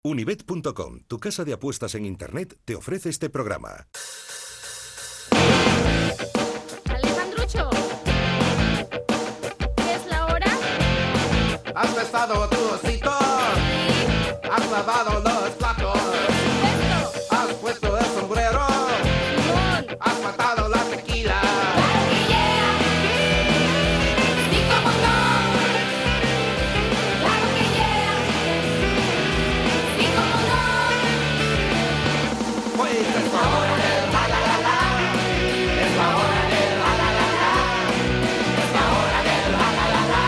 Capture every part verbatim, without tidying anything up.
Unibet punto com, tu casa de apuestas en internet, te ofrece este programa. Alejandrucho, ¿qué es la hora? Has besado tu osito, Sí. has lavado los platos, Esto, has puesto el sombrero, Simón. has matado la tequila. ¡Claro que yeah! ¡Sí, cómo no! ¡Claro que yeah! ¡Sí, cómo no! Pues es la hora del la la la la, es la hora del la la la la, es la hora del la la la la,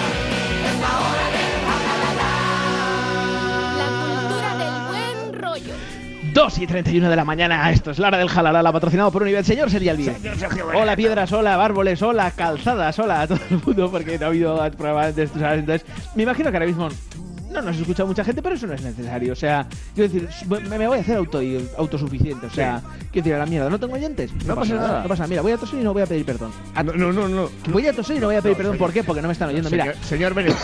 es la hora del la la la la. La cultura del buen rollo. dos y treinta y uno de la mañana, esto es la hora del Jalalala, patrocinado por Unibet. Señor Serialbi. Hola piedras, hola árboles, hola calzadas, hola a todo el mundo, porque no ha habido programas de estos, ¿sabes? Entonces, me imagino que ahora mismo no nos escucha mucha gente, pero eso no es necesario. O sea, quiero decir, me, me voy a hacer auto, autosuficiente. O sea, quiero decir, a la mierda, ¿no tengo oyentes? No, pasa nada. No pasa nada. Mira, voy a toser y no voy a pedir perdón. Ah, no, no, no, no. Voy a toser y no voy a pedir No, perdón. señor. ¿Por qué? Porque no me están oyendo. Mira, Señor, señor Benítez.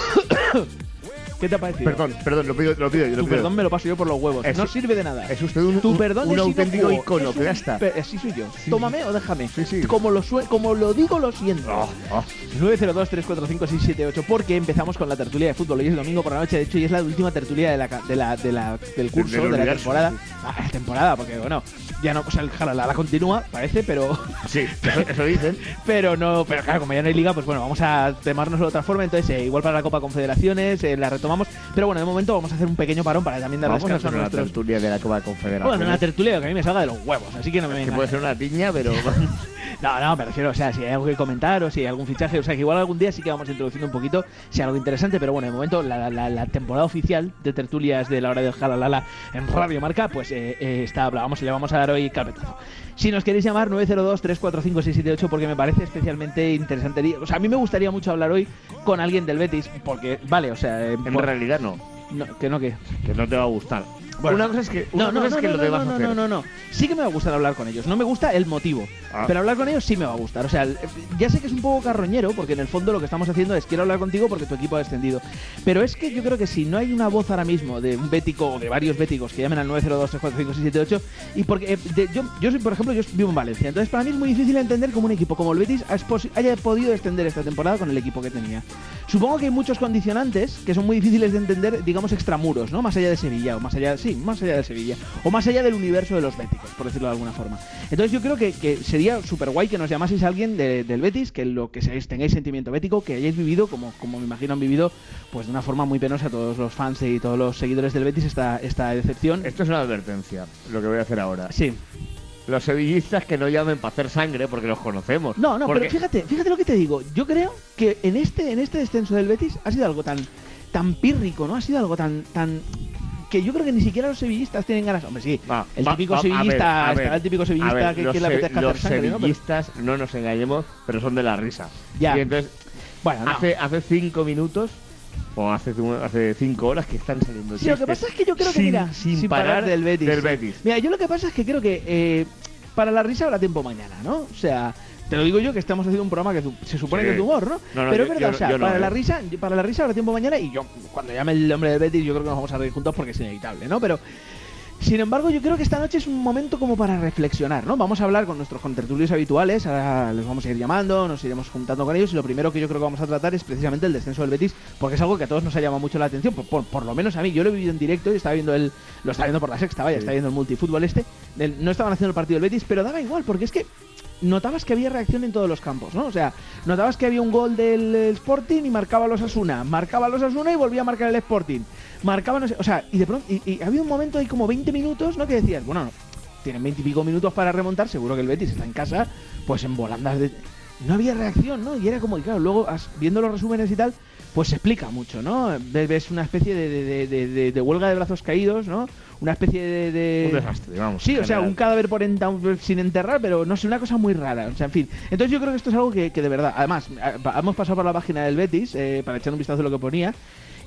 ¿qué te ha parecido? Perdón, perdón, lo pido, lo pido, yo lo Tu pido. perdón me lo paso yo por los huevos. Es- no sirve de nada. Es usted un, Tu un- perdón un es auténtico inocuo. icono, Es que ya un está. pe- Así soy yo. Sí, Tómame o déjame. Sí, sí. Como lo sue- como lo digo, lo siento. Oh, oh. nueve cero dos, tres cuatro cinco, seis siete ocho, porque empezamos con la tertulia de fútbol. Hoy es domingo por la noche, de hecho, y es la última tertulia de la, ca- de la, de la, del curso, del de la universo, temporada. sí. Ah, la temporada, porque bueno, ya no, o sea, el Jalalala continúa, parece, pero Sí, eso, eso dicen. pero no, pero claro, como ya no hay liga, pues bueno, vamos a temárnoslo de otra forma. Entonces, eh, igual para la Copa Confederaciones, eh, la retomamos. Pero bueno, de momento vamos a hacer un pequeño parón para también dar Vamos a descanso a hacer una nuestros. tertulia de la Copa Confederación. Bueno, una tertulia que a mí me salga de los huevos, así que no me que vengan. puede ser una tiña, pero... No, no, me refiero, o sea, si hay algo que comentar o si hay algún fichaje, o sea, que igual algún día sí que vamos introduciendo un poquito, si hay algo interesante, pero bueno, de momento la, la, la temporada oficial de tertulias de la hora del Jalalala en Radio Marca, pues eh, eh, está, vamos, le vamos a dar hoy carpetazo. Si nos queréis llamar, nueve cero dos, tres cuatro cinco, seis siete ocho, porque me parece especialmente interesante. O sea, a mí me gustaría mucho hablar hoy con alguien del Betis, porque, vale, o sea... eh, En por- realidad no, no, que no, que... que no te va a gustar. Bueno, una cosa es que, una No, no, cosa no, es que no, lo no, debas no, hacer. no, no, no. Sí que me va a gustar hablar con ellos. No me gusta el motivo. Ah. Pero hablar con ellos sí me va a gustar. O sea, el- ya sé que es un poco carroñero, porque en el fondo lo que estamos haciendo es quiero hablar contigo porque tu equipo ha descendido. Pero es que yo creo que si no hay una voz ahora mismo de un bético o de varios béticos que llamen al nueve cero dos, tres cuatro cinco, seis siete ocho, y porque eh, de- yo, yo soy, por ejemplo, yo vivo en Valencia. Entonces para mí es muy difícil entender cómo un equipo como el Betis ha- es posi- haya podido descender esta temporada con el equipo que tenía. Supongo que hay muchos condicionantes que son muy difíciles de entender, digamos, extramuros, ¿no? Más allá de Sevilla, o más allá, sí, más allá de Sevilla, o más allá del universo de los béticos, por decirlo de alguna forma. Entonces yo creo que, que sería súper guay que nos llamaseis a alguien de- del Betis, que lo que seáis, tengáis sentimiento bético, que hayáis vivido, como, como me imagino han vivido, pues de una forma muy penosa todos los fans y todos los seguidores del Betis esta, esta decepción. Esto es una advertencia, lo que voy a hacer ahora. Sí. Los sevillistas que no llamen para hacer sangre porque los conocemos. No, no, Porque- pero fíjate, fíjate lo que te digo. Yo creo que en este, en este descenso del Betis ha sido algo tan, tan pírrico, ¿no? Ha sido algo tan, tan que yo creo que ni siquiera los sevillistas tienen ganas. Hombre, sí, Va, el va, típico va, a ver, sevillista, a ver, estará el típico a sevillista ver, que, los que le se- apetezca los hacer sangre, ¿no? Pero- sevillistas, no nos engañemos, pero son de la risa. Ya. Y entonces, bueno, no. hace, hace cinco minutos, o hace, hace cinco horas que están saliendo Sí, lo que chistes pasa es que yo creo que, sin, mira, sin, parar del Betis. del sí. Betis. Mira, yo lo que pasa es que creo que eh, para la risa habrá tiempo mañana, ¿no? O sea, te lo digo yo que estamos haciendo un programa que se supone Sí. que es de humor, ¿no? No, no, Pero yo- es verdad, yo- o sea, yo no, para eh. la risa, para la risa habrá tiempo mañana y yo cuando llame el hombre del Betis yo creo que nos vamos a reír juntos porque es inevitable, ¿no? Pero sin embargo, yo creo que esta noche es un momento como para reflexionar, ¿no? Vamos a hablar con nuestros contertulios habituales, ahora les vamos a ir llamando, nos iremos juntando con ellos y lo primero que yo creo que vamos a tratar es precisamente el descenso del Betis, porque es algo que a todos nos ha llamado mucho la atención, por, por, por lo menos a mí, yo lo he vivido en directo y estaba viendo el, lo estaba viendo por la sexta, vaya, Sí. estaba viendo el multifútbol este, del- no estaban haciendo el partido del Betis, pero daba igual, porque es que notabas que había reacción en todos los campos, ¿no? O sea, notabas que había un gol del Sporting y marcaba los Osasuna, marcaba los Osasuna y volvía a marcar el Sporting, marcaba no sé, o sea, y de pronto, y, y había un momento ahí como veinte minutos, ¿no? Que decías, bueno, no, tienen veinte y pico minutos para remontar, seguro que el Betis está en casa, pues en volandas de... No había reacción, ¿no? Y era como, y claro, luego as- viendo los resúmenes y tal, pues se explica mucho, ¿no? Ves ves una especie de, de, de, de, de- de huelga de brazos caídos, ¿no? Una especie de... de... Un desastre, vamos. Sí, en o sea, general. un cadáver por enta- sin enterrar, pero no sé, una cosa muy rara. O sea, en fin. Entonces yo creo que esto es algo que, que de verdad... Además, a- hemos pasado por la página del Betis eh, para echar un vistazo a lo que ponía.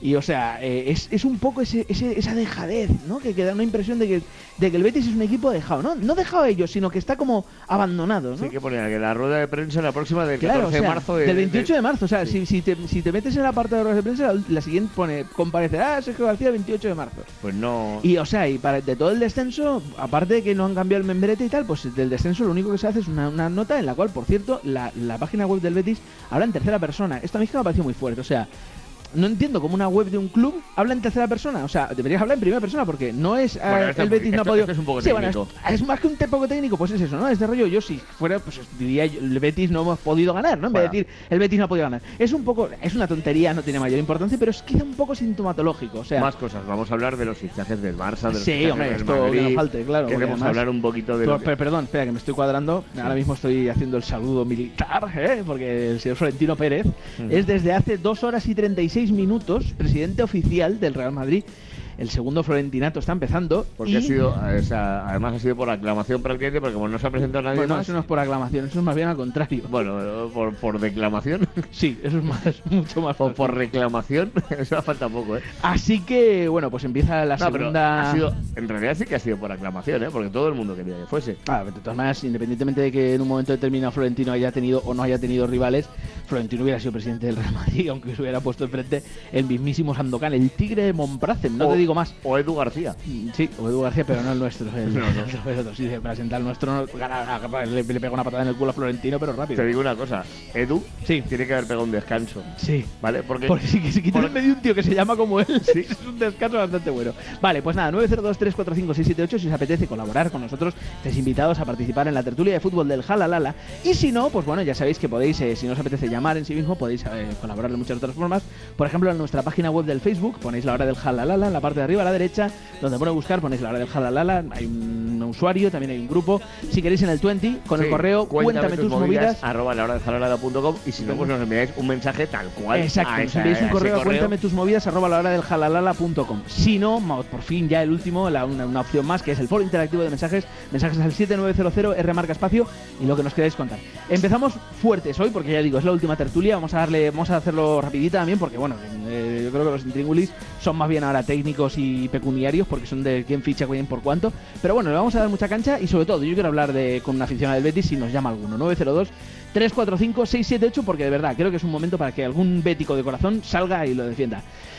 Y o sea, eh, es, es un poco ese, ese, esa dejadez, ¿no? Que, que da una impresión de que, de que el Betis es un equipo dejado, ¿no? No dejado a ellos, sino que está como abandonado, ¿no? Sí, que ponía que la rueda de prensa la próxima del Claro, catorce o sea, de marzo. De, del veintiocho de marzo. O sea, sí. si, si, te, si te metes en la parte de ruedas de prensa, la, la siguiente pone, comparecerá Sergio García el veintiocho de marzo. Pues no. Y, o sea, y para, de todo el descenso, aparte de que no han cambiado el membrete y tal, pues del descenso lo único que se hace es una, una nota en la cual, por cierto, la, la página web del Betis habla en tercera persona. Esto a mí es que me ha parecido muy fuerte, o sea... No entiendo cómo una web de un club habla en tercera persona. O sea, deberías hablar en primera persona porque no es... Bueno, eh, esto el Betis esto, no ha podido... esto es un poco sí, bueno, técnico. es, es más que un te- poco técnico, pues es eso, ¿no? Este rollo, yo si fuera, pues diría, yo, el Betis no hemos podido ganar, ¿no? En vez de decir, el Betis no ha podido ganar. Es un poco... Es una tontería, no tiene mayor importancia, pero es quizá un poco sintomatológico, o sea... Más cosas. Vamos a hablar de los fichajes del Barça, de los Sí, fichajes hombre, del esto Madrid. que no falte, claro. porque Queremos además- hablar un poquito de Pero, lo que... pero, perdón, espera, que me estoy cuadrando. Ahora mismo estoy haciendo el saludo militar, ¿eh? Porque el señor Florentino Pérez Ujú. es desde hace dos horas y treinta y seis minutos presidente oficial del Real Madrid. El segundo florentinato está empezando. Porque y... ha sido, o sea, además ha sido por aclamación prácticamente, porque como no se ha presentado nadie Bueno, más... eso no es por aclamación, eso es más bien al contrario. Bueno, por, por declamación, Sí, eso es más, mucho más o fácil. por reclamación, eso falta poco, ¿eh? Así que, bueno, pues empieza la No, pero segunda... ha sido, en realidad sí que ha sido por aclamación, ¿eh? Porque todo el mundo quería que fuese. Ah, de todas maneras, independientemente de que en un momento determinado Florentino haya tenido o no haya tenido rivales, Florentino hubiera sido presidente del Real Madrid, aunque se hubiera puesto enfrente el mismísimo Sandokan, el tigre de Monpracem, no o, te digo más. O Edu García. Sí, o Edu García, pero no el nuestro. El, No, no. el otro, sí, para sentar el nuestro, no, gana, gana, le, le pega una patada en el culo a Florentino, pero rápido. Te digo una cosa, Edu Sí. tiene que haber pegado un descanso, Sí. ¿vale? Porque, Porque si, si quitas por- en medio un tío que se llama como él, Sí. es un descanso bastante bueno. Vale, pues nada, nueve cero dos tres cuatro cinco seis siete ocho, si os apetece colaborar con nosotros, estáis invitados a participar en la tertulia de fútbol del Jalalala. Y si no, pues bueno, ya sabéis que podéis, eh, si no os apetece llamar en sí mismo, podéis eh, colaborar de muchas otras formas. Por ejemplo, en nuestra página web del Facebook, ponéis la hora del Jalalala, en la parte de arriba a la derecha, donde pone buscar, ponéis la hora del Jalalala, hay un usuario, también hay un grupo. Si queréis en el veinte, con Sí, el correo, cuéntame, tus movidas. arroba la hora de jalala punto com, y si no, pues nos enviáis un mensaje tal cual. Exacto, a nos esa- enviáis un a ese correo a cuéntame tus movidas arroba la hora del jalalala punto com. Si no, mo- por fin ya el último, la- una, una opción más, que es el foro interactivo de mensajes, mensajes al siete nueve cero cero R marca espacio y lo que nos queráis contar. Empezamos fuertes hoy, porque ya digo, es la última tertulia, vamos a darle, vamos a hacerlo rapidita también, porque bueno, eh, yo creo que los intríngulis son más bien ahora técnicos y pecuniarios, porque son de quién ficha, quién por cuánto, pero bueno, le vamos a dar mucha cancha y sobre todo, yo quiero hablar de con una aficionada del Betis si nos llama alguno, nueve cero dos tres cuatro cinco seis siete ocho, porque de verdad creo que es un momento para que algún bético de corazón salga y lo defienda.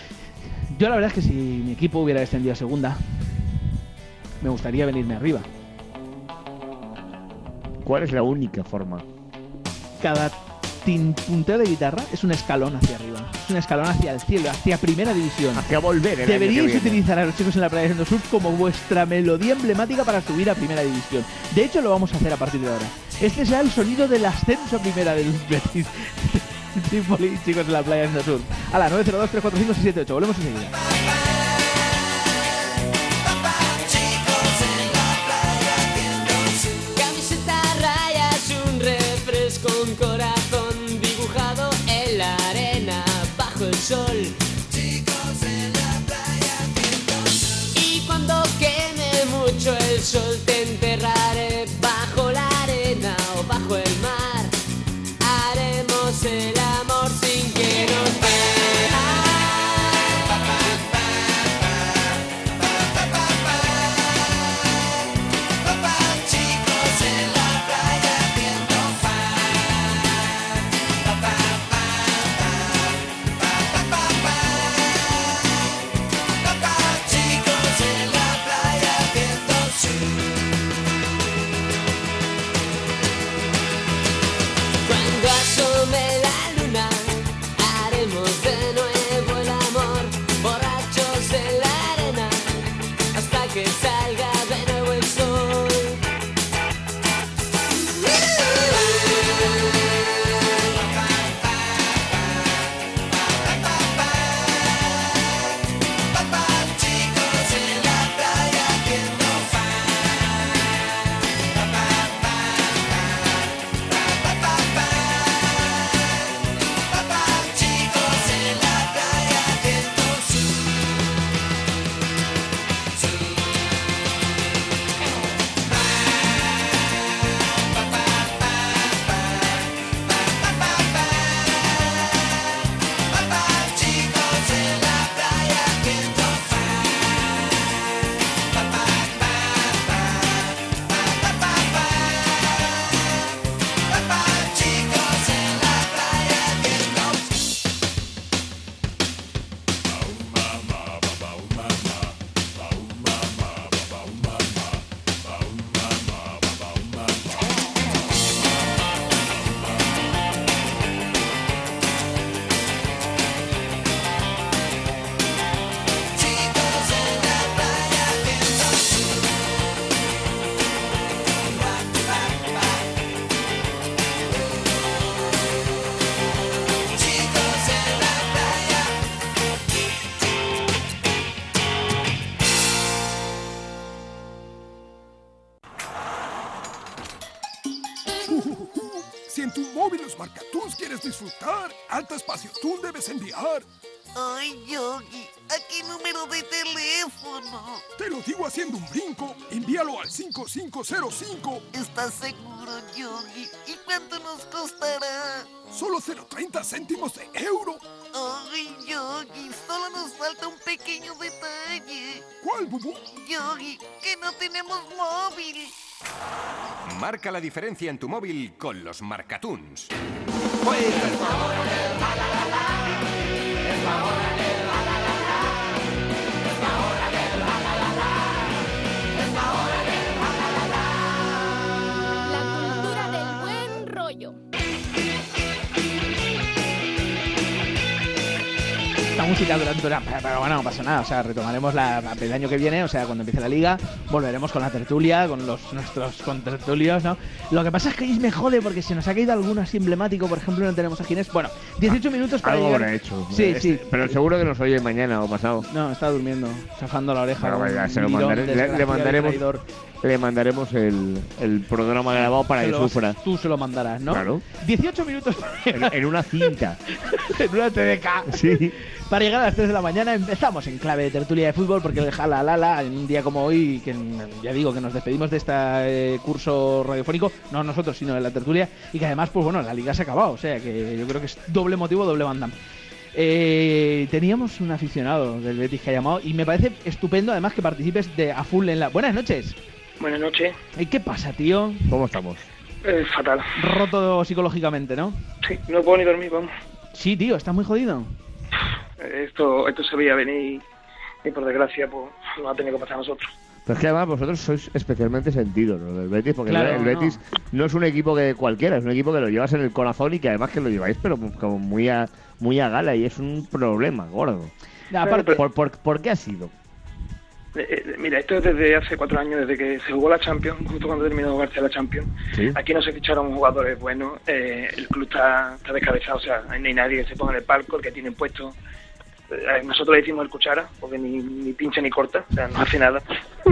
Yo la verdad es que si mi equipo hubiera descendido a segunda, me gustaría venirme arriba. ¿Cuál es la única forma? Cada tin- punteo de guitarra es un escalón hacia arriba, es un escalón hacia el cielo, hacia primera división. Hacia volver el año que Deberíais viene. utilizar a los chicos en la playa de Sur como vuestra melodía emblemática para subir a primera división. De hecho, lo vamos a hacer a partir de ahora. Este será el sonido del ascenso a primera del Betis. Trípoli, chicos en la playa de Sur. A la nueve cero dos tres cuatro cinco seis siete ocho. Volvemos enseguida. Camiseta rayas, un refresco, un corazón dibujado en la arena bajo el sol. Chicos en la playa haciendo sol. Y cuando queme mucho el sol te enterraré bajo la arena o bajo el mar. Haremos el amor sin que nos vean. Chicos en la playa haciendo fan. Chicos en la playa haciendo Cuando asome la luna, haremos de nuevo el amor, borrachos en la arena, hasta que salga de nuevo el sol. Chicos en la playa haciendo Chicos en la playa haciendo sur, sur. en tu móvil Smart Cartoons quieres disfrutar, alto espacio tú debes enviar. Ay, Yogi, ¿a qué número de teléfono? Te lo digo haciendo un brinco. Envíalo al cinco cinco cero cinco. ¿Estás seguro, Yogi? ¿Y cuánto nos costará? Solo cero coma treinta céntimos de euro. Ay, Yogi, solo nos falta un pequeño detalle. ¿Cuál, Bubu? Yogi, que no tenemos móvil. Marca la diferencia en tu móvil con los Marcatoons. La cultura del buen rollo. Esta música durante una... Pero bueno, no pasa nada, o sea, retomaremos la, el año que viene, o sea, cuando empiece la liga, volveremos con la tertulia, con los nuestros contertulios, ¿no? Lo que pasa es que ahí me jode porque se nos ha caído alguno así emblemático, por ejemplo, no tenemos a Ginés. Bueno, dieciocho minutos para Algo llegar... habrá hecho. Sí, Este- sí. Pero seguro que nos oye mañana o pasado. No, está durmiendo, chafando la oreja. Bueno, con ya un se lo mirón mandaré- le- le desgraciado y mandaremos- traidor. Le mandaremos el, el programa grabado para Se que lo vas- sufra. Tú se lo mandarás, ¿no? Claro. dieciocho minutos para En, llegar, en una cinta. en una T D K. Sí. Para llegar a las tres de la mañana empezamos en clave de tertulia de fútbol porque el jala lala en un día como hoy, que ya digo que nos despedimos de este eh, curso radiofónico, no nosotros sino de la tertulia, y que además pues bueno, la liga se ha acabado, o sea que yo creo que es doble motivo, doble banda. Eh, teníamos un aficionado del Betis que ha llamado y me parece estupendo además que participes de a full en la... Buenas noches. Buenas noches. ¿Y qué pasa, tío? ¿Cómo estamos? Eh, fatal. Roto psicológicamente, ¿no? Sí, no puedo ni dormir, vamos. Sí, tío, estás muy jodido. Esto, esto se veía venir y por desgracia pues nos ha tenido que pasar a nosotros. Pero es que además vosotros sois especialmente sentidos, ¿no? Del Betis, porque Claro, el Betis no. no es un equipo que cualquiera, es un equipo que lo llevas en el corazón y que además que lo lleváis, pero como muy a, muy a gala, y es un problema gordo. Aparte, ¿Por, por, ¿Por qué ha sido? Eh, eh, mira, esto es desde hace cuatro años, desde que se jugó la Champions, justo cuando terminó de jugarse la Champions. ¿Sí? Aquí no se ficharon jugadores buenos, eh, el club está, está descabezado, o sea, no hay nadie que se ponga en el palco, el que tienen puesto. Eh, nosotros le decimos el cuchara, porque ni, ni pincha ni corta, o sea, no hace nada.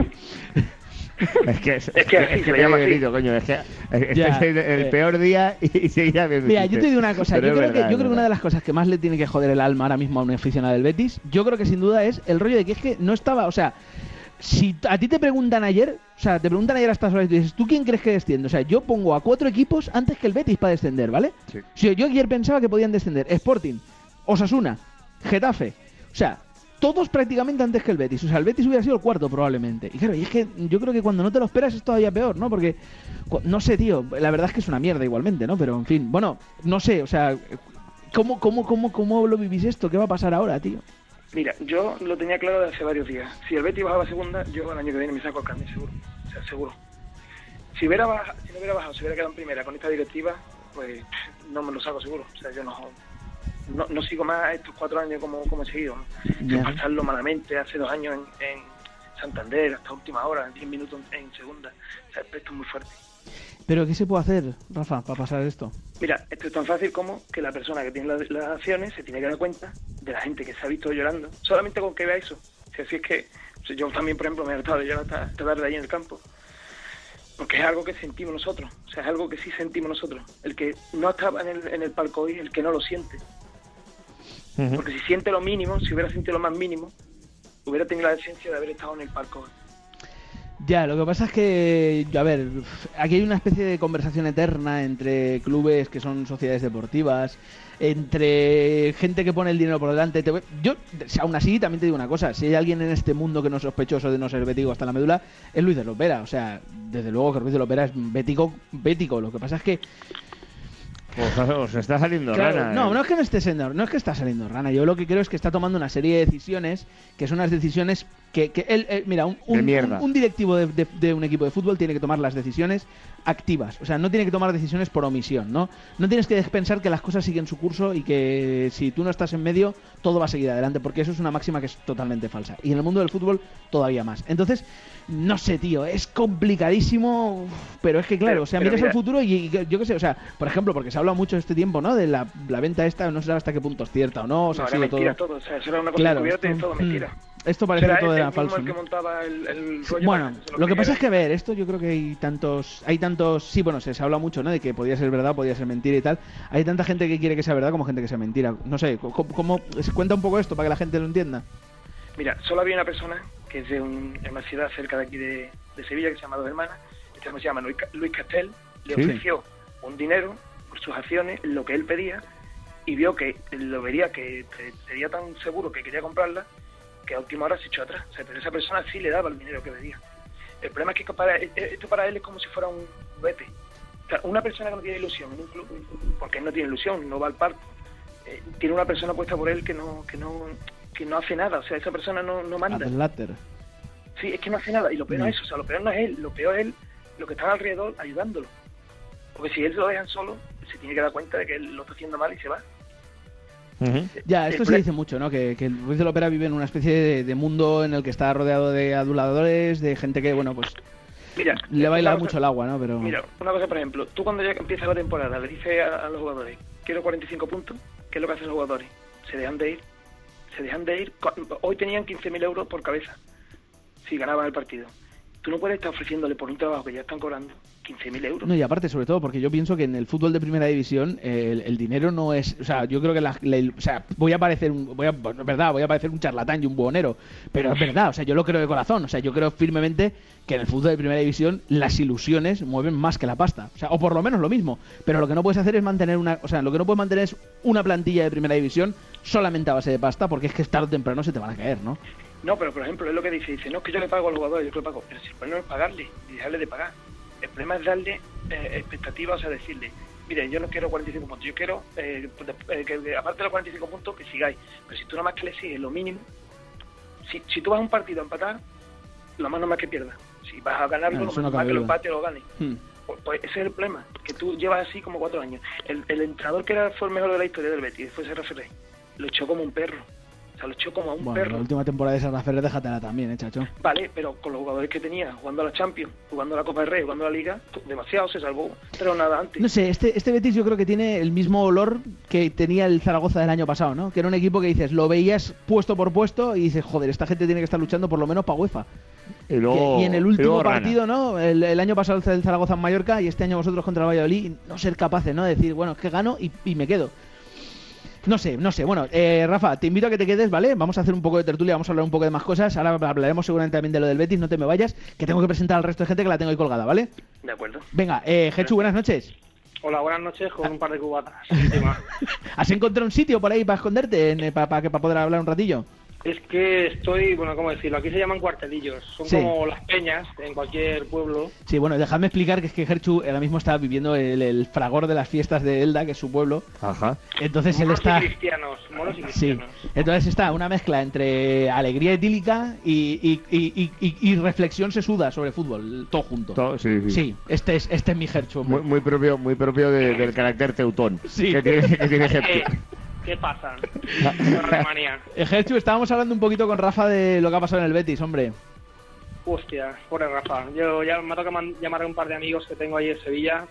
Es que es, Es que así es se que le llama te así. grito, coño, es que es, Ya, es el, el eh. peor día y, y seguirá viendo. Mira, yo te digo una cosa, Pero yo es creo, verdad, que, yo creo es que una de verdad. las cosas que más le tiene que joder el alma ahora mismo a un aficionado del Betis, yo creo que sin duda es el rollo de que es que no estaba, o sea, si a ti te preguntan ayer, o sea, te preguntan ayer a estas horas y dices, ¿tú quién crees que desciende? O sea, yo pongo a cuatro equipos antes que el Betis para descender, ¿vale? Sí. O sea, yo ayer pensaba que podían descender Sporting, Osasuna, Getafe, o sea, todos prácticamente antes que el Betis. O sea, el Betis hubiera sido el cuarto probablemente. Y claro, y es que yo creo que cuando no te lo esperas es todavía peor, ¿no? Porque, cu- no sé, tío, la verdad es que es una mierda igualmente, ¿no? Pero, en fin, bueno, no sé, o sea, ¿cómo, cómo, cómo, cómo lo vivís esto? ¿Qué va a pasar ahora, tío? Mira, yo lo tenía claro desde hace varios días. Si el Betis bajaba a segunda, yo el año que viene me saco el carnet, seguro. O sea, seguro. Si hubiera bajado, si no hubiera bajado, si hubiera quedado en primera con esta directiva, pues no me lo saco seguro. O sea, yo no... No, no sigo más estos cuatro años como, como he seguido, ¿no? Ya. Pasarlo malamente, hace dos años en, en Santander, hasta última hora, en diez minutos en segunda. O sea, esto es muy fuerte. Pero, ¿qué se puede hacer, Rafa, para pasar esto? Mira, esto es tan fácil como que la persona que tiene la- las acciones se tiene que dar cuenta de la gente que se ha visto llorando, solamente con que vea eso. Si así es que o sea, yo también, por ejemplo, me he estado llorando hasta, hasta tarde ahí en el campo. Porque es algo que sentimos nosotros, o sea, es algo que sí sentimos nosotros. El que no estaba en el, en el palco hoy, el que no lo siente. Ujú. Porque si siente lo mínimo, si hubiera sentido lo más mínimo, hubiera tenido la decencia de haber estado en el palco. Ya, lo que pasa es que, a ver, aquí hay una especie de conversación eterna entre clubes que son sociedades deportivas, entre gente que pone el dinero por delante. Te voy- Yo, aún así, también te digo una cosa, si hay alguien en este mundo que no es sospechoso de no ser bético hasta la médula, es Luis de Lopera. O sea, desde luego que Luis de Lopera es bético, bético. Lo que pasa es que Pues os está saliendo Claro, rana. no, eh. no es que no esté siendo, no es que está saliendo rana. Yo lo que creo es que está tomando una serie de decisiones que son unas decisiones que, que él, él- mira, un, De un, mierda. un- un directivo de, de- de un equipo de fútbol tiene que tomar las decisiones activas. O sea, no tiene que tomar decisiones por omisión, ¿no? No tienes que pensar que las cosas siguen su curso y que si tú no estás en medio, todo va a seguir adelante, porque eso es una máxima que es totalmente falsa. Y en el mundo del fútbol, todavía más. Entonces, no sé, tío, es complicadísimo, pero es que claro, Pero- o sea, pero miras mira- el futuro y, y yo qué sé, o sea, por ejemplo, porque se ha hablado mucho este tiempo, ¿no? De la, la venta esta, no sé hasta qué punto es cierta o no, o sea, No, ha era sido mentira todo... todo. O sea, eso era una cosa Claro, encubierta y es esto- todo mentira. mm. esto parece Será que todo ese era el mismo falso. el que ¿no? montaba el, el rollo. Bueno, para que se lo que creyera. pasa es que, a ver, esto yo creo que hay tantos, hay tantos, sí, bueno, se, se habla mucho, ¿no? De que podía ser verdad, podía ser mentira y tal. Hay tanta gente que quiere que sea verdad como gente que sea mentira. No sé, ¿cómo, cómo se cuenta un poco esto para que la gente lo entienda? Mira, solo había una persona que es de un- en una ciudad cerca de aquí de, de Sevilla que se llama Dos Hermanas. Este hombre se llama Luis, Ca- Luis Castel. Le Sí. ofreció un dinero por sus acciones, lo que él pedía, y vio que lo vería que te- sería tan seguro que quería comprarla que a última hora se echó atrás. O sea, pero esa persona sí le daba el dinero que pedía. El problema es que para, esto para él es como si fuera un juguete. O sea, una persona que no tiene ilusión en un club, porque él no tiene ilusión, no va al parque, eh, tiene una persona puesta por él que no que no que no hace nada. O sea, esa persona no, no manda. Adlater. Sí, es que no hace nada. Y lo peor no Mm. es eso. O sea, lo peor no es él. Lo peor es él, lo que están alrededor ayudándolo. Porque si él lo dejan solo, se tiene que dar cuenta de que él lo está haciendo mal y se va. Ya, esto El se pre- dice mucho, ¿no? Que, que el Ruiz de la Ópera vive en una especie de, de mundo en el que está rodeado de aduladores, de gente que, bueno, pues Mira, le baila una cosa- mucho el agua, ¿no? Pero Mira, una cosa, por ejemplo, tú cuando ya empieza la temporada le dices a, a los jugadores, quiero cuarenta y cinco puntos, ¿qué es lo que hacen los jugadores? Se dejan de ir. Se dejan de ir. Cu- Hoy tenían quince mil euros por cabeza si ganaban el partido. Tú no puedes estar ofreciéndole por un trabajo que ya están cobrando quince mil euros. no, y aparte, sobre todo, porque yo pienso que en el fútbol de primera división eh, el, el dinero no es, o sea, yo creo que la, la- o sea, voy a parecer un, voy a, bueno, es verdad, voy a parecer un charlatán y un buhonero, pero es verdad, o sea, yo lo creo de corazón, o sea, yo creo firmemente que en el fútbol de primera división las ilusiones mueven más que la pasta, o sea, o por lo menos lo mismo, pero lo que no puedes hacer es mantener una, o sea, lo que no puedes mantener es una plantilla de primera división solamente a base de pasta, porque es que tarde o temprano se te van a caer, ¿no? No, pero por ejemplo, es lo que dice, dice, no es que yo le pago al jugador, yo que le pago, pero si el problema no es pagarle y dejarle de pagar. El problema es darle eh, expectativas, o sea, decirle, mire, yo no quiero cuarenta y cinco puntos, yo quiero, eh, pues, de- eh, que que aparte de los cuarenta y cinco puntos, que sigáis. Pero si tú nada más que le sigues lo mínimo, si, si tú vas a un partido a empatar, lo más normal es que pierdas. Si vas a ganarlo, Ah, lo eso no más normal cabe que lo duda. empate o lo ganes. Hmm. Pues, pues ese es el problema, que tú llevas así como cuatro años. El, el entrenador que era, fue el mejor de la historia del Betis, después se refiere, lo echó como un perro. O sea, lo echó como a un Bueno, perro. la última temporada de Serra Ferrer, déjatela también, eh, chacho. Vale, pero con los jugadores que tenía, jugando a la Champions, jugando a la Copa del Rey, jugando a la Liga, demasiado, se salvó tres o nada antes. No sé, este, este Betis yo creo que tiene el mismo olor que tenía el Zaragoza del año pasado, ¿no? Que era un equipo que dices, lo veías puesto por puesto y dices, joder, esta gente tiene que estar luchando por lo menos para UEFA. Y, luego, y en el y último luego Rana. partido, ¿no? El, el año pasado el Zaragoza en Mallorca y este año vosotros contra el Valladolid, y no ser capaces, ¿no? De decir, bueno, es que gano y, y me quedo. No sé, no sé. Bueno, eh, Rafa, te invito a que te quedes, ¿vale? Vamos a hacer un poco de tertulia, vamos a hablar un poco de más cosas. Ahora hablaremos seguramente también de lo del Betis, no te me vayas, que tengo que presentar al resto de gente que la tengo ahí colgada, ¿vale? De acuerdo. Venga, eh, Jechu, buenas noches. Hola, buenas noches, con un par de cubatas encima. ¿Has encontrado un sitio por ahí para esconderte, en, eh, para, para, que- para poder hablar un ratillo? Es que estoy, bueno, ¿cómo decirlo? Aquí se llaman cuartelillos. Son Sí. como las peñas en cualquier pueblo. Sí, bueno, dejadme explicar que es que Gerchu ahora mismo está viviendo el, el fragor de las fiestas de Elda, que es su pueblo. Ajá. Entonces él Monos está... y cristianos, monos y Sí, cristianos. entonces está una mezcla entre alegría etílica y, y, y, y, y reflexión sesuda sobre fútbol, todo junto. Todo- sí, sí. Sí, este es, este es mi Gerchu. hombre. Muy, muy propio, muy propio de- del carácter teutón Sí. que tiene, que tiene Eh, Gertrude. ¿Qué pasa? Alemania. Eh, Gerchu, estábamos hablando un poquito con Rafa de lo que ha pasado en el Betis, hombre. Hostia, pobre Rafa. Yo ya me toca man- llamar a un par de amigos que tengo ahí en Sevilla,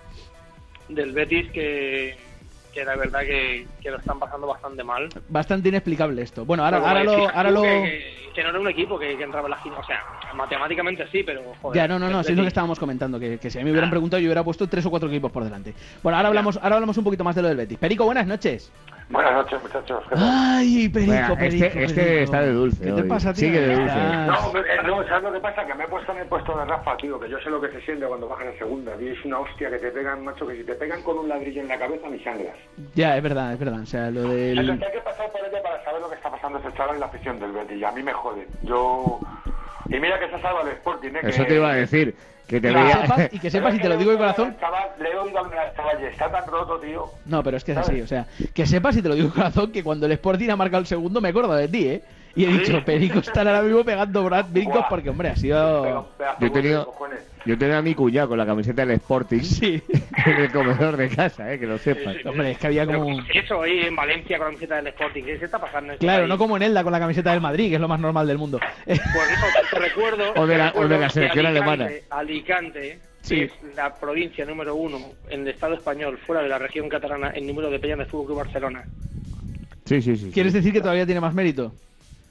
del Betis, que, que la verdad que, que lo están pasando bastante mal. Bastante inexplicable esto. Bueno, ahora, Pero, ahora bueno, lo... fíjate Ahora tú lo... Que, que no era un equipo que, que entraba en la final. O sea, matemáticamente sí, pero joder. Ya, no, no, no, el sí es lo que Betis- estábamos comentando, que, que si a mí me hubieran Ah. preguntado yo hubiera puesto tres o cuatro equipos por delante. Bueno, ahora hablamos, ahora hablamos un poquito más de lo del Betis. Perico, buenas noches. Buenas noches, muchachos. ¿Qué tal? Ay, Perico, Venga, Perico, este, este Perico. está de dulce. ¿Qué te hoy. pasa, tío? Sigue de dulce. Estás- No, eh, no, ¿sabes lo que pasa? Que me he puesto en el puesto de Rafa, tío, que yo sé lo que se siente cuando bajan en segunda, tío. Es una hostia que te pegan, macho, que si te pegan con un ladrillo en la cabeza, ni sangras. Ya, es verdad, es verdad. O sea, lo del... Entonces hay que pasar por ella para saber lo que está pasando ese chaval en la afición del Betis, y a mí me jode. Yo... Y mira que se salva el Sporting, ¿eh? Eso que... te iba a decir. Que te Que veía... sepas, y que sepas, y te lo digo de corazón... Chaval, le he oído hablar al chaval y está tan roto, tío. No, pero es que es así, ¿Sabes? o sea, que sepas y te lo digo de corazón que cuando el Sporting ha marcado el segundo me acuerdo de ti, ¿eh? Y he Sí. dicho, Perico estará ahora mismo pegando Brad brincos Buah. porque, hombre, ha Pero, sido... pedazo Yo he de tenido, cojones. yo tenía a mi cuñado con la camiseta del Sporting Sí. en el comedor de casa, eh, que lo sepas. Hombre, es que había Pero, como... ¿qué es eso ahí en Valencia con la camiseta del Sporting? ¿Qué se está pasando? en este Claro, país? no como en Elda con la camiseta del Madrid, que es lo más normal del mundo. Pues no, te recuerdo. O de la- te o de la recuerdo selección que alemana. Alicante, Alicante Sí. es la provincia número uno en el Estado español, fuera de la región catalana, en número de peñas de Fútbol Club Barcelona. Sí, sí, sí. sí. ¿Quieres decir que todavía tiene más mérito?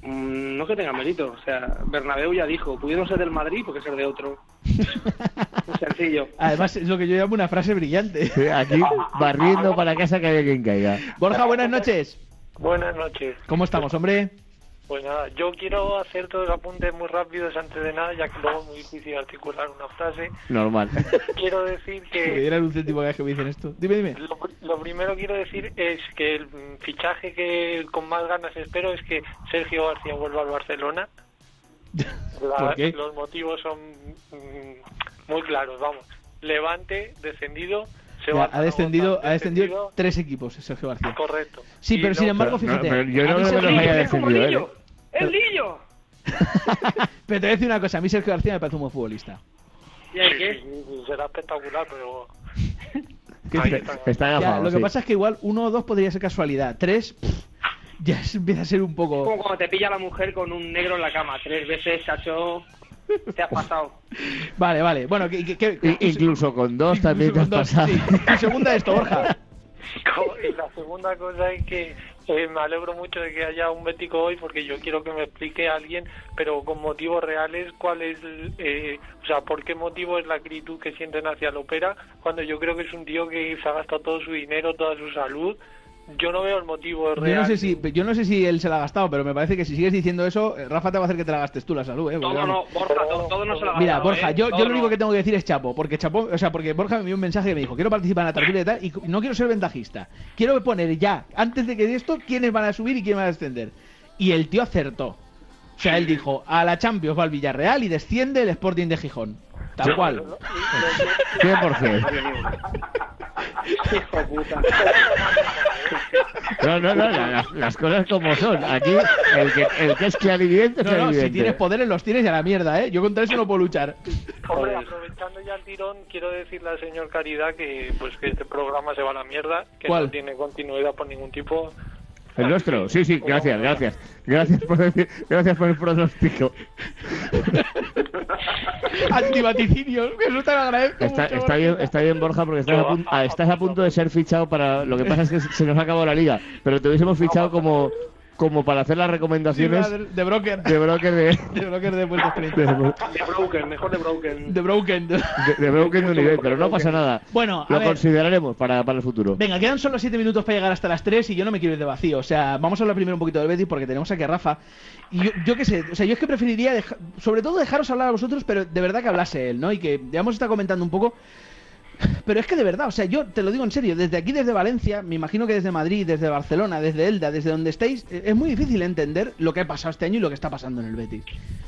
Mm, no que tenga mérito, o sea, Bernabéu ya dijo, pudieron ser del Madrid porque ser de otro. Muy sencillo. Además, es lo que yo llamo una frase brillante. Sí, aquí, barriendo para casa que haya quien caiga. Borja, buenas noches. Buenas noches. ¿Cómo estamos, hombre? Pues nada, yo quiero hacer todos los apuntes muy rápidos antes de nada, ya que luego es muy difícil articular una frase. Normal. Quiero decir que... Si me dieran un céntimo cada vez que me dicen esto. Dime, dime. Lo, lo primero quiero decir es que el fichaje que con más ganas espero es que Sergio García vuelva al Barcelona. La, ¿Por qué? Los motivos son mm, muy claros, vamos. Levante, descendido... Se Ya, va ha descendido, a ha descendido tres equipos, Sergio García. Correcto. Sí, pero Y sin no- embargo, Pero- fíjate. no, pero yo a no mí creo que Sergio- los haya ¡Es como defendido, Lillo! ¡Es Lillo! Pero te voy a decir una cosa, a mí Sergio García me parece un buen futbolista. ¿Y hay Sí, qué? sí, sí, será espectacular, pero... ¿Qué Ahí te- está. Está Ya, agafado, lo que sí. pasa es que igual uno o dos podría ser casualidad. Tres, pff, ya es- empieza a ser un Como poco... cuando te pilla la mujer con un negro en la cama. Tres veces, chacho, te has pasado. Vale, vale. Bueno, que, que- que- I- incluso con dos también te has Incluso pasado. con dos, sí. Tu segunda esto, Borja. Y la segunda cosa es que eh, me alegro mucho de que haya un bético hoy, porque yo quiero que me explique a alguien, pero con motivos reales, cuál es, eh, o sea, por qué motivo es la acritud que sienten hacia Lopera, cuando yo creo que es un tío que se ha gastado todo su dinero, toda su salud. Yo no veo el motivo real. Yo no sé si yo no sé si él se la ha gastado, pero me parece que si sigues diciendo eso, eh, Rafa te va a hacer que te la gastes tú la salud, ¿eh? Porque, Todo vamos. no, Borja, todo, todo no se lo ha Mira, gastado, Borja, ¿eh? yo, Todo yo lo único no. que tengo que decir es Chapo, porque Chapo, o sea, porque Borja me envió un mensaje que me dijo, quiero participar en la tertulia y tal, y no quiero ser ventajista. Quiero poner ya, antes de que de esto, quiénes van a subir y quiénes van a descender. Y el tío acertó. O sea, él dijo, a la Champions va el Villarreal y desciende el Sporting de Gijón. Tal cual. cien por ciento. Hijo puta. No, no, no, la- las, las cosas como son. Aquí el que, el que es clarividente es No, no, si clarividente. tienes poderes los tienes y a la mierda, ¿eh? Yo contra eso no puedo luchar. Hombre, aprovechando ya el tirón, quiero decirle al señor Caridad que pues que este programa se va a la mierda, que ¿Cuál? no tiene continuidad por ningún tipo. ¿El nuestro? Sí, sí, gracias, gracias. Gracias por, decir- gracias por el pronóstico. Antivaticinios, eso te lo agradezco Está, mucho, está, bien, está bien, Borja, porque estás a, pun- ah, estás a punto de ser fichado para... Lo que pasa es que se nos ha acabado la liga, pero te hubiésemos fichado como, como para hacer las recomendaciones Sí, de, de broker. de broker de... De broker de vuelta de, experiencia. De Broken, mejor de Broken. De broken. de- de broker de nivel, pero no pasa nada. Bueno, a Lo ver. consideraremos para, para el futuro. Venga, quedan solo siete minutos para llegar hasta las tres y yo no me quiero ir de vacío. O sea, vamos a hablar primero un poquito del Betis porque tenemos aquí a Rafa. Y yo, yo qué sé, o sea, yo es que preferiría, deja- sobre todo dejaros hablar a vosotros, pero de verdad que hablase él, ¿no? Y que ya hemos estado comentando un poco. Pero es que de verdad, o sea, yo te lo digo en serio, desde aquí, desde Valencia, me imagino que desde Madrid, desde Barcelona, desde Elda, desde donde estéis, eh, es muy difícil entender lo que ha pasado este año y lo que está pasando en el Betis.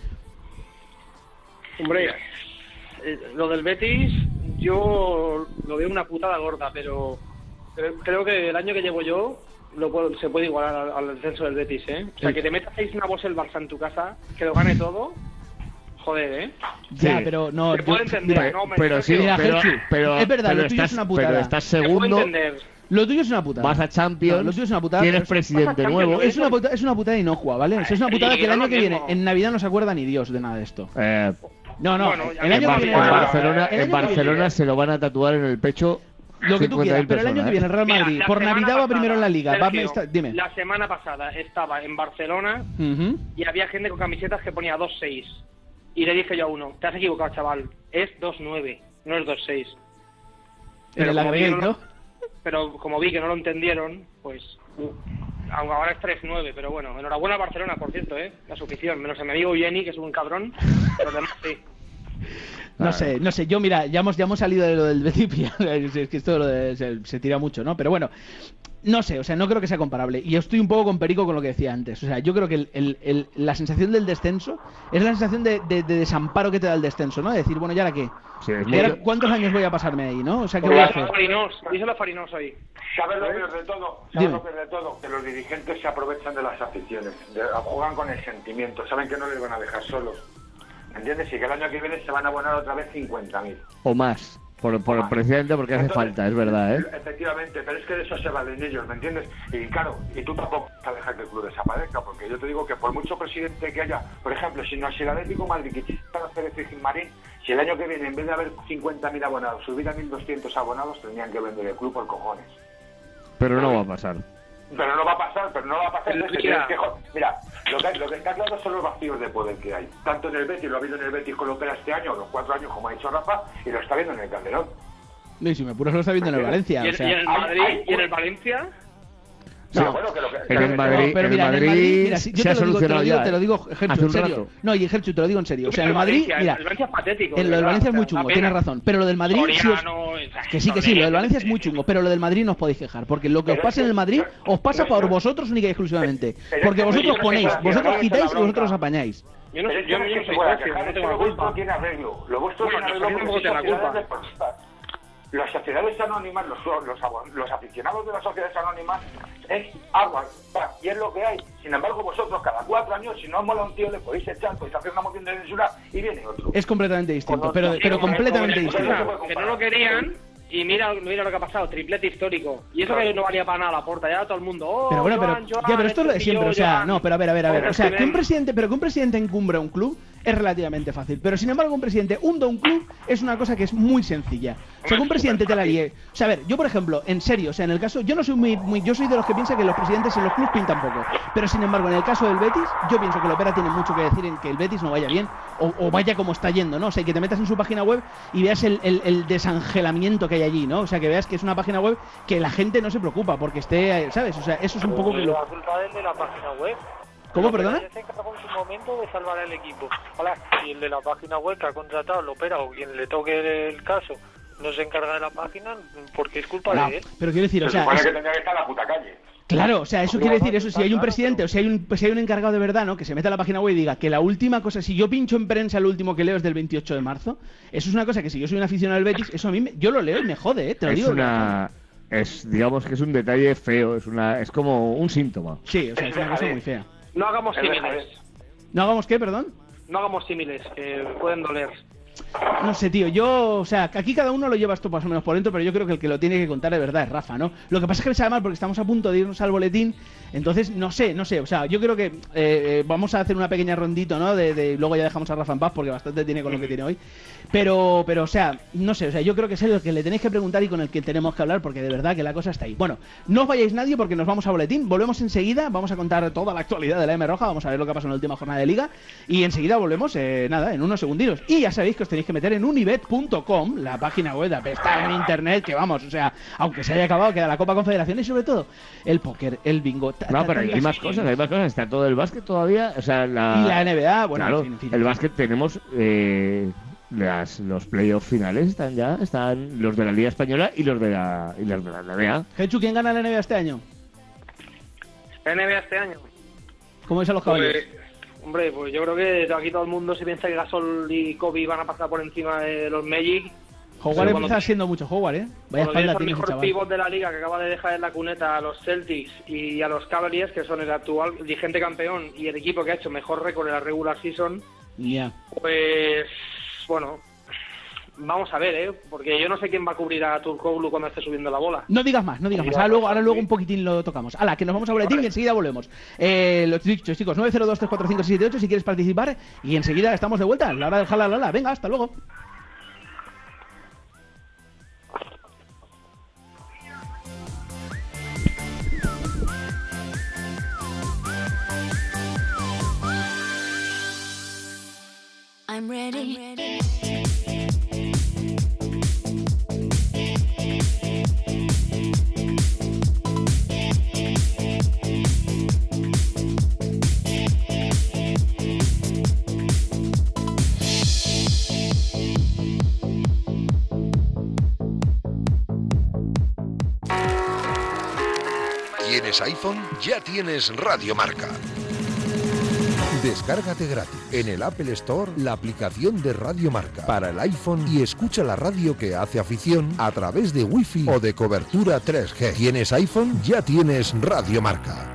Hombre, eh, lo del Betis, yo lo veo una putada gorda, pero creo, creo que el año que llevo yo lo puedo- se puede igualar al, al descenso del Betis, ¿eh? O sea, Sí. que te metas seis una voz el Barça en tu casa, que lo gane todo, joder, ¿eh? Ya, pero no. Se puede yo- entender, mira, no, me Pero sí, Mira, pero, Gerchu, pero, es verdad, pero lo tuyo estás, es una putada. pero estás Se puede segundo, entender. Lo tuyo es una putada. vas a Champions, No, lo tuyo es una putada, tienes pero es- presidente nuevo. Es una, puta- es una putada inocua, ¿vale? Eso es una putada Y que el no año lo que viene, mismo. en Navidad no se acuerda ni Dios de nada de esto. Eh, No, no, Bueno, ya el que año en, que Bar- viene. en Barcelona- Barcelona, el año en que Barcelona viene- se lo van a tatuar en el pecho Lo que tú quieras, cincuenta mil pero el año que personas, viene el Real Mira, Madrid, la por semana Navidad va pasada, primero en la Liga. va- Sergio, está- dime. La semana pasada estaba en Barcelona Ujú. y había gente con camisetas que ponía dos seis. Y le dije yo a uno, te has equivocado, chaval, es dos nueve, no es dos seis. En el como vi que agregate, no ¿no? lo- Pero como vi que no lo entendieron, pues... uh, aunque ahora es tres nueve, pero bueno, enhorabuena a Barcelona, por cierto, ¿eh? La su afición, menos a mi amigo Jenny, que es un cabrón, los demás sí. No sé, no sé, yo mira, ya hemos, ya hemos salido de lo del Betis, es es que esto lo de- se, se tira mucho, ¿no? Pero bueno, no sé, o sea, no creo que sea comparable. Y yo estoy un poco con Perico con lo que decía antes. O sea, yo creo que el, el- el- la sensación del descenso es la sensación de, de- de desamparo que te da el descenso, ¿no? De decir, bueno, ¿y ahora qué? Sí, es ¿Y ahora mucho- cuántos años voy a pasarme ahí, no? O sea, ¿qué voy a hacer? Farinos, díselo a Farinos hoy. ¿Sabes lo peor de todo? ¿Sabes Dime. lo peor de todo? Que los dirigentes se aprovechan de las aficiones, de- juegan con el sentimiento, saben que no les van a dejar solos. ¿Me entiendes? Y que el año que viene se van a abonar otra vez cincuenta mil. o más, por, por, más. precisamente porque hace Entonces, falta, es verdad, ¿eh? Efectivamente, pero es que de eso se valen ellos, ¿me entiendes? Y claro, y tú tampoco vas a dejar que el club desaparezca, porque yo te digo que por mucho presidente que haya, por ejemplo, si no si el Atlético de Madrid quisiera hacer este Gilmarín, si el año que viene en vez de haber cincuenta mil abonados, subir a mil doscientos abonados, tendrían que vender el club por cojones. Pero no va a pasar. Pero no va a pasar, pero no va a pasar. Pero Es que mira. tienes que- mira, lo que, lo que está claro son los vacíos de poder que hay. Tanto en el Betis, lo ha habido en el Betis con Lopera este año, los cuatro años, como ha dicho Rafa, y lo está viendo en el Calderón. Y si me apuras lo está viendo en el Valencia. ¿Y, en, O sea, y en el Madrid y en el Valencia? No, bueno, que lo que, En el Madrid, pero en mira, el en el Madrid Madrid, mira, si- yo se ha te lo digo, te lo solucionado digo, ya, te lo digo, ¿eh? Gerchu, Hace en un serio. rato. No, y Gerchu, te lo digo en serio. O sea, en el El Madrid, Valencia, mira, el Valencia es patético. en lo de del verdad, Valencia es o sea, muy chungo, una tienes pena. razón. Pero lo del Madrid, sí os- Soriano, o sea, que sí, que sí, lo del Valencia es muy chungo, pero lo del Madrid no os podéis quejar, porque lo que os Pero pasa es en el que- Madrid os pasa pero- por vosotros única y exclusivamente. pero- Porque pero vosotros yo no ponéis, sé, vosotros no quitáis es y la vosotros bronca. apañáis. Yo no, Pero es yo, que no yo es no que soy se pueda socio, quejar, no es que tengo la lo vuestro culpa. tiene arreglo. Lo vuestro Bueno, tiene nosotros arreglo tampoco porque tiene la sois culpa. sociedades deportivas. Las sociedades anónimas, los, los, los aficionados de las sociedades anónimas, es agua, va, y es lo que hay. Sin embargo, vosotros cada cuatro años, si no os mola un tío, le podéis echar, podéis hacer una moción de censura y viene otro. Es completamente distinto, Con pero, otro. pero Sí, completamente con- con- distinto. con- Que no lo querían y mira, mira lo que ha pasado, triplete histórico. Y eso que no valía para nada la porta, ya todo el mundo. Oh, Pero bueno, pero, Joan, Joan, ya, pero esto es lo de este siempre, pillo, o sea, Joan. no, pero a ver, a ver, a ver, Joder, o sea, que que un ven. presidente, pero que un presidente encumbra un club es relativamente fácil, pero sin embargo un presidente hunda un club es una cosa que es muy sencilla. O sea, que un presidente te la líe. O sea, a ver, yo por ejemplo, en serio, o sea, en el caso, yo no soy muy, muy yo soy de los que piensa que los presidentes en los clubes pintan poco, pero sin embargo, en el caso del Betis, yo pienso que Lopera tiene mucho que decir en que el Betis no vaya bien o, o vaya como está yendo, ¿no? O sea, que te metas en su página web y veas el, el, el desangelamiento que hay allí, ¿no? O sea, que veas que es una página web que la gente no se preocupa porque esté, ¿sabes? O sea, eso es un poco que lo... La culpa es de la página web. ¿Cómo, Lopera perdona? ya se encargó en su momento de salvar al equipo. Ahora, si el de la página web que ha contratado Lopera o quien le toque el caso no se encarga de la página, porque es culpa No, de él. pero quiero decir, Se o sea, supone es- que tendría que estar en la puta calle. claro, o sea, eso quiere decir eso, si hay un presidente o si hay un, si hay un encargado de verdad, ¿no? Que se meta a la página web y diga que la última cosa, si yo pincho en prensa el último que leo es del veintiocho de marzo, eso es una cosa que si yo soy un aficionado del Betis, eso a mí, me- yo lo leo y me jode, ¿eh? Te lo Es digo. una... Es, digamos que es un detalle feo, es una es como un síntoma. Sí, o sea, es una cosa muy fea. No hagamos Es símiles. ¿No hagamos qué, perdón? No hagamos símiles, que pueden doler. No sé, tío, yo, o sea, que aquí cada uno lo lleva esto más o menos por dentro, pero yo creo que el que lo tiene que contar de verdad es Rafa, ¿no? Lo que pasa es que me sabe mal porque estamos a punto de irnos al boletín, entonces, no sé, no sé, o sea, yo creo que eh, eh, vamos a hacer una pequeña rondito, ¿no? De, de- luego ya dejamos a Rafa en paz porque bastante tiene con lo que tiene hoy, pero, pero, o sea, no sé, o sea, yo creo que es el que le tenéis que preguntar y con el que tenemos que hablar porque de verdad que la cosa está ahí. Bueno, no os vayáis nadie porque nos vamos a boletín, volvemos enseguida, vamos a contar toda la actualidad de la M Roja, vamos a ver lo que ha pasado en la última jornada de Liga y enseguida volvemos, eh, nada, en unos segunditos. Y ya sabéis que os tenéis que meter en unibet punto com, la página web, está en internet, que vamos, o sea, aunque se haya acabado, queda la Copa Confederación y sobre todo el póker, el bingo. ta- No, ta- pero hay tantas- más cosas, hay más cosas. Está todo el básquet todavía, o sea, la... Y la N B A, bueno, claro, en fin, en fin. el básquet tenemos eh, las, los playoffs finales están ya, están los de la Liga Española y los de la, y los de la N B A. Genchu, ¿quién gana la N B A este año? N B A este año. ¿Cómo veis a los caballos? Pues, hombre, pues yo creo que aquí todo el mundo se piensa que Gasol y Kobe van a pasar por encima de los Magic. Howard Pero empieza siendo mucho Howard, ¿eh? Vaya Cuando espalda tienes al tiene ese mejor chaval. pívot de la liga que acaba de dejar en la cuneta a los Celtics y a los Cavaliers, que son el actual vigente campeón y el equipo que ha hecho mejor récord en la regular season, Ya. pues bueno, vamos a ver, ¿eh? Porque yo no sé quién va a cubrir a Turkoglu cuando esté subiendo la bola. No digas más, no digas más. Ahora luego, ahora luego un poquitín lo tocamos. Hala, que nos vamos a boletín y enseguida volvemos. Eh, los dichos, chicos, nueve cero dos tres cuatro cinco seis siete ocho si quieres participar y enseguida estamos de vuelta. La hora del jalalala. Venga, hasta luego. I'm ready. I'm ready. ¿Tienes iPhone? Ya tienes Radio Marca. Descárgate gratis en el Apple Store la aplicación de Radio Marca para el iPhone y escucha la radio que hace afición a través de Wi-Fi o de cobertura tres G. ¿Tienes iPhone? Ya tienes Radio Marca.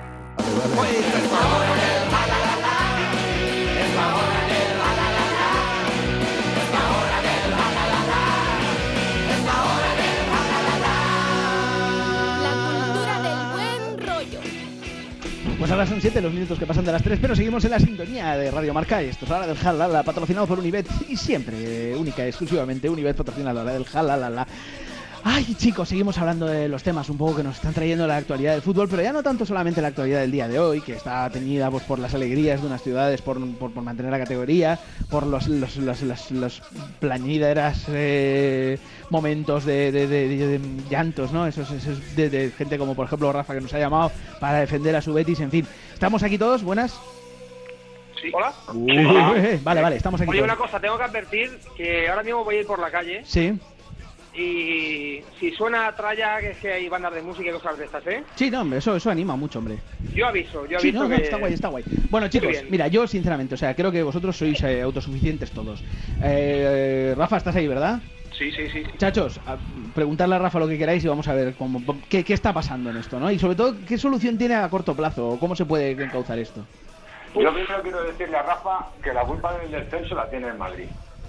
Pues ahora son siete los minutos que pasan de las tres, pero seguimos en la sintonía de Radio Marca. Esto es la hora del Jalala, patrocinado por Unibet y siempre, eh, única, exclusivamente Unibet, patrocinadora del Jalala. Ay, chicos, seguimos hablando de los temas un poco que nos están trayendo la actualidad del fútbol, pero ya no tanto solamente la actualidad del día de hoy, que está teñida pues, por las alegrías de unas ciudades, por, por, por mantener la categoría, por los, los, los, los, los plañideras eh, momentos de, de, de, de, de llantos, ¿no? Esos, esos de, de gente como, por ejemplo, Rafa, que nos ha llamado para defender a su Betis, en fin. ¿Estamos aquí todos? ¿Buenas? Sí. ¿Hola? Uh, eh, vale, vale, estamos aquí Oye, todos. una cosa, tengo que advertir que ahora mismo voy a ir por la calle. Sí. Y si suena tralla, que es que hay bandas de música y cosas de estas, ¿eh? Sí, no, hombre, eso, eso anima mucho, hombre. Yo aviso, yo aviso Sí, no, no, que... está guay, está guay. Bueno, chicos, bien. mira, yo sinceramente, o sea, creo que vosotros sois eh, autosuficientes todos. Eh, Rafa, estás ahí, ¿verdad? Sí, sí, sí. Chachos, a- preguntarle a Rafa lo que queráis y vamos a ver cómo, qué, qué está pasando en esto, ¿no? Y sobre todo, ¿qué solución tiene a corto plazo? ¿O cómo se puede encauzar esto? Yo primero quiero decirle a Rafa que la culpa del descenso la tiene el Madrid.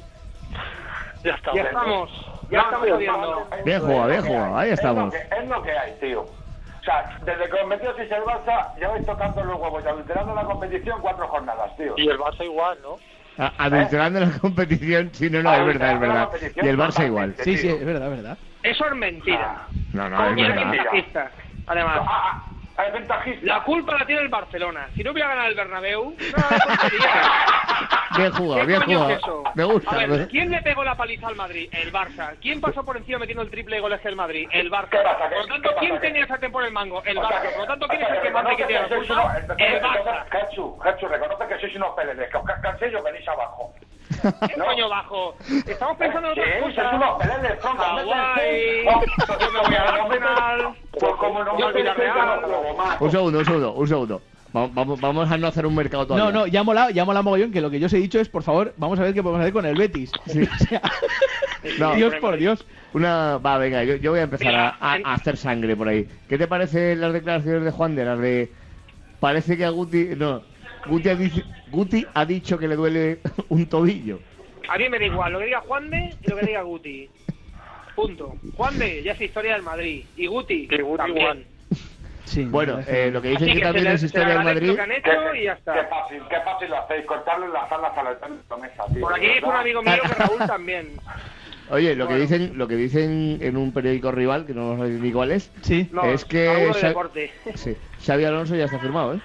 Ya estamos. Ya estamos, ya No, estamos tío, jodiendo. no, es Bien lo jugado, que bien hay. jugado, ahí Es lo estamos. que- Es lo que hay, tío. O sea, desde que os metió seis el Barça, ya vais tocando los huevos y adulterando la competición cuatro jornadas, tío. Y el Barça igual, ¿no? A- Adulterando la competición, sí, no, no, es verdad, es verdad. Y el Barça igual. Sí, sí, es verdad, es verdad. Eso es mentira. No, no, Como es que eres verdad. ventajista, además. Ah, ah, es ventajista. La culpa la tiene el Barcelona. Si no hubiera ganado el Bernabéu, no, es tontería. Bien jugado, ¿Qué bien coño jugado. es eso? Me gusta. A ver, me- ¿quién le pegó la paliza al Madrid? El Barça. ¿Quién pasó por encima metiendo el triple de goles que el Madrid? El Barça. ¿Qué pasa? ¿Qué- Por lo tanto, qué ¿quién pasa? tenía esa temporada en mango? El O sea, Barça. que- Por lo tanto, o ¿quién sea, es el que que manda y que reconoce tiene la sois culpa? unos- El Barça. Hachu, Hachu, reconoce que sois unos peleles, que os cascansé y os venís abajo. ¿Qué coño bajo? Estamos pensando en Sí, otras sois cosas. unos peleles, tronco. Hawái. No, Yo me voy al Arsenal. Pues como no Yo me Villarreal. Villarreal, no juego más. Un segundo, un segundo, un segundo. Va- Vamos, vamos a no hacer un mercado todavía. No, no, ya mola, ya mola mogollón que lo que yo os he dicho es, por favor, vamos a ver qué podemos hacer con el Betis. O sea, No. Dios por Dios. Una, va, venga, yo, yo voy a empezar Mira, a, a- a hacer sangre por ahí. ¿Qué te parecen las declaraciones de Juan de las de parece que a Guti, no, Guti ha, dicho, Guti ha dicho que le duele un tobillo? A mí me da igual lo que diga Juan de y lo que diga Guti. Punto. Juan de ya es historia del Madrid. Y Guti, Que Guti también. igual. Sí, Bueno, eh, lo que dicen Así que que también se le- es se historia le del agradece Madrid. lo que han hecho y ya Qué está. fácil, qué fácil lo hacéis, cortarle las alas a la mesa, tío. Por aquí dice un ¿verdad? amigo mío que Raúl también. Oye, lo que Bueno. dicen, lo que dicen en un periódico rival, que no sé ni cuál es, Sí. No, es que Raúl de Xa- deporte. sí, Xavi Alonso ya está firmado, ¿eh?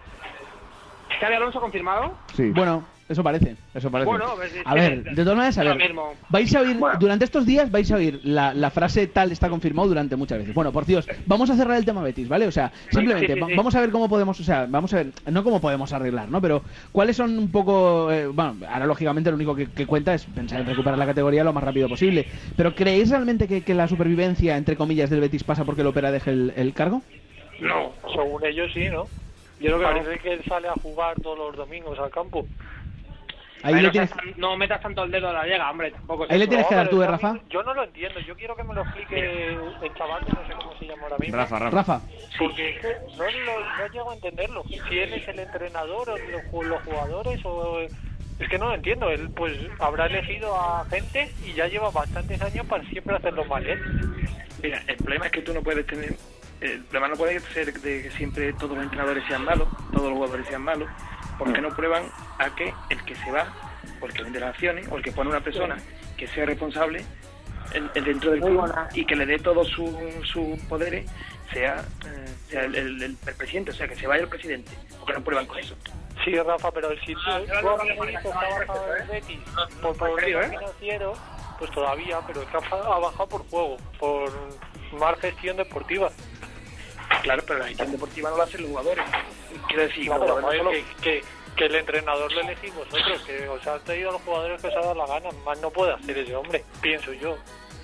¿Xavi Alonso confirmado? Sí. Bueno, eso parece. Eso parece. Bueno, pues, A ver, de todas maneras, a lo ver, mismo. vais a oír, Bueno. durante estos días vais a oír la, la frase tal está confirmado durante muchas veces. Bueno, por Dios, vamos a cerrar el tema Betis, ¿vale? O sea, simplemente, Sí, sí, va- sí. vamos a ver cómo podemos, o sea, vamos a ver, no cómo podemos arreglar, ¿no? Pero cuáles son un poco, eh, bueno, ahora lógicamente lo único que, que cuenta es pensar en recuperar la categoría lo más rápido posible. Pero ¿creéis realmente que, que la supervivencia, entre comillas, del Betis pasa porque el Opera deje el, el cargo? No, según ellos sí, ¿no? Yo creo que Parece no. que él sale a jugar todos los domingos al campo. Ahí Ahí le no, tienes, seas tan- no metas tanto el dedo a la llaga, hombre, tampoco es ahí le eso. tienes que dar pero tú, ¿eh, es que a Rafa? mí- Yo no lo entiendo, yo quiero que me lo explique el chaval, que no sé cómo se llama ahora mismo. Rafa, Rafa. Rafa. Porque es que no, lo- no llego a entenderlo. Si él es el entrenador o los, ju- los jugadores o... Es que no lo entiendo. Él pues habrá elegido a gente y ya lleva bastantes años para siempre hacerlo mal él. Mira, el problema es que tú no puedes tener... El problema no puede ser de que siempre todos los entrenadores sean malos, todos los jugadores sean malos, porque no prueban a que el que se va, o el que vende las acciones, o el que pone una persona que sea responsable en- en dentro del club y que le dé todos sus sus poderes, sea, eh, sea el, el- el presidente, o sea, que se vaya el presidente, porque no prueban con eso. Sí, Rafa, pero el sitio Ah, tú a mí me dices que ha bajado el Betis por problemas financieros, pues todavía, pero es que ha ha bajado por juego, por mal gestión deportiva. Claro, pero la gestión deportiva no la hacen los jugadores. Quiero decir, No, los pero jugadores joder, solo- que, que, que el entrenador lo elegís vosotros, que os han traído a los jugadores que os ha dado la gana, más no puede hacer ese hombre, pienso yo.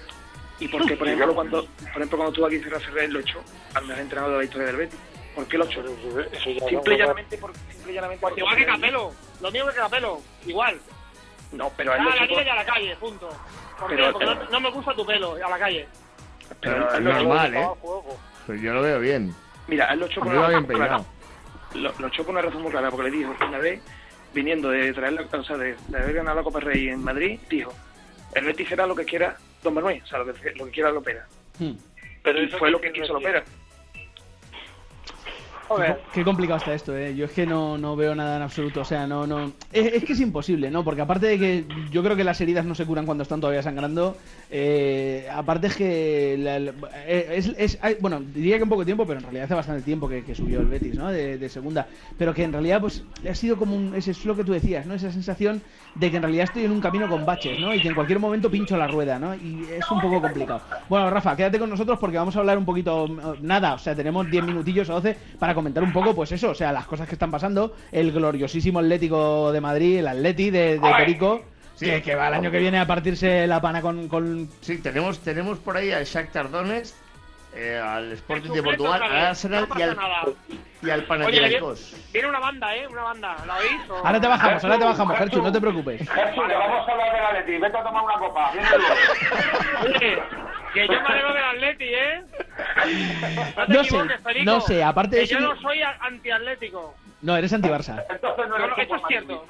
Y porque, por ejemplo, cuando por ejemplo cuando tú aquí Ferrer Ferrer lo echó al mejor entrenador de la historia del Betis, ¿por qué lo echó? Eso ya Simple y no- llanamente por simple y llanamente Pues porque- igual que Capelo, lo mismo que Capelo, igual. No, pero a él Ah, lo la echó liga por- y a la calle, punto. ¿Por Pero- qué? Porque pero- no, no me gusta tu pelo, a la calle. Pero Pero es él lo- normal, ¿eh? Pues yo lo veo bien. Mira, él lo echó A por mí una va bien razón muy clara. peinado. Lo, lo echó por una razón muy clara, porque le dijo una vez, viniendo de traer la, o sea, de, de haber ganado la Copa Rey en Madrid, dijo, el Betis será lo que quiera Don Manuel, o sea, lo que, lo que quiera Lopera. Hmm. Pero Y eso fue qué lo que quiere quiso decir. Lopera. Joder. Qué, qué complicado está esto, eh. Yo es que no, no veo nada en absoluto. O sea, no, no. Es, es que es imposible, ¿no? Porque aparte de que yo creo que las heridas no se curan cuando están todavía sangrando. Eh, aparte es que la, la- es, es- hay- bueno, diría que en poco tiempo, pero en realidad hace bastante tiempo que, que subió el Betis, ¿no? De, de segunda. Pero que en realidad, pues, ha sido como un, ese es lo que tú decías, ¿no? Esa sensación de que en realidad estoy en un camino con baches, ¿no? Y que en cualquier momento pincho la rueda, ¿no? Y es un poco complicado. Bueno, Rafa, quédate con nosotros porque vamos a hablar un poquito, nada, o sea, tenemos diez minutillos o doce para comentar un poco, pues eso, o sea, las cosas que están pasando, el gloriosísimo Atlético de Madrid, el Atleti de, de Perico, Sí. que, que va el año que viene a partirse la pana con... con... Sí, tenemos, tenemos por ahí al Shakhtar Donetsk, eh, al Sporting de Suplente Portugal, otra al vez, Arsenal no pasa y al, nada. y al Oye, viene, Panathinaikos. viene una banda, ¿eh? Una banda, ¿la oís? o- Ahora te bajamos, ahora te bajamos, Gerchu, no te preocupes. Jesús, que vamos a hablar del Atleti. Vete a tomar una copa. Viene luego. Oye, que yo me alegro del Atleti, ¿eh? No te No sé, equivoques, Perico. no sé, aparte de que yo eso- no soy a- antiatlético. No, eres anti-Barça. Entonces no No, eres no, tú eso es cierto.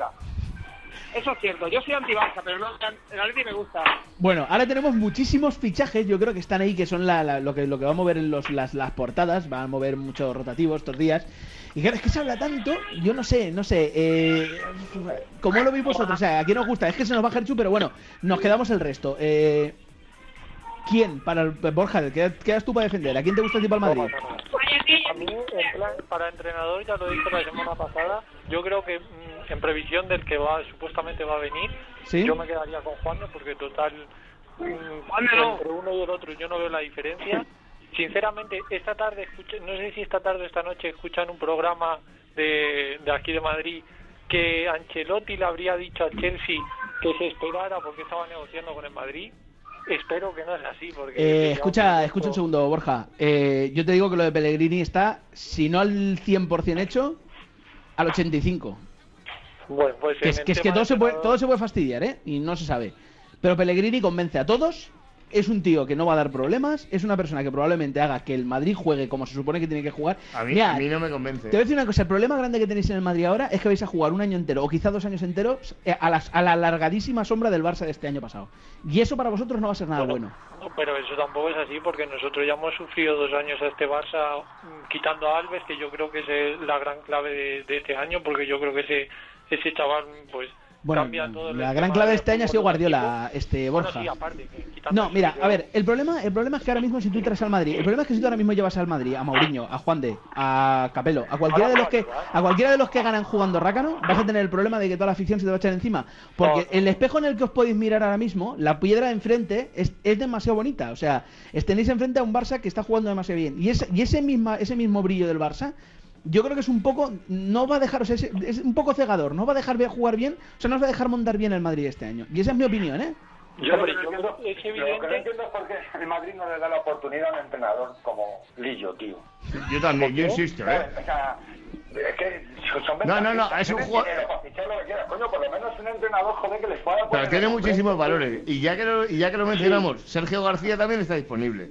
Eso es cierto. Yo soy anti-Barça, pero no, el Atleti me gusta. Bueno, ahora tenemos muchísimos fichajes, yo creo que están ahí, que son la, la- lo, que, lo que va a mover en los, las, las portadas, va a mover muchos rotativos estos días. Y claro, es que se habla tanto, yo no sé, no sé, eh, ¿cómo lo veis vosotros? O sea, ¿a quién os gusta? Es que se nos va Gerchu, pero bueno, nos quedamos el resto. Eh, ¿Quién? Para el, Borja, ¿qué quedas tú para defender? ¿A quién te gusta el tipo al Madrid? A mí, en plan, para entrenador, ya lo dije la semana pasada, yo creo que mm, en previsión del que va supuestamente va a venir, ¿Sí? yo me quedaría con Juanme porque total, mm, Juanme no. entre uno y el otro yo no veo la diferencia. Sinceramente, esta tarde, escuché, no sé si esta tarde o esta noche escuchan un programa de, de aquí de Madrid que Ancelotti le habría dicho a Chelsea que se esperara porque estaba negociando con el Madrid. Espero que no sea así porque... Eh, ya escucha, un escucha un poco- segundo, Borja. Eh, yo te digo que lo de Pellegrini está, si no al cien por ciento hecho, al ochenta y cinco. Bueno, pues Que en es el que, es que tema todo, se puede, entrenador- todo se puede fastidiar, ¿eh? Y no se sabe. Pero Pellegrini convence a todos. Es un tío que no va a dar problemas. Es una persona que probablemente haga que el Madrid juegue como se supone que tiene que jugar. A mí, Mira, a mí no me convence. te voy a decir una cosa. El problema grande que tenéis en el Madrid ahora es que vais a jugar un año entero o quizá dos años enteros eh, a, las, a la largadísima sombra del Barça de este año pasado. Y eso para vosotros no va a ser nada bueno. No, pero eso tampoco es así porque nosotros ya hemos sufrido dos años a este Barça mm, quitando a Alves, que yo creo que es el- la gran clave de, de este año, porque yo creo que ese ese chaval pues Bueno, cambia todo el la tema gran clave de del este año ha sido fútbol del Guardiola, equipo. este Bueno, Borja. sí, aparte, que quitando No, eso, mira, yo- a ver, el problema, el problema es que ahora mismo si tú traes al Madrid, el problema es que si tú ahora mismo llevas al Madrid, a Mourinho, a Juan de, a Capello, a cualquiera de los que, a cualquiera de los que ganan jugando rácano, vas a tener el problema de que toda la afición se te va a echar encima, porque el espejo en el que os podéis mirar ahora mismo, la piedra de enfrente es, es demasiado bonita, o sea, es- tenéis enfrente a un Barça que está jugando demasiado bien y ese, y ese misma, ese mismo brillo del Barça. Yo creo que es un poco, no va a dejar, o sea, es, es un poco cegador, no va a dejar ver jugar bien, o sea, no os va a dejar montar bien el Madrid este año. Y esa es mi opinión, ¿eh? Yo lo que Hombre, no yo entiendo, creo que es lo que no evidente. entiendo es por qué el Madrid no le da la oportunidad a un entrenador como Lillo, tío. Yo también, yo insisto, ¿eh? O sea, es que son No, no, no, es un tienen juego- dinero para fichar lo que quieras, coño, por lo menos un entrenador, joder, que les pueda Pero poner tiene en el muchísimos frente. valores. Y ya que lo, y ya que lo mencionamos, Sergio García también está disponible.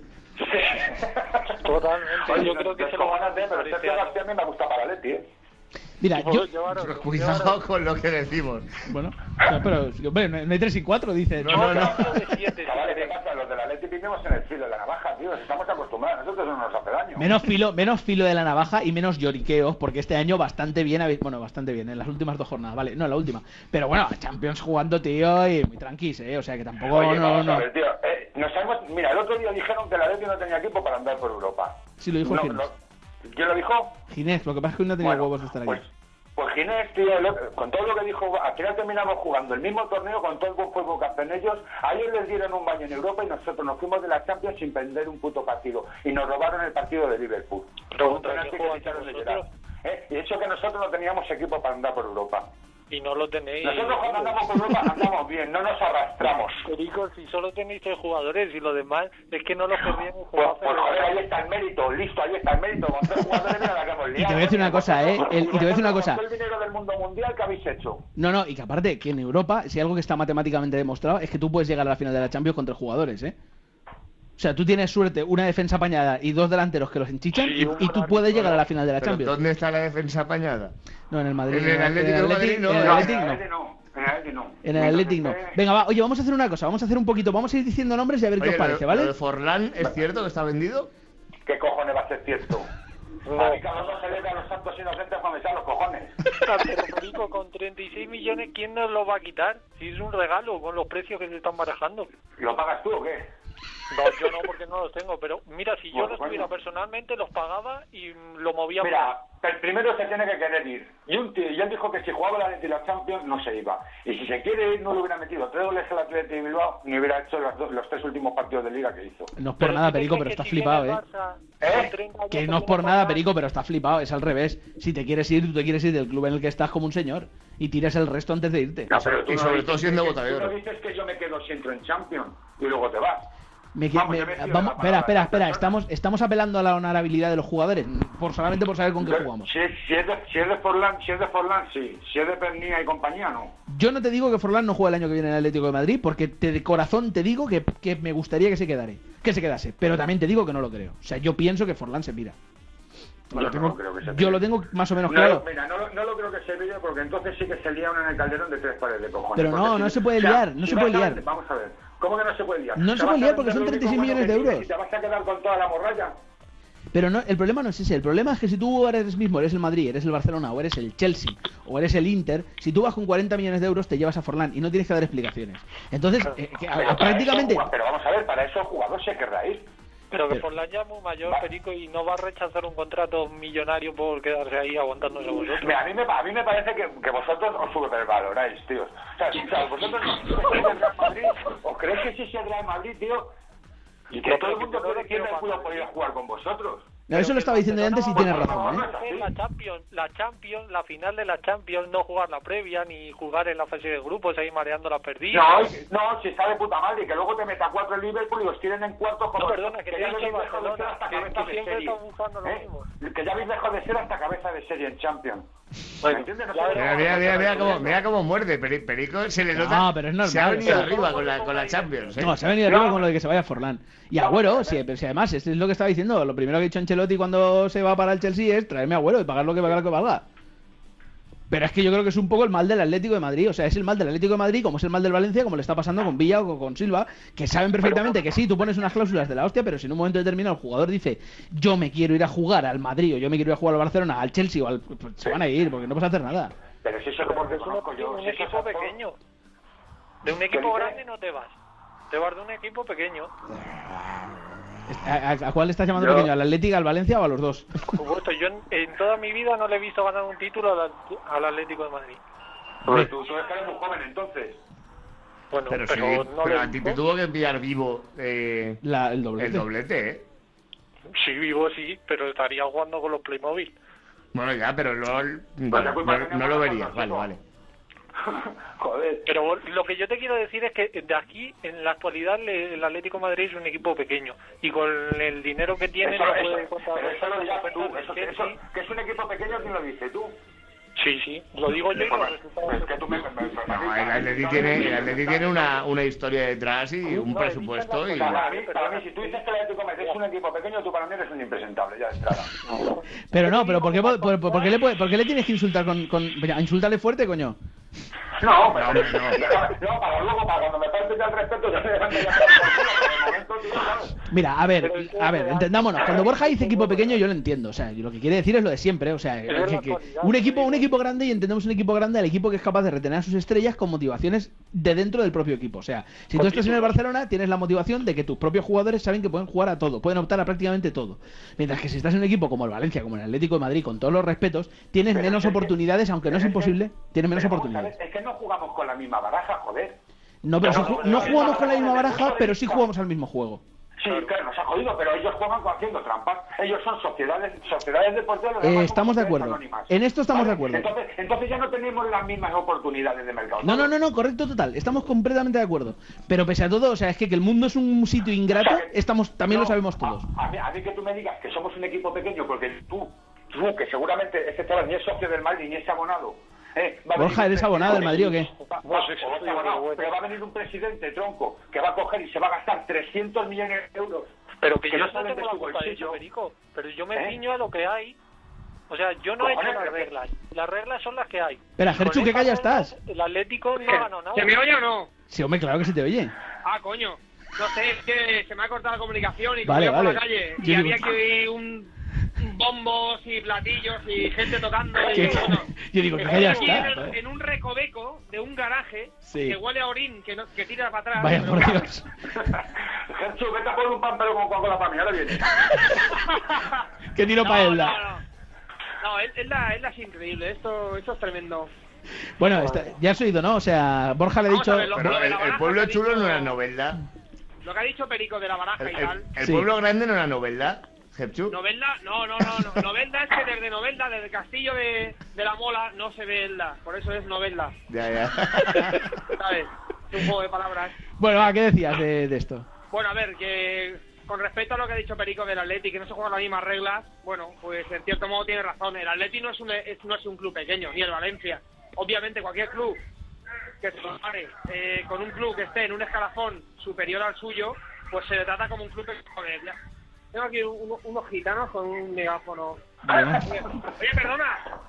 Totalmente, Oye, yo no- creo que no se lo van a descojonate, hacer pero este Sergio año. García a mí me gusta para Leti, ¿eh? Mira, yo... Llevaros- Cuidado llevaros- con lo que decimos. Bueno, no, pero hombre, no no hay tres y cuatro, dice. No, no, no. Chavales, ¿qué pasa? Los de la Leti vivimos en el filo de la navaja, tío. Estamos acostumbrados. Nosotros no nos hace daño. Menos filo, menos filo de la navaja y menos lloriqueos, porque este año bastante bien habéis, bueno, bastante bien, en las últimas dos jornadas, vale, no, en la última. Pero bueno, Champions jugando, tío, y muy tranquis, eh, o sea que tampoco Oye, no, vamos no. a ver, tío. Eh, nos hemos... Mira, el otro día dijeron que la Leti no tenía equipo para andar por Europa. Sí, lo dijo No, Ginés. no. ¿Quién lo dijo? Ginés, lo que pasa es que hoy no tenía Bueno, huevos de estar aquí. Pues, pues Ginés, tío, lo- con todo lo que dijo, al final terminamos jugando el mismo torneo con todo el buen juego que hacen ellos. A ellos les dieron un baño en Europa y nosotros nos fuimos de la Champions sin perder un puto partido. Y nos robaron el partido de Liverpool. Pregunta, Un penalti ¿qué que juego se echaron de vosotros? llorar. ¿Eh? Y eso que nosotros no teníamos equipo para andar por Europa. Y no lo tenéis. Nosotros cuando andamos por Europa andamos bien, no nos arrastramos. Perico, si solo tenéis tres jugadores y lo demás es que no los querrían Pues, jugar. pues joder, ahí está el mérito, listo, ahí está el mérito. Con tres jugadores mira la que hemos liado. Y te voy a decir una cosa, eh, el- y te voy a decir una cosa. Con todo el dinero del mundo mundial que habéis hecho. No, no, y que aparte, que en Europa, si algo que está matemáticamente demostrado, es que tú puedes llegar a la final de la Champions con tres jugadores, eh. O sea, tú tienes suerte, una defensa apañada y dos delanteros que los enchichan Sí, y, un y tú gran- puedes llegar a la final de la Pero Champions. ¿dónde está la defensa apañada? No, en el Madrid. En el Atlético de Madrid, no. en el No, Atlético En el no. Atleti no. En el Atleti no. En el Athletic no. Venga, va, oye, vamos a hacer una cosa, vamos a hacer un poquito, vamos a ir diciendo nombres y a ver qué Oye, os parece, lo- ¿vale? lo de Forlán, ¿es cierto que está vendido? ¿Qué cojones va a ser cierto? A mí cada uno se le da a los santos inocentes cuando me salen los cojones. Pero Perico, con treinta y seis millones, ¿quién nos lo va a quitar? Si es un regalo con los precios que se están barajando. ¿Lo pagas tú o qué? No, yo no, porque no los tengo, pero mira, si yo Bueno, los tuviera bueno. personalmente, los pagaba y lo movía. Mira, el primero se tiene que querer ir. Y, un tío, y él dijo que si jugaba la Atleti y la Champions no se iba. Y si se quiere ir, no le hubiera metido tres goles al Atleti de Bilbao, ni hubiera hecho los, dos- los tres últimos partidos de Liga que hizo. No es por nada, Perico, pero está flipado, ¿eh? Que no es por nada, Perico, pero está flipado. Es al revés. Si te quieres ir, tú te quieres ir del club en el que estás como un señor. Y tiras el resto antes de irte. No, pero tú Y no sobre dices todo siendo que- bota de tú no oro. dices que yo me quedo si entro en Champions y luego te vas. Me, qui- Vamos, me- yo me fío de vamos, la espera, palabra espera, de espera. la Estamos, estamos apelando a la honorabilidad de los jugadores. Por, solamente por saber con qué jugamos. Si es, si es de, si es de Forlán, si es de Forlán, sí. Si es de Pernía y compañía, no. Yo no te digo que Forlán no juegue el año que viene en el Atlético de Madrid, porque te, de corazón te digo que, que me gustaría que se quedare, que se quedase, pero también te digo que no lo creo. O sea, yo pienso que Forlán se pira. Yo Lo no tengo- creo que se yo pire. lo tengo más o menos No, claro. Mira, no, lo- no lo creo que se pille porque entonces sí que se lía una en el calderón de tres pares de cojones. Pero Porque no, si- no se puede o sea, liar, no si se vas puede a liar. vender- Vamos a ver, ¿cómo que no se puede liar? No Te se vas puede a liar porque vender son lo treinta y seis único millones de bueno que euros. tienes y te vas a quedar con toda la morralla. Pero no, el problema no es ese, el problema es que si tú eres mismo, eres el Madrid, eres el Barcelona, o eres el Chelsea, o eres el Inter, si tú vas con cuarenta millones de euros te llevas a Forlán y no tienes que dar explicaciones. Entonces, eh, que a- Pero a- para prácticamente... eso- pero vamos a ver, para eso el jugador se querrá ir. Pero que Pero- Forlán ya es muy mayor, Perico, y no va a rechazar un contrato millonario por quedarse ahí aguantándose a vosotros. Mira, a mí me, a mí me parece que, que vosotros os supervaloráis, tíos. O sea, o sea, vosotros no sois del Real Madrid, ¿os creéis que sí es el Real Madrid, tío? Y que No, todo el pero mundo que yo no quiere lo quiere quiero el culo matar. por ir a jugar con vosotros. No, eso lo estaba diciendo yo antes y tienes razón, ¿eh? hacer la Champions, la Champions, la final de la Champions, no jugar la previa ni jugar en la fase de grupos ahí mareando la perdida. No, y- no, si está de puta madre, y que luego te meta cuatro en Liverpool y los tiren en cuartos como... No, perdona, que te ya he dicho habéis dejado de ser Barcelona, hasta que- cabeza que de siempre serie, están buscando lo ¿eh? mismo. Que ya habéis dejado de ser hasta cabeza de serie en Champions. ¿Me entiendes? No sé Mira, cómo- mira, mira, mira cómo, mira cómo muerde. Peri- Perico se le nota. No, pero es normal. Se ha venido Pero- arriba con la, con la Champions. ¿eh? No, se ha venido arriba con lo de que se vaya Forlán. Y Agüero, si, pero si además, esto es lo que estaba diciendo, lo primero que ha dicho Ancelotti cuando se va para el Chelsea es traerme a Agüero y pagar lo que pagar lo que valga. Pero es que yo creo que es un poco el mal del Atlético de Madrid. O sea, es el mal del Atlético de Madrid, como es el mal del Valencia, como le está pasando con Villa o con- con Silva, que saben perfectamente que sí, tú pones unas cláusulas de la hostia, pero si en un momento determinado el jugador dice yo me quiero ir a jugar al Madrid o yo me quiero ir a jugar al Barcelona, al Chelsea o al... pues se van a ir, porque no vas a hacer nada. Pero si eso como Porque que es un, conozco yo, un si eso equipo es todo- pequeño. De un equipo dice? grande no te vas. Te vas de un equipo pequeño. ¿A, a- a cuál le estás llamando Yo- pequeño? ¿Al Atlético, al Valencia o a los dos? Por supuesto, yo en, en toda mi vida no le he visto ganar un título al, al Atlético de Madrid. Pero tú, tú eres que eres muy joven, entonces. Bueno, Pero, pero, sí, no pero le a ti he te visto. tuvo que enviar vivo eh, La- el doblete. el doblete, ¿eh? Sí, vivo sí, pero estaría jugando con los Playmobil. Bueno, ya, pero LOL. Pues Vale, la culpa no, tenemos no lo nosotros, verías, vale, chico. vale. Joder. Pero lo que yo te quiero decir es que de aquí, en la actualidad, le- el Atlético de Madrid es un equipo pequeño. Y con el dinero que tiene Eso, no eso, puede contar pero eso lo dirás con tú. ofertas Eso, del eso, Chelsea. que es un equipo pequeño, ¿quién lo dice? ¿Tú? Sí, sí, lo digo yo y los Pues, resultados. pues que tú me... me- me- No, el Atleti tiene, el Atleti tiene una, una historia detrás y un presupuesto y... Para mí, para mí, si tú dices que el Atlético de Madrid es un equipo pequeño, tú para mí eres un impresentable, ya de entrada. Pero no, pero ¿por qué, por, por- por qué le, puede- por qué le tienes que insultar con... con mira, insúltale fuerte, coño. No, pero... No, hombre, no. No, para luego, para cuando me partes ya el respeto, ya me dejan de llamar por culo, pero de momento, tío, ¿sabes? Mira, a ver, a ver, entendámonos. Cuando Borja dice equipo pequeño, yo lo entiendo. O sea, lo que quiere decir es lo de siempre. O sea, que- que un equipo, un equipo grande, y entendemos un equipo grande, al equipo que es capaz de retener a sus estrellas con motivaciones de dentro del propio equipo. O sea, si tú estás en el Barcelona, tienes la motivación de que tus propios jugadores saben que pueden jugar a todo, pueden optar a prácticamente todo. Mientras que si estás en un equipo como el Valencia, como el Atlético de Madrid, con todos los respetos, tienes Pero menos es que- oportunidades, aunque no es pero es que- imposible, tienes menos pero vamos a oportunidades. ver, es que no jugamos con la misma baraja, joder. No, pero No, si no, ju- no, no no, jugamos no, con la no, misma no, no, baraja, no, pero sí no. jugamos al mismo juego. Sí, claro, nos ha jodido, pero ellos juegan haciendo trampas. Ellos son sociedades, sociedades deportivas. los Eh, demás estamos somos de sociedades acuerdo. anónimas. En esto estamos ¿Vale? de acuerdo. Entonces, entonces ya no tenemos las mismas oportunidades de mercado. No, no, no, no, correcto, total. Estamos completamente de acuerdo. Pero pese a todo, o sea, es que, que el mundo es un sitio ingrato, O sea, que- estamos, también no, lo sabemos todos. A, a mí, a mí que tú me digas que somos un equipo pequeño porque tú, tú que seguramente este chaval ni es socio del Madrid ni es abonado. Eh, va a Borja, venir ¿eres un abonado del Madrid o qué? Va- va- o es abonado, pero va a venir un presidente tronco que va a coger y se va a gastar trescientos millones de euros. Pero que, que yo no no salen tengo de la su culpa de bolsillo. eso, Perico. Pero yo me ¿Eh? ciño a lo que hay. O sea, yo no he hecho Cojones, las pero- reglas. Las reglas son las que hay. Espera, Y Gerchu, con ¿qué esas calla reglas, estás? El Atlético no ha ganado nada. ¿Se me oye o no? Sí, hombre, claro que se te oye. Ah, coño. No sé, es que se me ha cortado la comunicación y Vale, como iba por vale. la calle Yo y digo- había que oír un, un bombos y platillos y gente tocando. Y, ¿Qué? bueno, Yo digo, que estoy ya aquí está. en, el- en un recoveco de un garaje Sí. que huele a orín, que, no, que tira para atrás. Vaya pero por claro, Dios. Gerchu, vete a por un pan pero con Coca-Cola para mí, ahora viene. ¿Qué tiro no, para él no, da? no. No, es, es, la, es la es increíble, esto, esto es tremendo. Bueno, está- ya has oído, ¿no? O sea, Borja le ha Vamos dicho... a ver, lo- Pero lo de el, la el baraja pueblo que ha chulo dicho- no era novedad. Lo que ha dicho Perico de la baraja El, y el- tal. el Sí. pueblo grande no era novedad, Gerchu. Novelda, no, no, no, no. Novelda es que desde Novelda, desde el castillo de, de la Mola, no se ve Elda. Por eso es Novelda. Ya, ya. ¿Sabes? Es un juego de palabras. Bueno, va, ¿qué decías de, de esto? Bueno, a ver, que con respecto a lo que ha dicho Perico del Atleti, que no se juegan las mismas reglas, bueno, pues en cierto modo tiene razón. El Atleti no es un, es- no es un club pequeño, ni el Valencia. Obviamente cualquier club que se compare eh, con un club que esté en un escalafón superior al suyo, pues se le trata como un club que... Joder, ya. Tengo aquí un- unos gitanos con un megáfono. Bueno. Oye, perdona.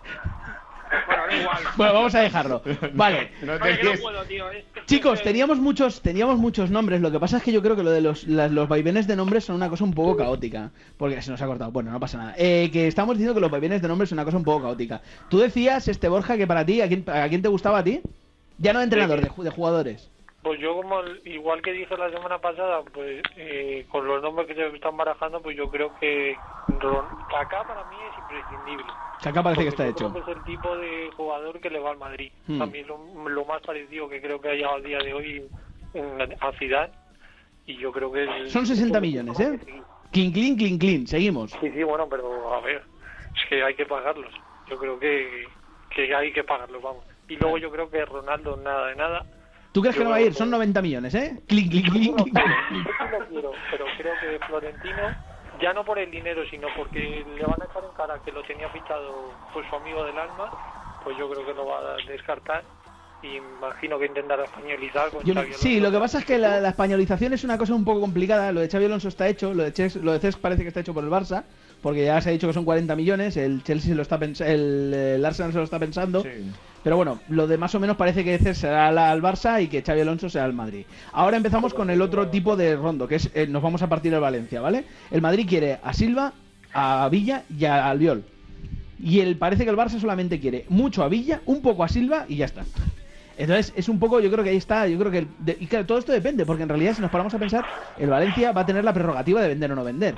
Bueno, da igual. Bueno, vamos a dejarlo. Vale. No te Oye, que no fíes. puedo, tío. Es que- Chicos, es- teníamos muchos, teníamos muchos nombres. Lo que pasa es que yo creo que lo de los, las- los vaivenes de nombres son una cosa un poco caótica. Porque se nos ha cortado. Bueno, no pasa nada. Eh, que estamos diciendo que los vaivenes de nombres son una cosa un poco caótica. Tú decías, este Borja, que para ti, ¿a quién, a quién te gustaba a ti? Ya no de entrenador, de, ju- de jugadores. Pues yo, como el- igual que dije la semana pasada, pues eh, con los nombres que se están barajando, pues yo creo que Ron- Kaká para mí es imprescindible. Kaká parece que está Porque yo hecho. creo que es el tipo de jugador que le va al Madrid. Hmm. A mí es lo, lo más parecido que creo que haya al día de hoy en, a Zidane. Y yo creo que... el- Son sesenta millones, ¿eh? Clean, clean, clean, clean. Seguimos. Sí, sí, bueno, pero a ver, es que hay que pagarlos. Yo creo que, que hay que pagarlos, vamos. Y luego yo creo que Ronaldo nada de nada. ¿Tú crees que Yo no va a creo ir? Son noventa millones, ¿eh? Clean, clean, clean, clean. Yo sí lo quiero, pero creo que Florentino, ya no por el dinero, sino porque le van a echar en cara que lo tenía fichado pues su amigo del alma, pues yo creo que lo va a descartar. Y imagino que intentará españolizar con Yo no- Xabi sí, Alonso. lo que pasa es que la, la españolización es una cosa un poco complicada. Lo de Xabi Alonso está hecho, lo de, Ches- lo de Cesc parece que está hecho por el Barça, porque ya se ha dicho que son cuarenta millones, el Chelsea se lo está pens- el, el Arsenal se lo está pensando. Pero bueno, lo de más o menos parece que Cesc será al, al Barça y que Xabi Alonso será al Madrid. Ahora empezamos con el otro tipo de rondo, que es eh, nos vamos a partir del Valencia, ¿vale? El Madrid quiere a Silva, a Villa y a Albiol. Y el parece que el Barça solamente quiere mucho a Villa, un poco a Silva y ya está. Entonces es un poco, yo creo que ahí está, yo creo que el- de- y claro, todo esto depende, porque en realidad si nos paramos a pensar, el Valencia va a tener la prerrogativa de vender o no vender.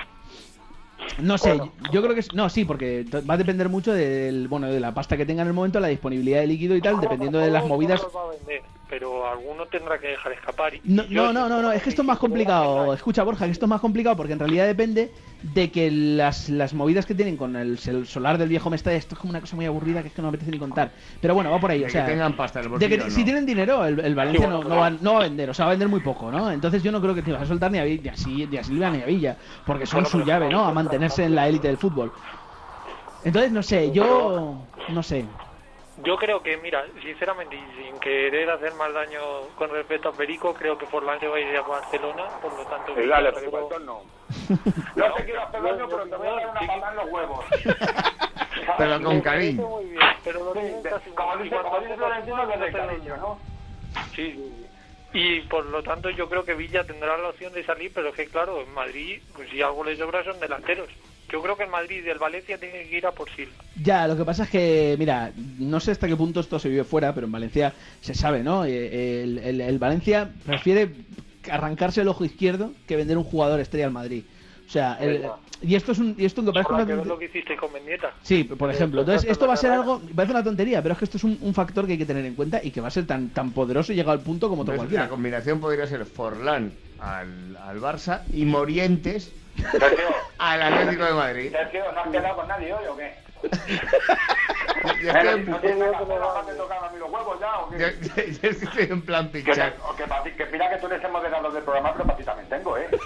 No sé, yo creo que es, no, sí, porque to- va a depender mucho del, bueno, de la pasta que tenga en el momento, la disponibilidad de líquido y tal, dependiendo de las Todos movidas. los va a vender, pero alguno tendrá que dejar escapar. Y No, yo- no, no, no, no, es que esto es más complicado. Escucha, Borja, que esto es más complicado porque en realidad depende de que las, las movidas que tienen con el, el solar del viejo Mestalla, esto es como una cosa muy aburrida que es que no me apetece ni contar. Pero bueno, va por ahí, De o que sea. tengan pasta en el de que bolsillo, si ¿no? tienen dinero, el, el Valencia Sí, bueno, no, no, va, no va a vender, o sea, va a vender muy poco, ¿no? Entonces yo no creo que te vas a soltar ni a, Vi- ni a, Si- ni a Silva ni a Villa, porque son Bueno, su pero- llave, ¿no? A mantenerse en la élite del fútbol. Entonces, no sé, yo. No sé. Yo creo que, mira, sinceramente, y sin querer hacer más daño con respecto a Perico, creo que Forlán se va a ir a Barcelona, por lo tanto... Sí, dale, creo- por no. No te quiero hacer daño, pero te voy a dar una patada en los huevos. Pero con cariño. Muy bien, pero lo tienen casi- Como dice, como dice Florentino, desde el cariño, ¿no? Sí, sí, sí. Y por lo tanto yo creo que Villa tendrá la opción de salir, pero es que claro, en Madrid, pues si algo le sobra son delanteros. Yo creo que el Madrid y el Valencia tienen que ir a por Silva. Ya, lo que pasa es que, mira, no sé hasta qué punto esto se vive fuera, pero en Valencia se sabe, ¿no? Eh, El, el- el Valencia prefiere arrancarse el ojo izquierdo que vender un jugador estrella al Madrid. O sea, el- y esto es un, y esto aunque parezca Habrá una que ver lo que hiciste con Mendieta. Sí, por ejemplo. Entonces, esto va a ser algo, parece una tontería, pero es que esto es un, un factor que hay que tener en cuenta y que va a ser tan, tan poderoso y llega al punto como otro Entonces, cualquiera. la combinación podría ser Forlán al, al Barça y Morientes al Atlético de Madrid. Sergio, ¿no has quedado con nadie hoy o qué? Yo estoy, ¿No tienes que hacer de tocar a mí los huevos ya o yo- qué? yo estoy en plan Que, pinchar. o que, para ti- que mira que tú eres el moderador del programa, pero para ti también tengo, ¿eh?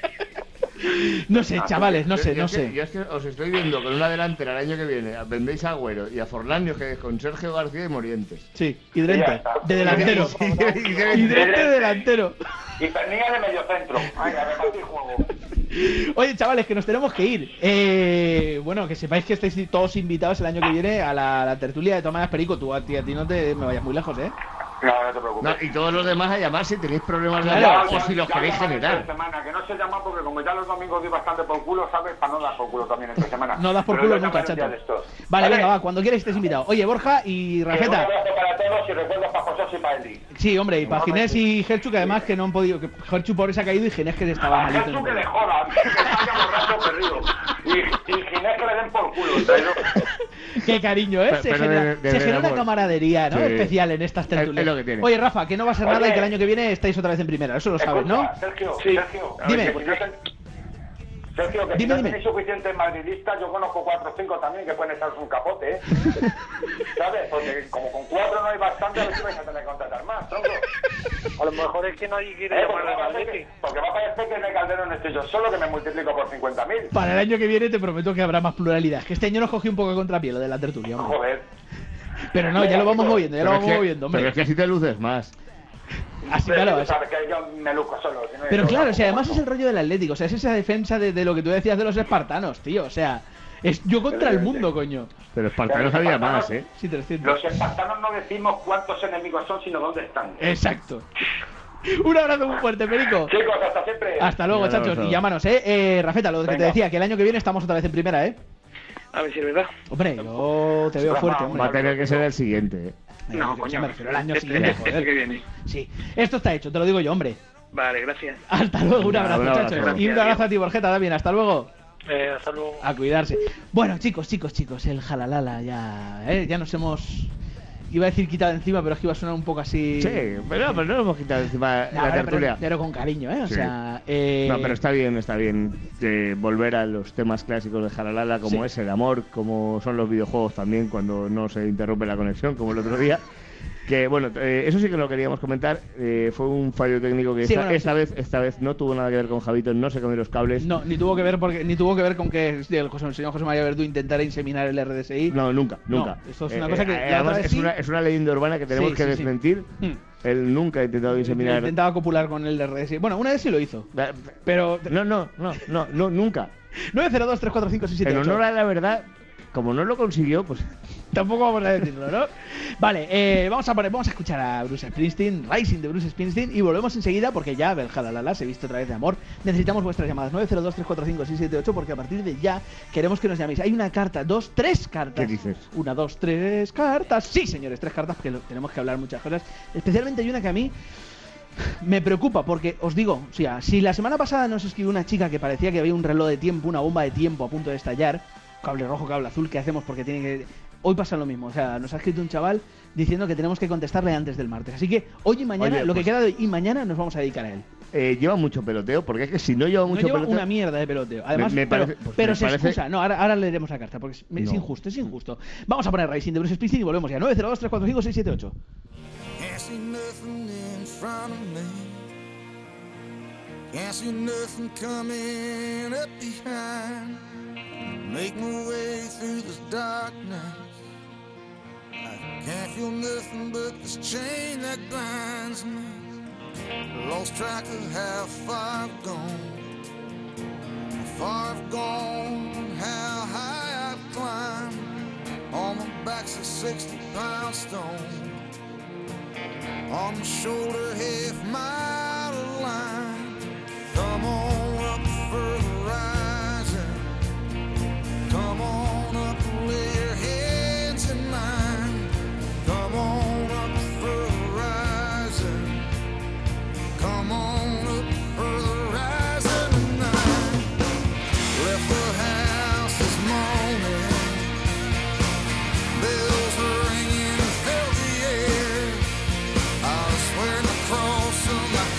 No sé, chavales, no Yo- sé, yo no es que- sé. Yo es que os estoy viendo con una delantera el año que viene. Vendéis a Agüero y a Forlán y os quedéis con Sergio García y Morientes. Sí, y Drente, de delantero. Y de- y de- Y Drente de delantero. Y Pernilla de medio centro. Ay, a repartir juego. Oye, chavales, que nos tenemos que ir. Eh, bueno, que sepáis que estáis todos invitados el año que viene a la, a la tertulia de Tomás Perico. Tú a ti, a ti no te me vayas muy lejos, ¿eh? No, no te preocupes. No, y todos los demás a llamar si tenéis problemas de Ya, o ya, si los ya queréis llaman generar. entre semana, que no se llama porque como ya los domingos doy bastante por culo, ¿sabes? Para no dar por culo también entre semana. No das por Pero culo yo nunca, llamaré un día chato. de estos. Vale, venga, va, cuando quieras estés invitado. Oye, Borja y Un Rafeta. abrazo para todos y recuerdos para José y para Eli. Sí, hombre, y para Ginés y Gerchu, que además que no han podido. Que Gerchu pobre se ha caído y Ginés que estaba A malito. Jesús que le jodan, que salga borracho perdido. Y, y Ginés que le den por culo, traidor. Qué cariño, ¿eh? Pero- Se pero genera, de- de se genera amor. una camaradería, ¿no? Sí. Especial en estas tertulias. Es- es lo que tiene. Oye, Rafa, que no va a ser nada Oye. y que el año que viene estáis otra vez en primera. Eso lo sabes, ¿no? Escucha, Sergio, Sí. Sergio, Dime. que si no ten- Sergio, que Dime, si no dime. tenéis suficientes madridistas, yo conozco cuatro o cinco también que pueden echarse un capote, ¿eh? ¿Sabes? Porque como con cuatro no hay bastante, a ver si vais a tener que contratar más, tronco. A lo mejor es que nadie quiere Eh, llamar porque, al va a parecer Atleti. que, porque va a parecer que en el Calderón estoy yo solo, que me multiplico por cincuenta mil. Para el año que viene te prometo que habrá más pluralidad. Que este año nos cogí un poco de contrapié lo de la tertulia, hombre. Joder. Pero no, ya lo vamos moviendo, ya lo Pero es vamos que- moviendo, hombre. Pero es que así te luces más. Así, Pero claro, tú es- sabes que yo me luzco solo. Si no hay Pero otro, claro, o sea, tampoco. además es el rollo del Atlético, o sea, es esa defensa de, de lo que tú decías de los espartanos, tío, o sea, es yo contra el mundo, coño. Pero espartanos había más, ¿eh? Sí, trescientos. Los espartanos no decimos cuántos enemigos son, sino dónde están. Exacto. Un abrazo muy fuerte, Perico. Chicos, hasta siempre. Hasta luego, Un abrazo. chachos. Y llámanos, ¿eh? eh Rafeta, lo que te Venga. decía, que el año que viene estamos otra vez en primera, ¿eh? A ver si es verdad. Hombre, yo te veo fuerte, hombre. Va a tener que ser el siguiente, ¿eh? No, Yo coño. me refiero al año este, siguiente, este joder. que viene. Sí, esto está hecho, te lo digo yo, hombre. Vale, gracias. Hasta luego, un Venga, abrazo, un abrazo. chachos. Gracias, Y un abrazo a ti, Borjeta, también. Hasta luego. Eh, hasta luego. A cuidarse. Bueno, chicos, chicos, chicos, el jalalala ya, ¿eh? Ya nos hemos... Iba a decir quitado encima, pero es que iba a sonar un poco así... Sí, pero no, pero no lo hemos quitado encima No, la pero- tertulia. pero, pero con cariño, ¿eh? O Sí. sea... Eh... No, pero está bien, está bien eh, volver a los temas clásicos de Jalalala, como Sí. es el amor, como son los videojuegos también, cuando no se interrumpe la conexión, como el otro día. Que bueno, eh, eso sí que lo queríamos comentar. eh, fue un fallo técnico que Sí, esta, bueno, esta sí. vez esta vez no tuvo nada que ver con Javito, no se cambió los cables. No, ni tuvo que ver porque ni tuvo que ver con que el, José- el señor José María Verdú intentara inseminar el R D S I. No, nunca, nunca. No, esto es una Eh, cosa que eh, la además otra vez es, sí. una, es una leyenda urbana que tenemos Sí, que sí, sí. desmentir. Hmm. Él nunca ha intentado inseminar. Intentaba copular con el R D S I. Bueno, una vez sí lo hizo. Pero No, no, no, no, no, nunca. nueve cero dos tres cuatro cinco seis siete En ocho. honor a la verdad, como no lo consiguió, pues Tampoco vamos a decirlo, ¿no? Vale, eh, vamos a poner, vamos a escuchar a Bruce Springsteen, Rising de Bruce Springsteen, y volvemos enseguida porque ya Beljalalala se viste otra vez de amor. Necesitamos vuestras llamadas nueve cero dos tres cuatro cinco seis siete ocho porque a partir de ya queremos que nos llaméis. Hay una carta, dos, tres cartas. ¿Qué dices? Una, dos, tres cartas. Sí, señores, tres cartas porque lo- tenemos que hablar muchas cosas. Especialmente hay una que a mí me preocupa porque os digo, o sea, si la semana pasada nos escribió una chica que parecía que había un reloj de tiempo, una bomba de tiempo a punto de estallar, cable rojo, cable azul, ¿qué hacemos? Porque tiene que... Hoy pasa lo mismo, o sea, nos ha escrito un chaval diciendo que tenemos que contestarle antes del martes. Así que hoy y mañana, Oye, lo pues- que queda de hoy y mañana nos vamos a dedicar a él. eh, lleva mucho peloteo, porque es que si no lleva No mucho lleva peloteo. una mierda de peloteo. Además, Me- me pero, parece- pues pero me se parece- excusa. No, ahora, ahora leeremos la carta, porque es, es No. injusto, es injusto. Vamos a poner Rising de Bruce Springsteen y volvemos ya. nueve cero dos tres cuatro cinco seis siete ocho. Can't see nothing in front of me. Can't see nothing coming up behind. Make my way through this darkness. I can't feel nothing but this chain that binds me. Lost track of how far I've gone. How far I've gone, how high I've climbed. On my back's a sixty pound stone. On my shoulder, half mile of line. Come on up for the rising. Come on up and lay your hands in mine. Come on up for the rising. Come on up for the rising tonight. Left the house this morning. Bells were ringing, filled the air. I was wearing the cross on my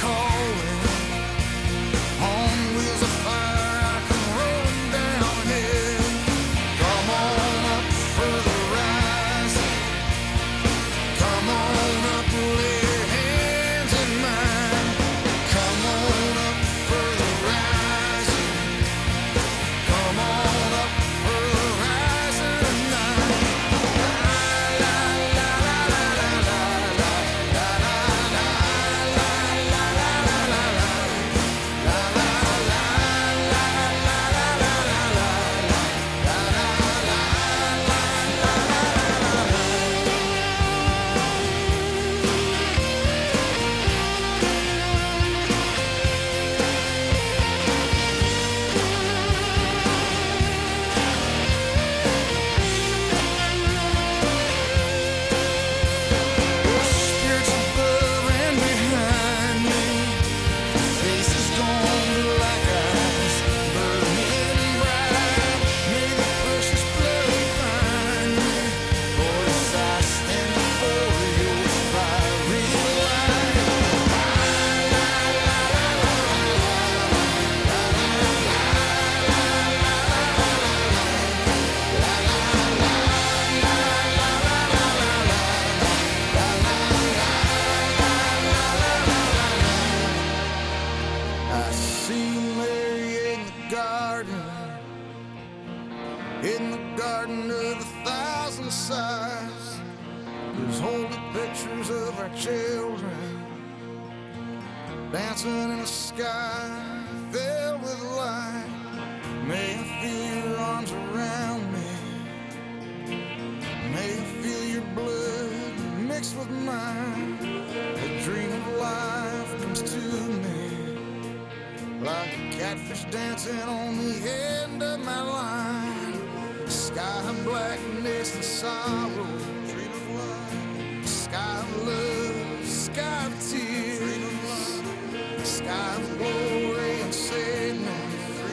see Mary in the garden, in the garden of a thousand sighs. There's holy pictures of our children dancing in the sky filled with light. May I feel your arms around me, may I feel your blood mixed with mine. A dream of life comes to me like a catfish dancing on the end of my line. Sky of blackness and sorrow, dream of love. Sky of love, sky of tears, sky of glory and sadness,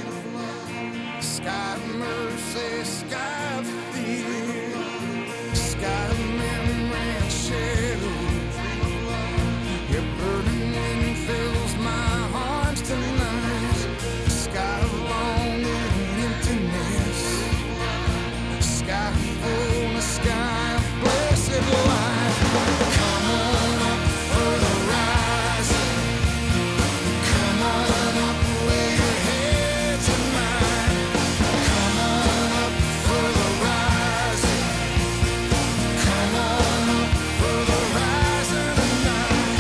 sky of mercy, sky of fear, sky of memory and shadow. Your burning wind fills my arms tonight. Sky of longing and emptiness, sky of fullness, sky of blessed life. Come on up for the rising. Come on up, lay your head tonight. Come on up for the rising. Come on up for the rising tonight.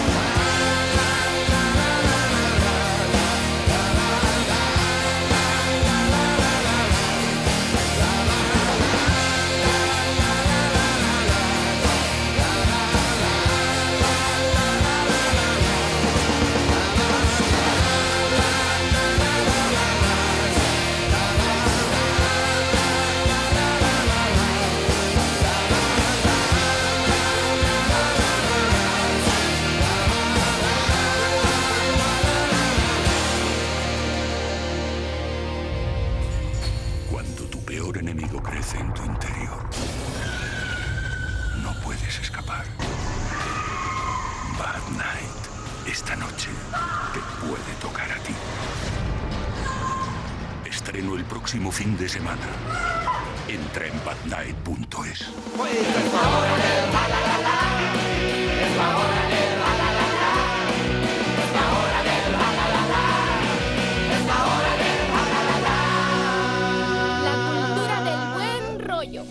Cuando tu peor enemigo crece en tu interior, no puedes escapar. Bad Night, esta noche te puede tocar a ti. Estreno el próximo fin de semana. Entra en bad night punto es. La cultura del buen rollo.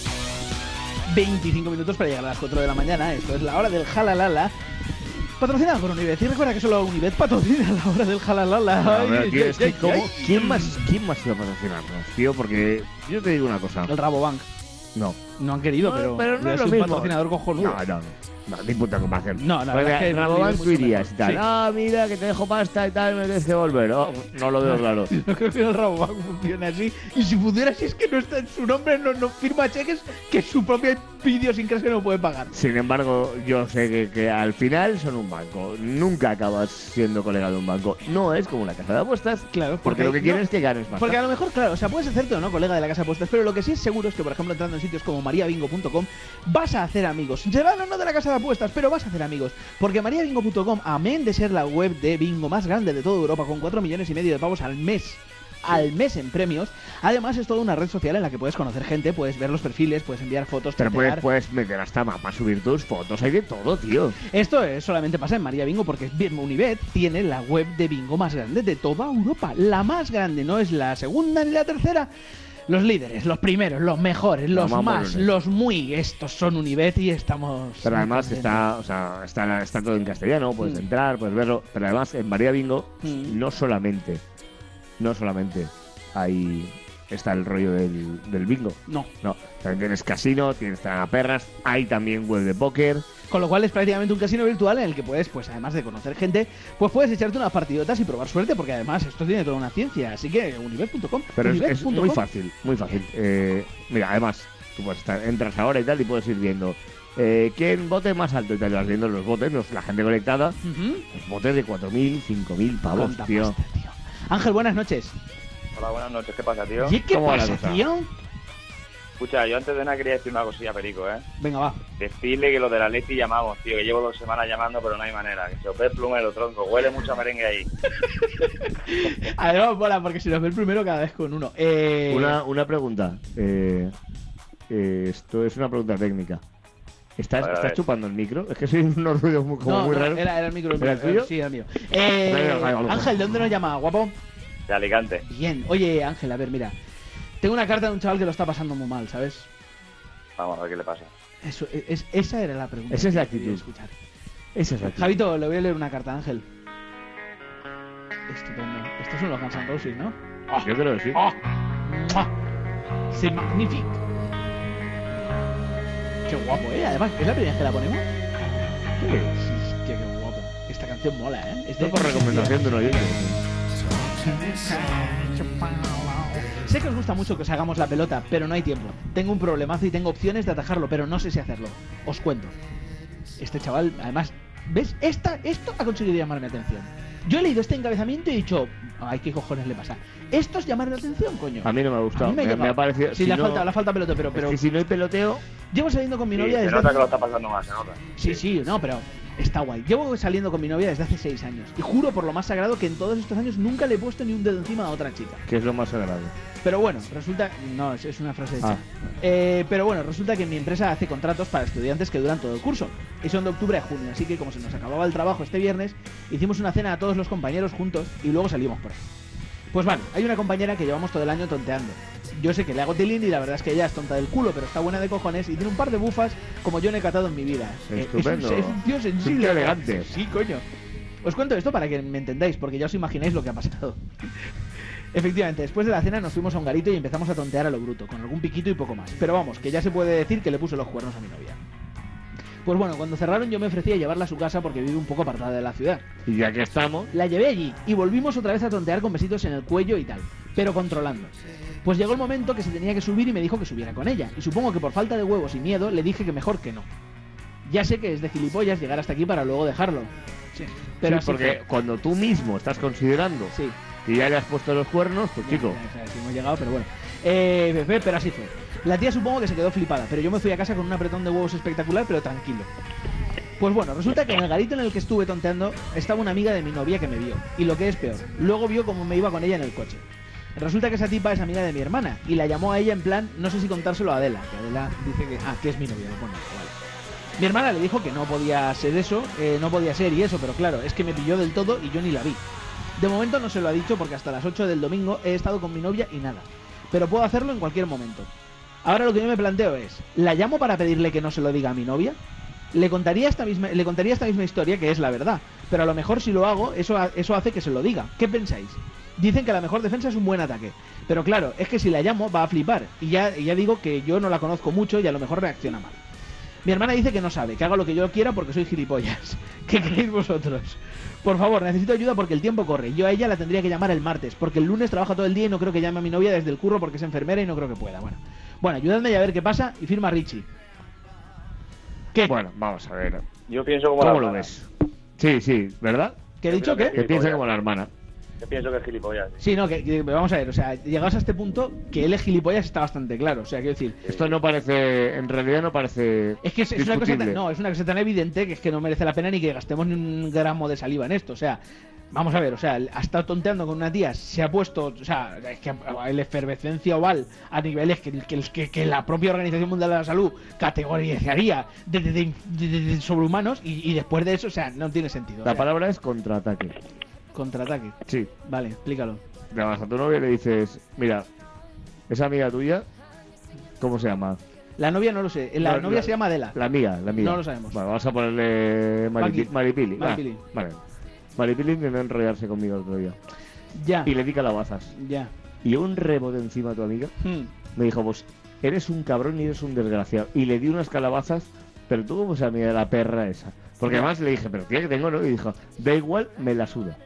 veinticinco minutos para llegar a las cuatro de la mañana. Esto es la hora del jalalala. Patrocinado por Unibet. Y recuerda que solo Unibet patrocina la hora del jalalala. A ver, Ay, tío, ay, es que ay, ¿cómo- ay. ¿quién más, quién más iba a patrocinarnos, tío? Porque yo te digo una cosa. El Rabobank. No. No han querido, No, pero, pero no es es lo un mismo. patrocinador cojonudo. No, no, no, ni puta comparación. No, la Porque verdad es que en el Rabobank nivel tú mucho irías mejor. y tal. Sí. Ah, mira, que te dejo pasta y tal, me tienes que volver. Oh, no lo veo claro. No creo que el Rabobank funcione así. Y si pudiera así es que no está en su nombre, no, no firma cheques que su propia idiosincrasia no puede pagar. Sin embargo, yo sé que, que al final son un banco. Nunca acabas siendo colega de un banco. No es como una casa de apuestas. Claro, Porque, lo que no- quieren es que ganes más. Porque a lo mejor, claro, o sea, puedes hacerte o no colega de la casa de apuestas, pero lo que sí es seguro es que, por ejemplo, entrando en sitios como maria bingo punto com, vas a hacer amigos. Se van o no de la casa de apuestas, pero vas a hacer amigos. Porque maria bingo punto com, amén de ser la web de bingo más grande de toda Europa, con cuatro millones y medio de pavos al mes, al mes en premios, además es toda una red social en la que puedes conocer gente, puedes ver los perfiles, puedes enviar fotos, Pero puedes, tuitear. puedes meter hasta mapas, subir tus fotos, hay de todo, tío. Esto es- solamente pasa en Maria Bingo porque bien, Unibet tiene la web de bingo más grande de toda Europa. La más grande, no es la segunda ni la tercera. Los líderes, los primeros, los mejores, los Vamos, más, Unibet. los muy, estos son Unibet y estamos... Pero además muy está, o sea, está, está todo en castellano, puedes entrar, puedes verlo. Pero además en Maria Bingo Mm. no solamente, no solamente hay está el rollo del, del bingo. No. No. También tienes casino, tienes perras, hay también web de póker. Con lo cual es prácticamente un casino virtual en el que puedes, pues además de conocer gente, pues puedes echarte unas partidotas y probar suerte, porque además esto tiene toda una ciencia. Así que unibet punto com. Pero es, unibet es punto muy com. fácil, muy fácil. Eh, mira, además, tú puedes estar, entras ahora y tal y puedes ir viendo eh, quién vote más alto y tal. Y vas viendo los botes, los- la gente conectada. Ujú. Los botes de cuatro mil, cinco mil pavos, Cuánta tío. pasta, tío. Ángel, buenas noches. Hola, buenas noches. ¿Qué pasa, tío? ¿Y qué pasa, tío? Escucha, yo antes de nada quería decir una cosilla, Perico, ¿eh? Venga, va. Decirle que lo de la Leti llamamos, tío, que llevo dos semanas llamando, pero no hay manera. Que se os ve el plumero, tronco. Huele mucho a merengue ahí. Además, mola, porque si nos ve el primero cada vez con uno. Eh... Una, una pregunta. Eh, eh, esto es una pregunta técnica. ¿Estás, A ver, a ¿estás ver. chupando el micro? Es que soy unos ruidos muy, como No, muy no, raros. era, era el micro. ¿Era el tuyo? Sí, era el mío. Eh, Venga, venga, venga. Ángel, ¿de dónde nos llama, guapo? De Alicante. Bien. Oye, Ángel, a ver, mira. Tengo una carta de un chaval que lo está pasando muy mal, ¿sabes? Vamos a ver qué le pasa. Eso, es, esa era la pregunta. Esa es la que quería actitud. escuchar. Esa es la actitud. Javito, le voy a leer una carta a Ángel. Estupendo. Estos son los Guns N' Roses, ¿no? Yo creo que sí. ¡Oh! ¡Mua! ¡C'est magnifique! ¡Qué guapo, eh! Además, ¿es la primera vez que la ponemos? Sí. Sí, qué, qué guapo. Esta canción mola, ¿eh? Es Esto de- por recomendación de un oyente. Sé que os gusta mucho que os hagamos la pelota, pero no hay tiempo. Tengo un problemazo y tengo opciones de atajarlo, pero no sé si hacerlo. Os cuento. Este chaval, además, ¿ves? Esta, esto ha conseguido llamar mi atención. Yo he leído este encabezamiento y he dicho, ay, ¿qué cojones le pasa? Esto es llamar la atención, coño. A mí no me ha gustado. A mí me ha Me, llegado. me ha parecido. Sí, si le, no- falta, le falta peloteo, pero... pero Es que si no hay peloteo. Llevo saliendo con mi Sí, novia se desde... nota hace- que lo está pasando mal, se nota. Sí, sí, no, pero está guay. Llevo saliendo con mi novia desde hace seis años. Y juro por lo más sagrado que en todos estos años nunca le he puesto ni un dedo encima a otra chica. Que es lo más sagrado. Pero bueno, resulta... No, es, es una frase hecha. Ah. Eh, pero bueno, resulta que mi empresa hace contratos para estudiantes que duran todo el curso. Y son de octubre a junio. Así que como se nos acababa el trabajo este viernes, hicimos una cena a todos los compañeros juntos y luego salimos por ahí. Pues vale, hay una compañera que llevamos todo el año tonteando. Yo sé que le hago tilín y la verdad es que ella es tonta del culo, pero está buena de cojones y tiene un par de bufas como yo no he catado en mi vida. Eh, es, un, Estupendo. es un tío Es un sensible. tío elegante. Sí, coño. Os cuento esto para que me entendáis, porque ya os imagináis lo que ha pasado. Efectivamente, después de la cena nos fuimos a un garito y empezamos a tontear a lo bruto, con algún piquito y poco más. Pero vamos, que ya se puede decir que le puse los cuernos a mi novia. Pues bueno, cuando cerraron yo me ofrecí a llevarla a su casa porque vive un poco apartada de la ciudad. Y ya que estamos. La llevé allí y volvimos otra vez a tontear con besitos en el cuello y tal, pero controlando. Pues llegó el momento que se tenía que subir y me dijo que subiera con ella. Y supongo que por falta de huevos y miedo le dije que mejor que no. Ya sé que es de gilipollas llegar hasta aquí para luego dejarlo. Sí, pero Sí, así porque fue. cuando tú mismo estás considerando Sí. que ya le has puesto los cuernos, pues chico. Ya, ya, ya, sí, hemos llegado, pero bueno. Eh, pe- pero así fue. La tía supongo que se quedó flipada, pero yo me fui a casa con un apretón de huevos espectacular, pero tranquilo. Pues bueno, resulta que en el garito en el que estuve tonteando estaba una amiga de mi novia que me vio. Y lo que es peor, luego vio cómo me iba con ella en el coche. Resulta que esa tipa es amiga de mi hermana y la llamó a ella en plan, no sé si contárselo a Adela, que Adela dice que, ah, que es mi novia, lo pone, vale. Mi hermana le dijo que no podía ser eso, eh, no podía ser y eso, pero claro, es que me pilló del todo y yo ni la vi. De momento no se lo ha dicho porque hasta las ocho del domingo he estado con mi novia y nada. Pero puedo hacerlo en cualquier momento. Ahora lo que yo me planteo es, ¿la llamo para pedirle que no se lo diga a mi novia? Le contaría esta misma, le contaría esta misma historia, que es la verdad. Pero a lo mejor si lo hago, eso, ha- eso hace que se lo diga. ¿Qué pensáis? Dicen que la mejor defensa es un buen ataque. Pero claro, es que si la llamo va a flipar. Y ya, y ya digo que yo no la conozco mucho y a lo mejor reacciona mal. Mi hermana dice que no sabe, que haga lo que yo quiera porque soy gilipollas. ¿Qué creéis vosotros? Por favor, necesito ayuda porque el tiempo corre. Yo a ella la tendría que llamar el martes, porque el lunes trabaja todo el día y no creo que llame a mi novia desde el curro porque es enfermera y no creo que pueda. Bueno, bueno, ayudadme a ver qué pasa y firma Richie. ¿Qué? Bueno, vamos a ver. Yo pienso como la ¿Cómo lo hermana. ves? Sí, sí, ¿verdad? ¿Qué he dicho? creo ¿Qué? que Que piensa como la hermana. Yo pienso que es gilipollas. Sí, no, que, que- vamos a ver, o sea, llegados a este punto, que él es gilipollas está bastante claro. O sea, quiero decir, Esto no parece, en realidad no parece es que es, es una cosa tan, discutible. no, es una cosa tan evidente que es que no merece la pena ni que gastemos ni un gramo de saliva en esto. O sea, vamos a ver, o sea, ha estado tonteando con una tía, se ha puesto, o sea, es que la efervescencia oval a niveles que, que, que- que la propia Organización Mundial de la Salud categorizaría de, de- de- de- de- de sobrehumanos y, y después de eso, o sea, no tiene sentido. o La sea, palabra es contraataque. contraataque. Sí. Vale, explícalo. Llamas a tu novia y le dices, mira, esa amiga tuya, ¿cómo se llama? La novia no lo sé, la No, novia la- se llama Adela. La amiga, la amiga. No lo sabemos. Bueno, vamos a ponerle Maripi- Maggie. Maripili. Ah, Maripili. vale. Maripili intentó enrollarse conmigo el otro día. Ya, Y le di calabazas. ya. Y un rebote encima a tu amiga. Hmm. Me dijo, pues, eres un cabrón y eres un desgraciado. Y le di unas calabazas, pero tú como se amiga de la perra esa. Porque además le dije, pero tía, que tengo, ¿no? Y dijo, da igual, me la suda.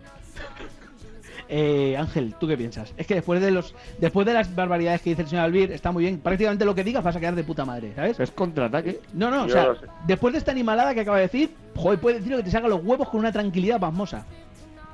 Eh, Ángel, ¿tú qué piensas? Es que después de los después de las barbaridades que dice el señor Albir, está muy bien. Prácticamente lo que digas vas a quedar de puta madre, ¿sabes? Es contraataque. No, no, o Yo sea, lo sé. después de esta animalada que acaba de decir, joder, puede decir lo que te saca los huevos con una tranquilidad pasmosa.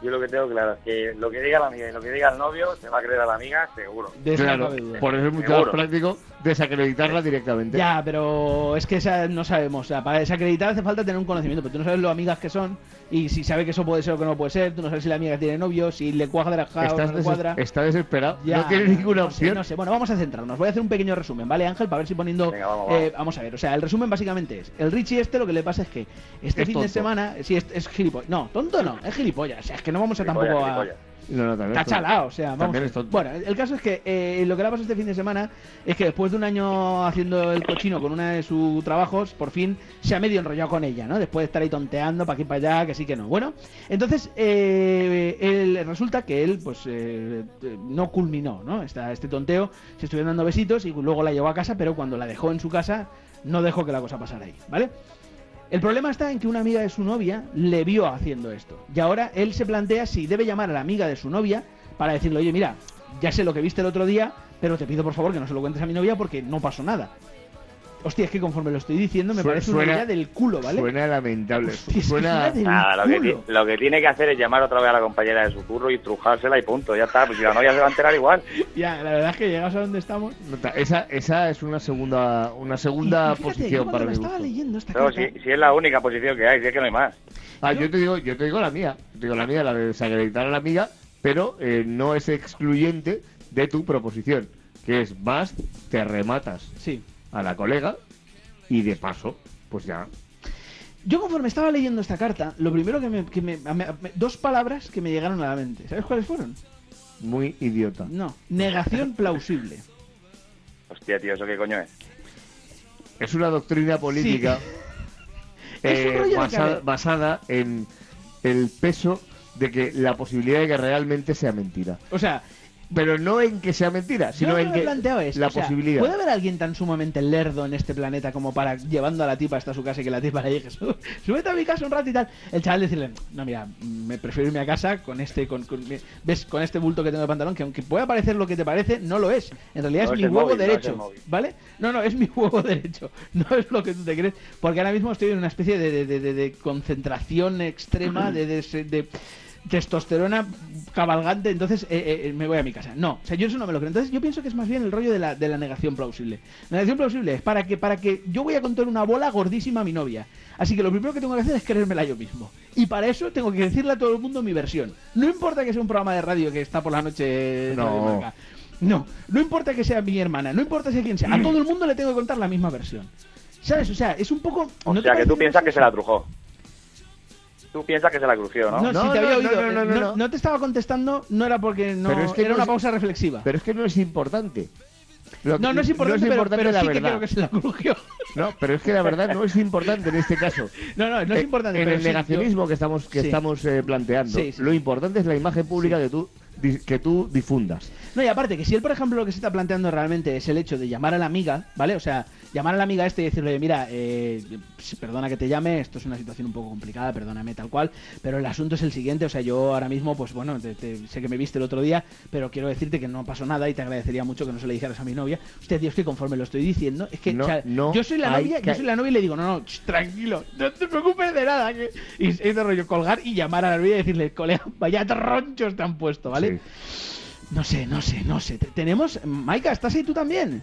Yo lo que tengo claro es que lo que diga la amiga y lo que diga el novio se va a creer a la amiga, seguro. De eso no Claro, cabe duda. por eso es mucho Seguro. más práctico desacreditarla directamente. Ya, pero es que esa no sabemos. O sea, para desacreditar hace falta tener un conocimiento, pero tú no sabes lo amigas que son y si sabe que eso puede ser o que no puede ser. Tú no sabes si la amiga tiene novio, si le cuadra o Estás no le des- cuadra. está desesperado, Ya, no tiene ninguna no sé, opción. no sé. Bueno, vamos a centrarnos. Voy a hacer un pequeño resumen, ¿vale, Ángel? Para ver si poniendo... Venga, vamos, eh, vamos. vamos a ver, o sea, el resumen básicamente es... El Richie este lo que le pasa es que este Es fin de tonto. semana... Sí, es, es gilipollas. No, tonto no, es gilipollas. O sea, es que no vamos a Gilipollas, tampoco a... gilipollas. No, no, también Está es tonto. chalado, o sea, vamos. También es tonto. Bueno, el caso es que eh, lo que le ha pasado este fin de semana es que después de un año haciendo el cochino con una de sus trabajos, por fin se ha medio enrollado con ella, ¿no? Después de estar ahí tonteando para aquí para allá, que sí que no. Bueno, entonces eh, él, resulta que él, pues, eh, no culminó, ¿no? Esta, este tonteo, se estuvieron dando besitos y luego la llevó a casa, pero cuando la dejó en su casa, no dejó que la cosa pasara ahí, ¿vale? El problema está en que una amiga de su novia le vio haciendo esto. Y ahora él se plantea si debe llamar a la amiga de su novia para decirle, oye, mira, ya sé lo que viste el otro día, pero te pido por favor que no se lo cuentes a mi novia porque no pasó nada. Hostia, es que conforme lo estoy diciendo me Su- parece suena- una idea del culo, ¿vale? Suena lamentable. Hostia, es que Suena... suena del Nada, lo que, culo. ti- lo que tiene que hacer es llamar otra vez a la compañera de su curro y trujársela y punto, ya está, pues si la novia se va a enterar igual. Ya, la verdad es que llegados a donde estamos... Nota, Esa, esa es una segunda una segunda Y fíjate, yo posición cuando para la mi estaba gusto. leyendo esta Pero carta... si, si es la única posición que hay, si es que no hay más. Ah, yo te digo, yo te digo la mía, yo te digo la mía, la de desacreditar a la amiga, pero eh, no es excluyente de tu proposición, que es más te rematas Sí. a la colega y de paso, pues ya. Yo conforme estaba leyendo esta carta, lo primero que me... Que me, me- me- dos palabras que me llegaron a la mente. ¿Sabes cuáles fueron? Muy idiota. No. Negación plausible. Hostia, tío, ¿eso qué coño es? Es una doctrina política Es un eh, rollo de basada, caber- basada en el peso de que la posibilidad de que realmente sea mentira. O sea... Pero no en que sea mentira, sino Yo lo en que me que he planteado es, la o sea, posibilidad. ¿puede haber alguien tan sumamente lerdo en este planeta como para, llevando a la tipa hasta su casa y que la tipa le diga, "Sú- súbete a mi casa un rato y tal"? El chaval decirle, no, mira, me prefiero irme a casa con este, con, con- ves, con este bulto que tengo de pantalón, que aunque pueda parecer lo que te parece, no lo es. En realidad No es es mi el huevo móvil, no es el derecho, móvil. ¿vale? No, no, es mi huevo derecho. No es lo que tú te crees. Porque ahora mismo estoy en una especie de, de, de- de- de concentración extrema de... de, de- de testosterona cabalgante, entonces eh, eh, me voy a mi casa. No, o sea, yo eso no me lo creo. Entonces yo pienso que es más bien el rollo de la, de la negación plausible. La negación plausible es para que, para que yo voy a contar una bola gordísima a mi novia. Así que lo primero que tengo que hacer es creérmela yo mismo. Y para eso tengo que decirle a todo el mundo mi versión. No importa que sea un programa de radio que está por la noche... en No. Radio Marca. No, no importa que sea mi hermana, no importa sea quien sea. A todo el mundo le tengo que contar la misma versión. ¿Sabes? O sea, es un poco... O ¿no te sea, que parece tú piensas es que eso? se la trujó. Tú piensas que se la crució, ¿no? No, No, si te no, había no, oído. no, no, no, no. no te estaba contestando, no era porque no. Pero es que era no una es- pausa reflexiva. Pero es que no es importante. Lo no, que- no es importante, pero, pero la sí que verdad. creo que se la crujió. No, pero es que la verdad no es importante en este caso. No, no, no es Eh, importante. En pero el sí, negacionismo yo- que estamos que Sí. estamos eh, planteando, Sí, sí, lo sí. importante es la imagen pública que tú di- que tú difundas. No, y aparte, que si él, por ejemplo, lo que se está planteando realmente es el hecho de llamar a la amiga, ¿vale? O sea, llamar a la amiga este y decirle, mira, eh, perdona que te llame, esto es una situación un poco complicada, perdóname tal cual, pero el asunto es el siguiente, o sea, yo ahora mismo, pues bueno, te- te- sé que me viste el otro día, pero quiero decirte que no pasó nada y te agradecería mucho que no se le dijeras a mi novia. Hostia, tío, es que conforme lo estoy diciendo, es que, No, o sea, no yo soy la hay novia, que- yo soy la novia y le digo, no, no, ch, tranquilo, no te preocupes de nada, que... y es de rollo colgar y llamar a la novia y decirle, colega, vaya tronchos te han puesto, ¿vale? No sé, no sé, no sé. Te- Tenemos... Maika, ¿estás ahí tú también?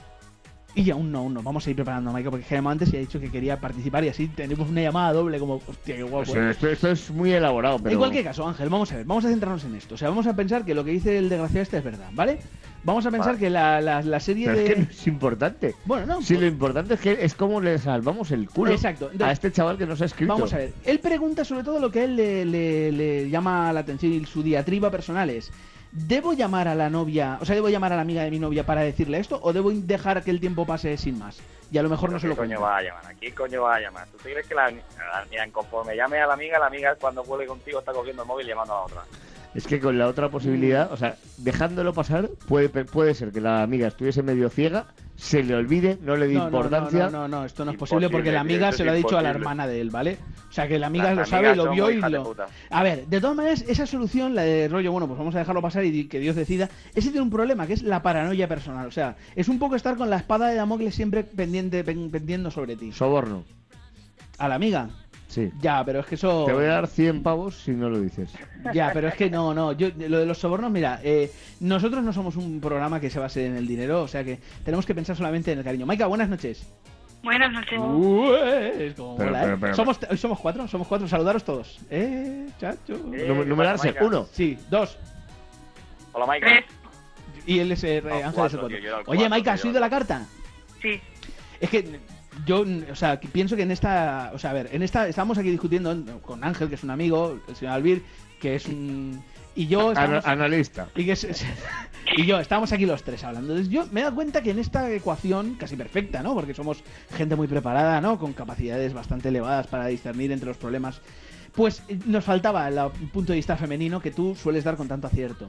Y aún no, aún no. Vamos a ir preparando a Maika porque Gemma antes ya ha dicho que quería participar y así tenemos una llamada doble como... Hostia, qué guapo. O sea, esto, esto es muy elaborado, pero En cualquier caso, Ángel, vamos a ver, vamos a centrarnos en esto. O sea, vamos a pensar que lo que dice el desgraciado este es verdad, ¿vale? Vamos a pensar Vale. que la, la, la serie Pero de... es que no es importante. Bueno, no. Si lo importante es que es como le salvamos el culo Exacto. Entonces, a este chaval que nos ha escrito. Vamos a ver, él pregunta sobre todo lo que a él le, le- le llama la atención y su diatriba personal es: ¿debo llamar a la novia, o sea, debo llamar a la amiga de mi novia para decirle esto o debo dejar que el tiempo pase sin más? Y a lo mejor no se ¿Qué lo coño cuento. va a llamar? ¿A quién coño va a llamar? ¿Tú te crees que la, la- mira, conforme llame a la amiga, la amiga cuando vuelve contigo está cogiendo el móvil y llamando a la otra? Es que con la otra posibilidad, o sea, dejándolo pasar, puede, puede ser que la amiga estuviese medio ciega, se le olvide, no le dé No, no, importancia. No, no, no, no, esto no es Imposible, posible porque la tío, amiga esto se es lo ha dicho a la imposible. hermana de él, ¿vale? O sea, que la amiga Las lo sabe, amigas lo son vio muy y hijas de lo... puta. A ver, de todas maneras, esa solución, la de rollo, bueno, pues vamos a dejarlo pasar y que Dios decida, ese tiene un problema, que es la paranoia personal. O sea, es un poco estar con la espada de Damocles siempre pendiente, pen- pendiendo sobre ti. Soborno. ¿A la amiga? Sí. Ya, pero es que eso... Te voy a dar cien pavos si no lo dices. Ya, pero es que no, no. Yo, lo de los sobornos, mira, eh, nosotros no somos un programa que se base en el dinero, o sea que tenemos que pensar solamente en el cariño. Maika, buenas noches. Buenas noches. Uh, es como Pero, mola, pero, ¿eh? pero, somos, hoy somos cuatro, somos cuatro. Saludaros todos. Eh, chacho. Eh, Num- numerarse, Maika. uno. Sí, dos. Hola, Maika. Y él es eh, No, Ángel cuatro, es el cuatro. tío, yo era el Oye, cuatro, Maika, ¿has tío. oído la carta? Sí. Es que yo, o sea, que pienso que en esta, o sea, a ver, en esta, estamos aquí discutiendo con Ángel, que es un amigo, el señor Albir, que es un... Y yo... Ana- estamos- analista. Y, que es- es- y yo, estamos aquí los tres hablando. Entonces yo me he dado cuenta que en esta ecuación, casi perfecta, ¿no? Porque somos gente muy preparada, ¿no? Con capacidades bastante elevadas para discernir entre los problemas. Pues eh, nos faltaba el punto de vista femenino que tú sueles dar con tanto acierto.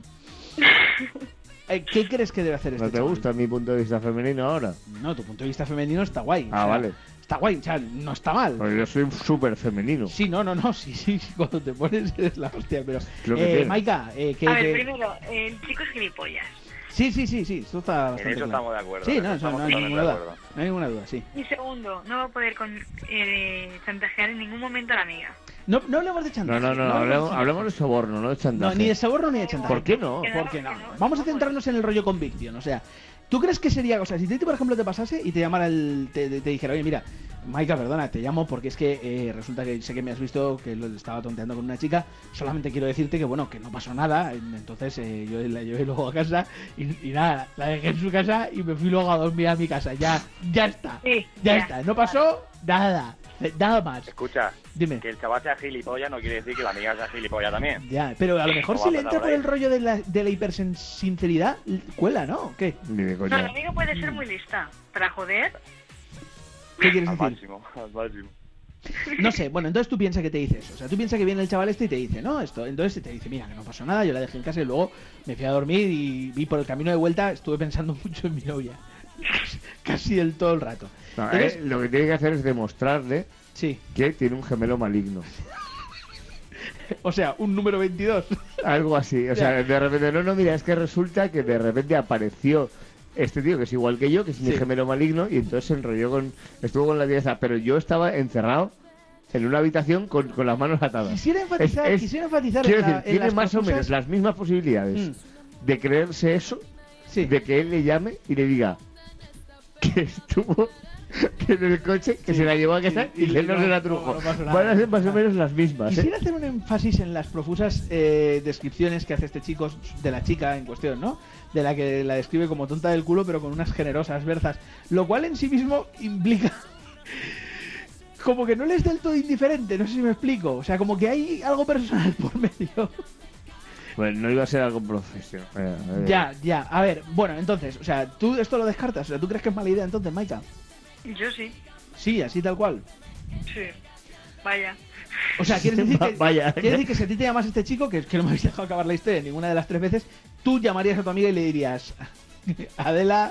Eh, ¿Qué crees que debe hacer este ¿No te chaval? gusta mi punto de vista femenino ahora? No, tu punto de vista femenino está guay. Ah, o sea, vale. Está guay, o sea, no está mal. Porque yo soy súper femenino. Sí, no, no, no, sí, sí, sí, cuando te pones es la hostia, pero... Lo que Eh, tiene. Maika, eh, ¿qué, A ver, qué- primero, el chico es gilipollas. Sí, sí, sí, sí, eso está bastante eso claro. estamos de acuerdo, Sí, en no, eso eso estamos no hay totalmente ninguna de duda. acuerdo. No hay ninguna duda, sí. Y segundo, no va a poder con, eh, chantajear en ningún momento a la amiga. No, no hablemos de chantaje. No, no, no, hablemos de hablemos, chantaje. hablemos de soborno, no de chantaje. No, ni de soborno ni de chantaje. ¿Por qué no? ¿Por qué no? Vamos a centrarnos en el rollo convicción, o sea... ¿Tú crees que sería, o sea, si Titi, por ejemplo, te pasase y te llamara el, te, te, te dijera, oye, mira, Maika, perdona, te llamo porque es que eh, resulta que sé que me has visto que lo estaba tonteando con una chica, solamente quiero decirte que, bueno, que no pasó nada, entonces eh, yo la llevé luego a casa y, y nada, la dejé en su casa y me fui luego a dormir a mi casa, ya, ya está, Sí, ya ya. está, no pasó nada, eh, nada más. Escucha, Dime. que el chaval sea gilipollas no quiere decir que la amiga sea gilipollas también. Ya, pero a lo mejor ¿Cómo si va le a entra empezar por por el rollo de la, de la hipersinceridad, cuela, ¿no? ¿O ¿Qué? Ni de No, coña. la amiga puede ser muy lista. Para joder, ¿Qué quieres Al decir? máximo, al máximo. No sé, bueno, entonces tú piensas que te dice eso. O sea, tú piensas que viene el chaval este y te dice, no, esto. Entonces te dice, mira, que no pasó nada, yo la dejé en casa y luego me fui a dormir y vi por el camino de vuelta, estuve pensando mucho en mi novia. Casi el todo el rato. No, Entonces, eh, lo que tiene que hacer es demostrarle sí. que tiene un gemelo maligno. O sea, un número veintidós. Algo así. O sea, Ya. de repente, no, no, mira, es que resulta que de repente apareció este tío que es igual que yo, que es mi Sí. gemelo maligno, y entonces se enrolló con. Estuvo con la pieza, pero yo estaba encerrado en una habitación con, con las manos atadas. Quisiera enfatizar, Es- es- quisiera enfatizar Quiero en la- decir, en tiene las más o confusas- menos las mismas posibilidades Mm. de creerse eso, Sí. de que él le llame y le diga que estuvo que en el coche, que Sí, se la llevó a casa sí, y, y que no, no- se la no- trujo. no pasó nada. Van a ser más o menos las mismas. ¿eh? Quisiera hacer un énfasis en las profusas eh, descripciones que hace este chico de la chica en cuestión, ¿no? De la que la describe como tonta del culo, pero con unas generosas berzas. Lo cual en sí mismo implica como que no le es del todo indiferente, no sé si me explico. O sea, como que hay algo personal por medio. Bueno, no iba a ser algo profesional. Eh, eh. Ya, ya. A ver, bueno, entonces, o sea, tú esto lo descartas. O sea, ¿tú crees que es mala idea entonces, Maika? yo sí. Sí, así tal cual. Sí. Vaya. O sea, ¿quieres decir que, Vaya. ¿quieres decir que si a ti te llamas este chico, que, que no me habéis dejado acabar la historia ninguna de las tres veces, tú llamarías a tu amiga y le dirías, Adela...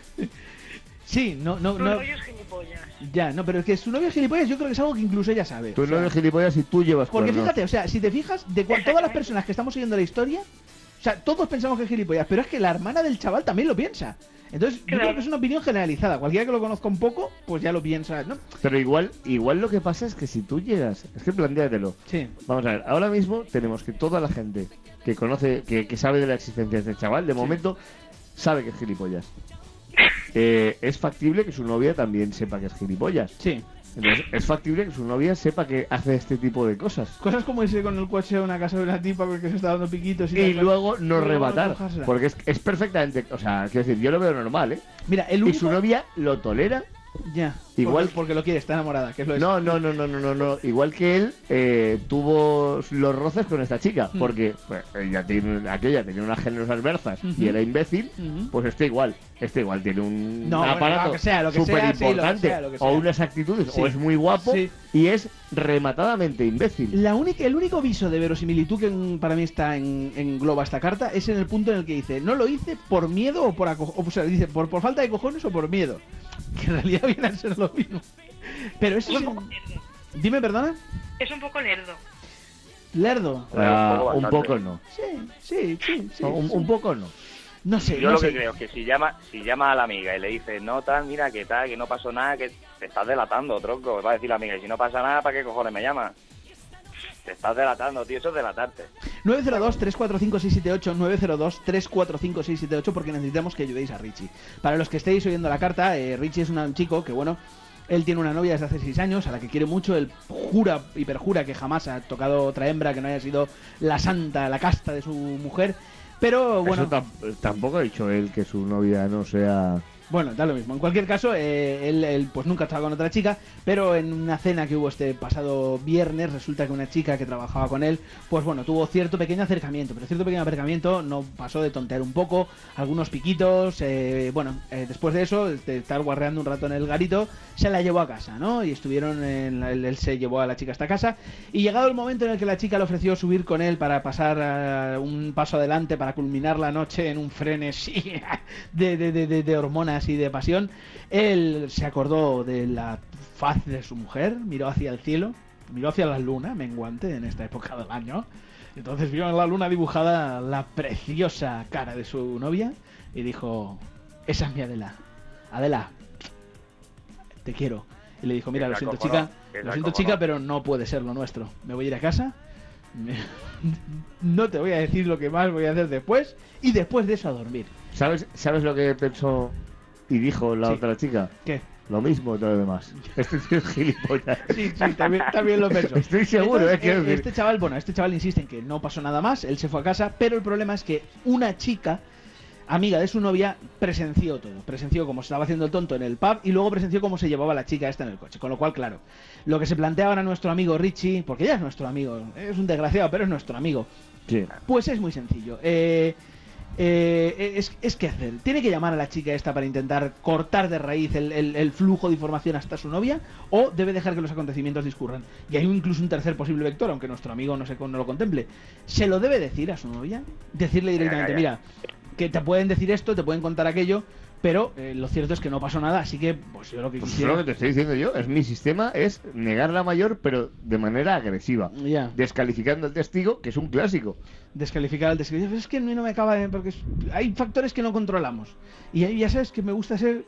Sí, no, no, Tu no... novio es gilipollas. Ya, no, pero es que su novio es gilipollas, yo creo que es algo que incluso ella sabe. Tú o sea, no eres gilipollas y tú llevas porque cuernos. fíjate, o sea, si te fijas, de cua- todas las personas que estamos siguiendo la historia, o sea, todos pensamos que es gilipollas, pero es que la hermana del chaval también lo piensa. Entonces, yo Claro. creo que es una opinión generalizada. Cualquiera que lo conozca un poco, pues ya lo piensa, ¿no? Pero igual, igual lo que pasa es que si tú llegas, es que plantéatelo. Sí. Vamos a ver, ahora mismo tenemos que toda la gente que conoce, que, que sabe de la existencia de este chaval, de momento sabe que es gilipollas. Eh, es factible que su novia también sepa que es gilipollas. Sí. Entonces, es factible que su novia sepa que hace este tipo de cosas. Cosas como irse con el coche a una casa de una tipa porque se está dando piquitos y, Y tal, luego no luego rebatar. cojársela. Porque es, es perfectamente. O sea, quiero decir, yo lo veo normal, ¿eh? Mira, el Y único... su novia lo tolera. Ya. Igual- Porque, porque lo quiere, está enamorada, que es lo es. No, no, no, no, no, no, no. Igual que él eh, tuvo los roces con esta chica, Mm. porque pues, ella tiene, aquella tenía unas generosas berzas Ujú. y era imbécil, Ujú. pues este igual, este igual tiene un No, bueno, aparato lo que sea, lo que súper sea, sí, lo que importante, sea, lo que sea. o unas actitudes, Sí. o es muy guapo Sí. y es rematadamente imbécil. La única, el único viso de verosimilitud que en- para mí está en, engloba esta carta es en el punto en el que dice, no lo hice por miedo o por aco- o sea, dice por, por falta de cojones o por miedo. Que en realidad viene a ser lo mismo. Pero eso Es es... un poco lerdo. Dime, perdona. Es un poco lerdo. Lerdo. Ah, Un poco un bastante. poco no. Sí, sí, sí, sí. No, un, un poco no. No sé, Yo no lo sé. que creo es que si llama, si llama a la amiga y le dices, no tal, mira, que tal, que no pasó nada, que te estás delatando, tronco. Va a decir la amiga, y si no pasa nada, ¿para qué cojones me llamas? Te estás delatando, tío, eso es delatarte. nueve cero dos, tres cuatro cinco, seis siete ocho, nueve cero dos, tres cuatro cinco, seis siete ocho, porque necesitamos que ayudéis a Richie. Para los que estéis oyendo la carta, eh, Richie es una- un chico que, bueno, él tiene una novia desde hace seis años, a la que quiere mucho, él jura y perjura que jamás ha tocado otra hembra que no haya sido la santa, la casta de su mujer, pero bueno... Eso tam- tampoco ha dicho él que su novia no sea... Bueno, da lo mismo. En cualquier caso, eh, él, él, pues nunca estaba con otra chica, pero en una cena que hubo este pasado viernes, resulta que una chica que trabajaba con él, pues bueno, tuvo cierto pequeño acercamiento, pero cierto pequeño acercamiento no pasó de tontear un poco, algunos piquitos, eh, bueno, eh, después de eso, de estar guarreando un rato en el garito, se la llevó a casa, ¿no? Y estuvieron, en la- él, él se llevó a la chica hasta casa, y llegado el momento en el que la chica le ofreció subir con él para pasar eh, un paso adelante, para culminar la noche en un frenesí de, de, de, de, de hormonas y de pasión, él se acordó de la faz de su mujer, miró hacia el cielo, miró hacia la luna, menguante en esta época del año, entonces vio en la luna dibujada la preciosa cara de su novia y dijo, esa es mi Adela, Adela, te quiero. Y le dijo, mira, Que lo se siento acojonó, chica, que se lo siento acojonó. chica, pero no puede ser lo nuestro, me voy a ir a casa, me- no te voy a decir lo que más voy a hacer después, y después de eso a dormir. ¿Sabes, ¿Sabes lo que pensó y dijo la Sí. otra chica? ¿Qué? Lo mismo todo lo demás. Este tío es gilipollas. Sí, sí, también, también lo pensó. Estoy seguro, Entonces, eh, quiero eh, decir. Este chaval, bueno, este chaval insiste en que no pasó nada más, él se fue a casa, pero el problema es que una chica, amiga de su novia, presenció todo. Presenció cómo se estaba haciendo el tonto en el pub y luego presenció cómo se llevaba a la chica esta en el coche. Con lo cual, claro, lo que se plantea ahora nuestro amigo Richie, porque ya es nuestro amigo, es un desgraciado, pero es nuestro amigo, Sí. pues es muy sencillo. Eh, eh, es, es que hacer. Tiene que llamar a la chica esta para intentar cortar de raíz el, el- el flujo de información hasta su novia, o debe dejar que los acontecimientos discurran. Y hay incluso un tercer posible vector, aunque nuestro amigo no, se, no lo contemple. ¿Se lo debe decir a su novia? Decirle directamente, Venga, mira, que te pueden decir esto, te pueden contar aquello, pero eh, lo cierto es que no pasó nada, así que pues yo lo que Pues es quisiera... lo que te estoy diciendo yo. Es mi sistema, es negar la mayor, pero de manera agresiva. Ya. Descalificando al testigo, que es un clásico. Descalificar al testigo. Es que no no me acaba de... porque es- hay factores que no controlamos. Y ahí ya sabes que me gusta ser...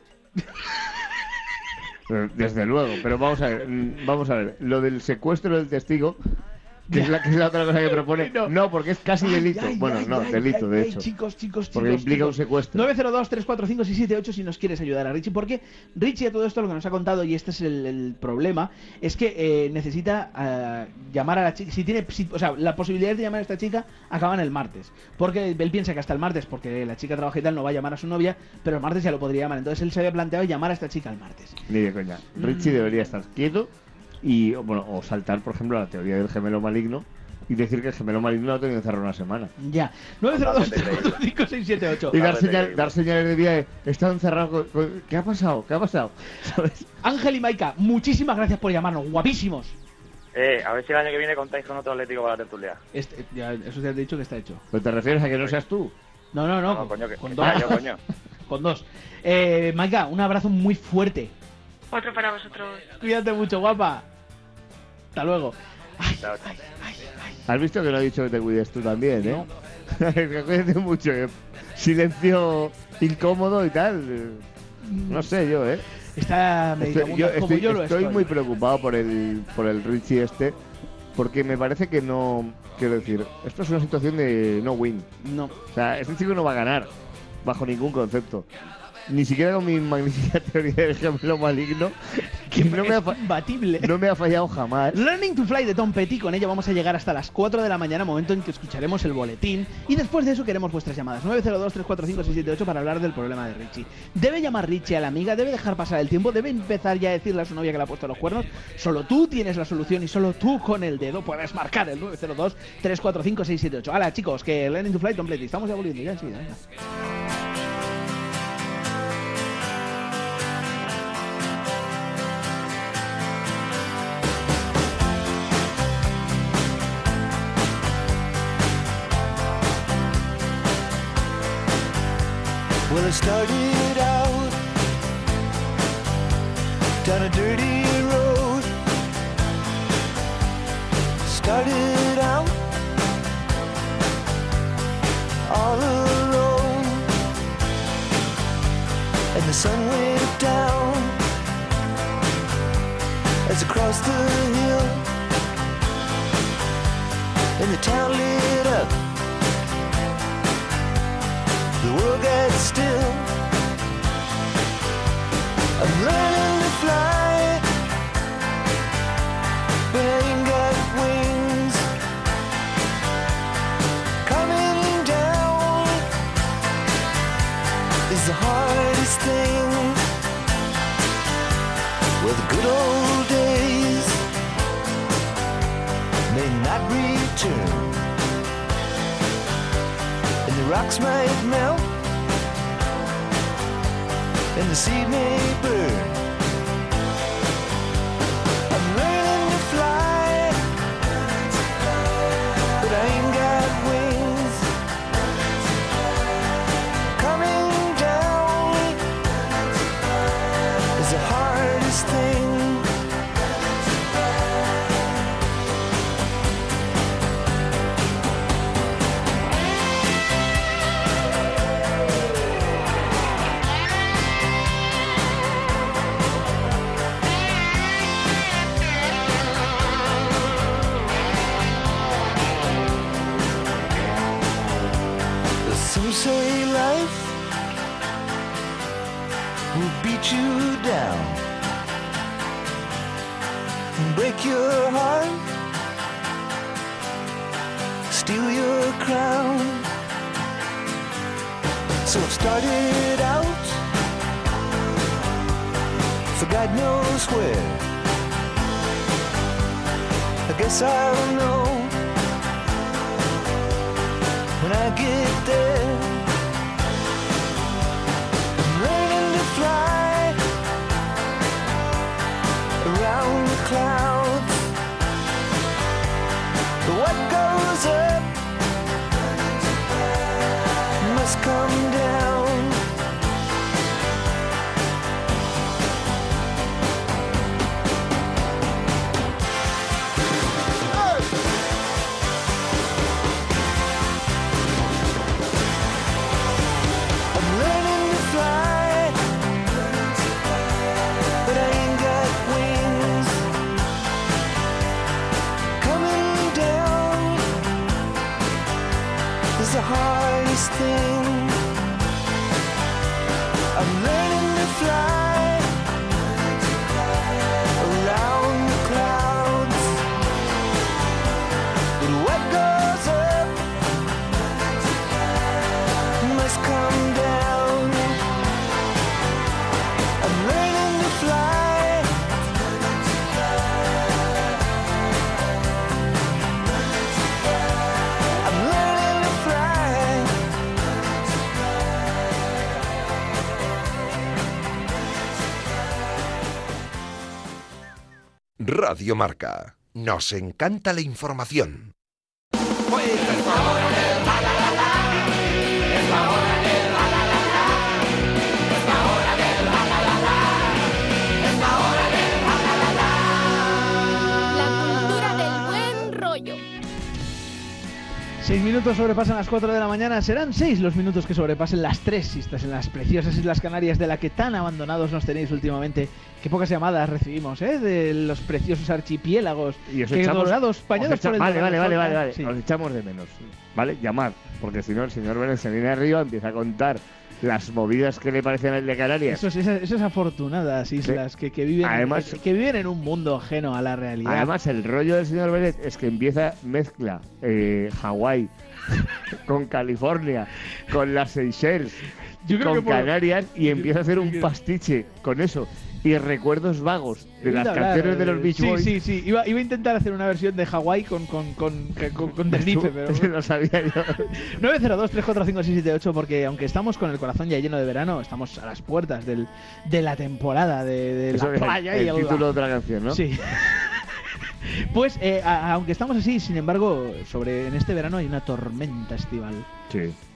Eh, Desde luego, pero vamos a ver, mm, vamos a ver, lo del secuestro del testigo, que es la, que es la otra cosa que propone, No. no, porque es casi Ay, delito, ay, bueno, ay, no, ay, delito, ay, de ay, hecho, Chicos, chicos, porque chicos, implica un chicos. secuestro. nueve cero dos, tres cuatro cinco, seis siete ocho si nos quieres ayudar a Richie, porque Richie a todo esto lo que nos ha contado, y este es el, el problema, es que eh, necesita eh, llamar a la chica, si tiene, si- o sea, la posibilidad de llamar a esta chica acaban el martes, porque él piensa que hasta el martes, porque la chica trabaja y tal, no va a llamar a su novia, pero el martes ya lo podría llamar, entonces él se había planteado llamar a esta chica el martes. Ni de coña. Richie Mm. debería estar quieto y, bueno, o saltar, por ejemplo, a la teoría del gemelo maligno y decir que el gemelo maligno lo ha tenido encerrado una semana. Ya, nueve cero dos, tres cuatro cinco, seis siete ocho. Y dar, señal- dar señales de vida, de, he estado encerrado, con- con- ¿qué ha pasado? ¿Qué ha pasado? ¿Sabes? Ángel y Maika, muchísimas gracias por llamarnos, guapísimos. Eh, a ver si el año que viene contáis con otro Atlético para la tertulia. Este, ya, eso te he dicho que está hecho. ¿Pero te refieres a que no seas tú? No, no, no. No, coño, que- con que dos. sea yo, coño. Con dos. Eh, Maika, un abrazo muy fuerte. Otro para vosotros. Cuídate mucho, guapa. Hasta luego. Chao, chao. Has visto que no ha dicho que te cuides tú también, ¿eh? Que cuídate mucho. eh. Silencio incómodo y tal. eh, No sé yo, ¿eh? Está Estoy, meditando yo como estoy, yo lo estoy estoy. muy preocupado por el, por el Richie este. Porque me parece que no... Quiero decir, esto es una situación de no win. No. O sea, este chico no va a ganar. Bajo ningún concepto. Ni siquiera con mi magnífica teoría del gemelo maligno. Que no me, ha, fa- Imbatible. no me ha fallado jamás. Learning to Fly de Tom Petty, con ella vamos a llegar hasta las cuatro de la mañana, momento en que escucharemos el boletín, y después de eso queremos vuestras llamadas, nueve cero dos, tres cuatro cinco, seis siete ocho para hablar del problema de Richie. ¿Debe llamar Richie a la amiga? ¿Debe dejar pasar el tiempo? ¿Debe empezar ya a decirle a su novia que le ha puesto los cuernos? Solo tú tienes la solución y solo tú con el dedo puedes marcar el nueve cero dos, tres cuatro cinco, seis siete ocho. Hala, chicos, que Learning to Fly Tom Petty, estamos ya volviendo ya enseguida, venga. Well, I started out down a dirty road. Started out all alone. the sun went down as across the hill and the town lit up, the world got still. I'm learning to fly, but I ain't got wings. Coming down is the hardest thing. Well, the good old days may not return, and the rocks might melt, and the seed may burn. I'm learning to fly, but I ain't got wings. Coming down is the hardest thing. Some say life will beat you down and break your heart, steal your crown. So I've started out for God knows where. I guess I'll know when I get there. I'm learning to fly around the clouds, but what goes up must come down. The hardest thing. I'm learning to fly around the clouds, but what goes up must come down. I'm learning to fly. I'm learning to fly. Radio Marca. Nos encanta la información. La cultura del buen rollo. Seis minutos sobrepasan las cuatro de la mañana. Serán seis los minutos que sobrepasen las tres si estás en las preciosas Islas Canarias, de la que tan abandonados nos tenéis últimamente. Qué pocas llamadas recibimos, ¿eh? De los preciosos archipiélagos Y os que echamos- dorados, bañados os echa- por el Vale, dorado vale, vale, sol, vale, ¿no? vale. Sí. Os echamos de menos. ¿Vale? Llamar. Porque si no, el señor Vélez se viene arriba, empieza a contar las movidas que le parecen al de Canarias. Esos, esas, esas afortunadas islas que, que viven Además- que, que viven en un mundo ajeno a la realidad. Además, el rollo del señor Vélez es que empieza, mezcla eh, Hawái con California, con las Seychelles, Yo creo con que por- Canarias y yo- empieza a hacer un pastiche con eso. Y recuerdos vagos de Iba las a hablar, canciones de los Beach sí, Boys. Sí, sí, Iba, iba a intentar hacer una versión de Hawái con, con, con, con, con Tenerife, pero... Lo sabía yo. nueve cero dos, tres cuatro cinco, seis siete ocho, porque aunque estamos con el corazón ya lleno de verano, estamos a las puertas del, de la temporada de, de Eso la es el- playa el y el título de otra canción, ¿no? Sí. Pues, eh, a- aunque estamos así, sin embargo, sobre en este verano hay una tormenta estival. Sí.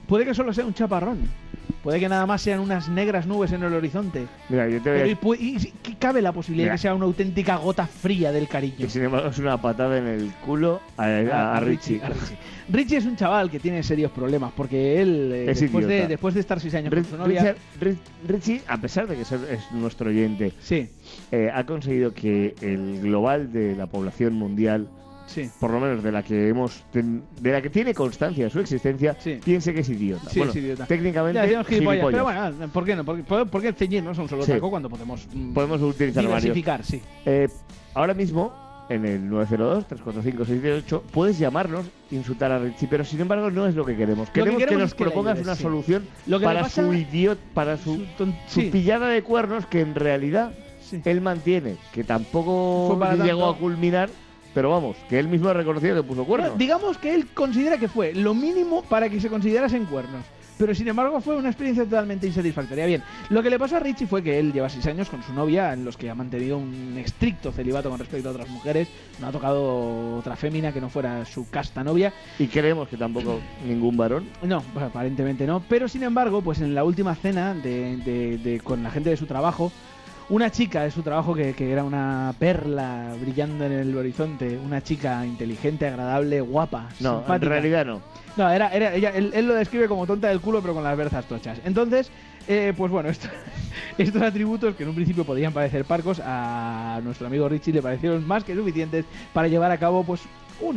puede que solo sea un chaparrón. Puede que nada más sean unas negras nubes en el horizonte. Mira, yo te voy a... Pero y, pu- y, y- y cabe la posibilidad Mira. de que sea una auténtica gota fría del cariño. Que sin embargo es una patada en el culo a, a- a Richie. a Richie. Richie es un chaval que tiene serios problemas porque él, eh, Es después, de, idiota. después de estar seis años Ri- con su novia... Richard- Ri- Richie, a pesar de que es, es nuestro oyente, sí. eh, ha conseguido que el global de la población mundial, sí. por lo menos de la que hemos ten- de la que tiene constancia de su existencia, Sí. piense que es idiota. Sí, bueno, es idiota. técnicamente Ya, decimos gilipollas, gilipollas. pero bueno, ¿por qué no? ¿Por qué, por- por qué ceñirnos a un solo Sí. taco cuando podemos mm, Podemos utilizar varios. diversificar? Sí. Eh, ahora mismo, en el nueve cero dos, tres cuatro cinco, seis siete ocho, puedes llamarnos, insultar a Richie, pero sin embargo no es lo que queremos. Lo que Queremos que, queremos nos es que le propongas ayudes, una sí. solución Lo que le para pasa- su idiot, para su, Su ton- su sí. pillada de cuernos que en realidad él mantiene, que tampoco Fue para llegó tanto. a culminar, pero vamos, que él mismo ha reconocido que puso cuernos. Bueno, digamos que él considera que fue lo mínimo para que se considerasen cuernos. Pero sin embargo fue una experiencia totalmente insatisfactoria. Bien, lo que le pasó a Richie fue que él lleva seis años con su novia, en los que ha mantenido un estricto celibato con respecto a otras mujeres. No ha tocado otra fémina que no fuera su casta novia. Y creemos que tampoco ningún varón. No, pues aparentemente no. Pero sin embargo, pues en la última cena de, de- de- con la gente de su trabajo, una chica de su trabajo que, que era una perla brillando en el horizonte, una chica inteligente, agradable, guapa, No, simpática. en realidad no. No, era, era ella, él, él lo describe como tonta del culo, pero con las berzas tochas. Entonces, eh, pues bueno, esto- estos atributos que en un principio podían parecer parcos, a nuestro amigo Richie le parecieron más que suficientes para llevar a cabo, pues,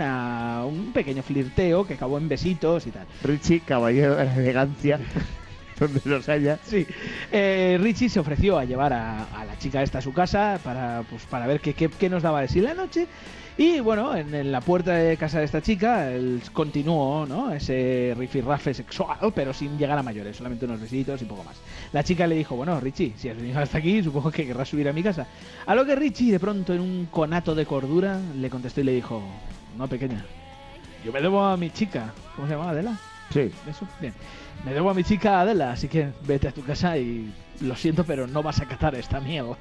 una un pequeño flirteo que acabó en besitos y tal. Richie, caballero de la elegancia, donde los haya. Sí. Eh, Richie se ofreció a llevar a, a la chica esta a su casa para, pues, para ver qué, qué, qué nos daba de sí la noche. Y bueno, en, en la puerta de casa de esta chica, él continuó, ¿no? Ese rifirrafe sexual, pero sin llegar a mayores, solamente unos besitos y poco más. La chica le dijo, bueno, Richie, si has venido hasta aquí, supongo que querrás subir a mi casa. A lo que Richie, de pronto, en un conato de cordura, le contestó y le dijo, no, pequeña, yo me debo a mi chica. ¿Cómo se llama? ¿Adela? Sí. Eso, bien. Me debo a mi chica Adela, así que vete a tu casa y lo siento, pero no vas a catar esta mierda.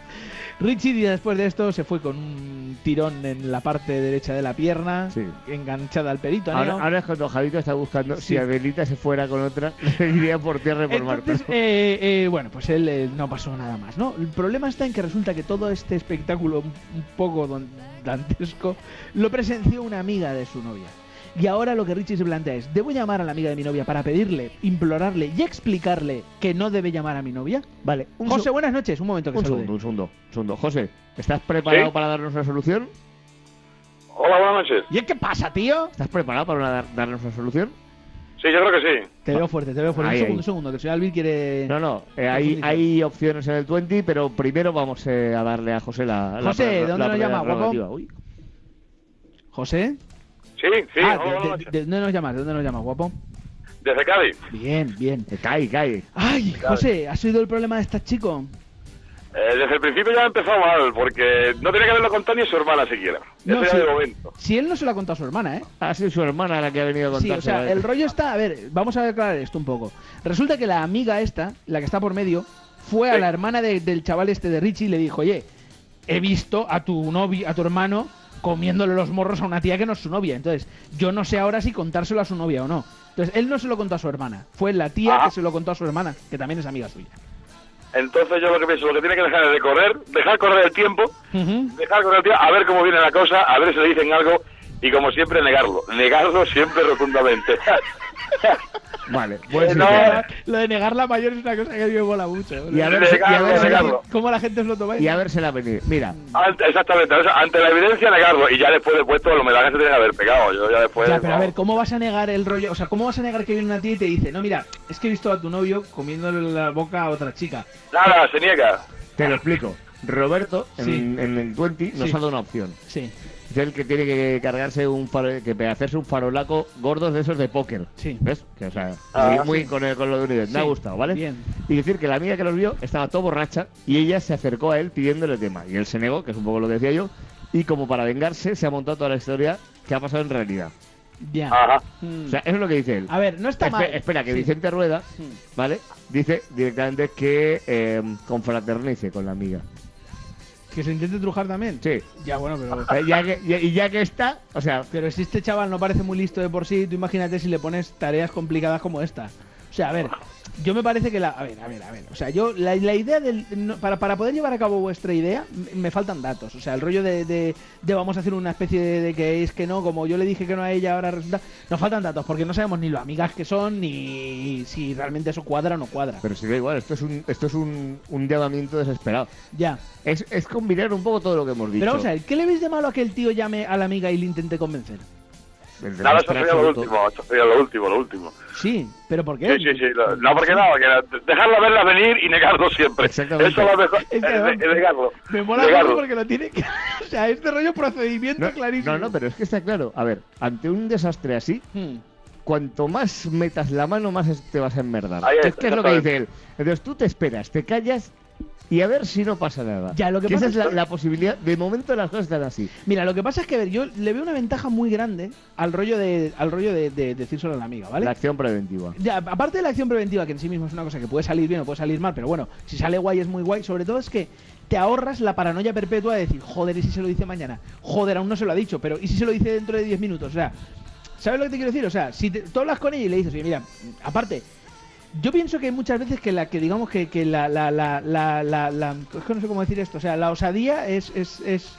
Richie, día después de esto, se fue con un tirón en la parte derecha de la pierna, enganchada al perito. Ahora, ahora es cuando Javito está buscando Sí. si Adelita se fuera con otra, le iría por tierra y por mar. Entonces, eh, eh, bueno, pues él eh, no pasó nada más, ¿no? El problema está en que resulta que todo este espectáculo un, un poco don- dantesco lo presenció una amiga de su novia. Y ahora lo que Richie se plantea es, ¿debo llamar a la amiga de mi novia para pedirle, implorarle y explicarle que no debe llamar a mi novia? Vale. un José, seg- buenas noches. Un momento que Un salude. segundo, un segundo, un segundo. José, ¿estás preparado ¿Sí? para darnos una solución? Hola, buenas noches. ¿Y qué pasa, tío? ¿Estás preparado para una- darnos una solución? Sí, yo creo que sí. Te veo fuerte, te veo fuerte. Ahí, un segundo, ahí. un segundo, que el señor Alvin quiere... No, no, eh, hay, profundizar. hay opciones en el veinte, pero primero vamos eh, a darle a José la... la- José, ¿de la- dónde la nos llama, prerrogativa. guapo? Uy. ¿José? Sí, sí, Ah, hola, de, buenas de- noches. de- ¿de dónde nos llamas? ¿De dónde nos llamas, guapo? Desde Cádiz. Bien, bien. Cae, cae. Ay, José, ¿has oído el problema de esta chico? Eh, desde el principio ya empezó mal, porque no tenía que haberlo contado ni su hermana siquiera. No, Eso sí. ya de momento. Si él no se lo ha contado a su hermana, ¿eh? Ha sido su hermana la que ha venido a Sí, contárselo. o sea, el rollo está... A ver, vamos a aclarar esto un poco. Resulta que la amiga esta, la que está por medio, fue a la hermana de- del chaval este de Richie y le dijo, oye, he visto a tu novio, a tu hermano comiéndole los morros a una tía que no es su novia. Entonces, yo no sé ahora si contárselo a su novia o no. Entonces, él no se lo contó a su hermana. Fue la tía Ah. que se lo contó a su hermana, que también es amiga suya. Entonces yo lo que pienso, lo que tiene que dejar es de correr, dejar correr el tiempo, dejar correr el tiempo, a ver cómo viene la cosa, a ver si le dicen algo, y como siempre negarlo. Negarlo siempre rotundamente. Vale, pues No, Lo de negar la mayor es una cosa que a mí me mola mucho. Y a ver, si- y a Negarlo, ver si- negarlo. ¿Cómo la gente os lo toma? y a vérsela venir. Mira, Ante- exactamente, o sea, ante la evidencia negarlo, y ya después de puesto lo medalla se tiene que haber pegado. Yo ya después... Ya, pero a no. ver, ¿cómo vas a negar el rollo? O sea, ¿cómo vas a negar que viene una tía y te dice, no, mira, es que he visto a tu novio comiéndole la boca a otra chica? Nada, se niega. te lo explico. Roberto, en, Sí. en el veinte, nos Sí. ha dado una opción. Sí. Es el que tiene que cargarse un faro- que hacerse un farolaco gordos de esos de póker. Sí. ¿Ves? Que, o sea, Ah, muy, muy sí. con, el- con lo de Unidos. Me ha Sí. gustado, ¿vale? Bien. Y decir que la amiga que los vio estaba todo borracha y ella se acercó a él pidiéndole tema. Y él se negó, que es un poco lo que decía yo. Y como para vengarse, se ha montado toda la historia que ha pasado en realidad. Ya. Ajá. Mm. O sea, eso es lo que dice él. A ver, no está Espe- mal. Espera, que Sí. Vicente Rueda, Mm. ¿vale? Dice directamente que eh, confraternice con la amiga. ¿Que se intente trujar también? Sí. Ya, bueno, pero... Eh, ya que, ya- y ya que está, o sea... Pero si este chaval no parece muy listo de por sí, tú imagínate si le pones tareas complicadas como esta. O sea, a ver, yo me parece que la... A ver, a ver, a ver. O sea, yo, la, la idea del... no, para, para poder llevar a cabo vuestra idea, me, me faltan datos. O sea, el rollo de, de, de vamos a hacer una especie de, de que es que no, como yo le dije que no a ella, ahora resulta... Nos faltan datos, porque no sabemos ni lo amigas que son, ni si realmente eso cuadra o no cuadra. Pero sí da igual, esto es un, esto es un, un llamamiento desesperado. Ya. Es, es combinar un poco todo lo que hemos dicho. Pero vamos a ver, ¿qué le veis de malo a que el tío llame a la amiga y le intente convencer? El Nada, eso desastre sería lo absoluto. último, eso sería lo último, lo último. Sí, pero ¿por qué? Sí, sí, sí. lo- No, porque nada, que dejarla verla venir y negarlo siempre. Exactamente. Eso es lo mejor, Es que, es de- es negarlo. Me mola Negarlo. mucho porque lo tiene que... O sea, este rollo procedimiento No, clarísimo. no, no, pero es que está claro. A ver, ante un desastre así, Hmm. cuanto más metas la mano, más es- te vas a enmerdar. Ahí Es está, que es lo que dice él. exactamente. Entonces tú te esperas, te callas y a ver si no pasa nada. Ya, lo que pasa esa es la, es- la posibilidad. De momento las cosas están así. Mira, lo que pasa es que, a ver, yo le veo una ventaja muy grande al rollo de al rollo de, de decírselo a la amiga, ¿vale? La acción preventiva. Ya, aparte de la acción preventiva, que en sí mismo es una cosa que puede salir bien o puede salir mal, pero bueno, si sale guay es muy guay, sobre todo es que te ahorras la paranoia perpetua de decir, joder, ¿y si se lo dice mañana? Joder, aún no se lo ha dicho, pero ¿y si se lo dice dentro de diez minutos? O sea, ¿sabes lo que te quiero decir? O sea, si te- tú hablas con ella y le dices, oye, mira, aparte, yo pienso que hay muchas veces que la que digamos que, que la, la, la, la, la, la- es que no sé cómo decir esto, o sea, la osadía es, es, es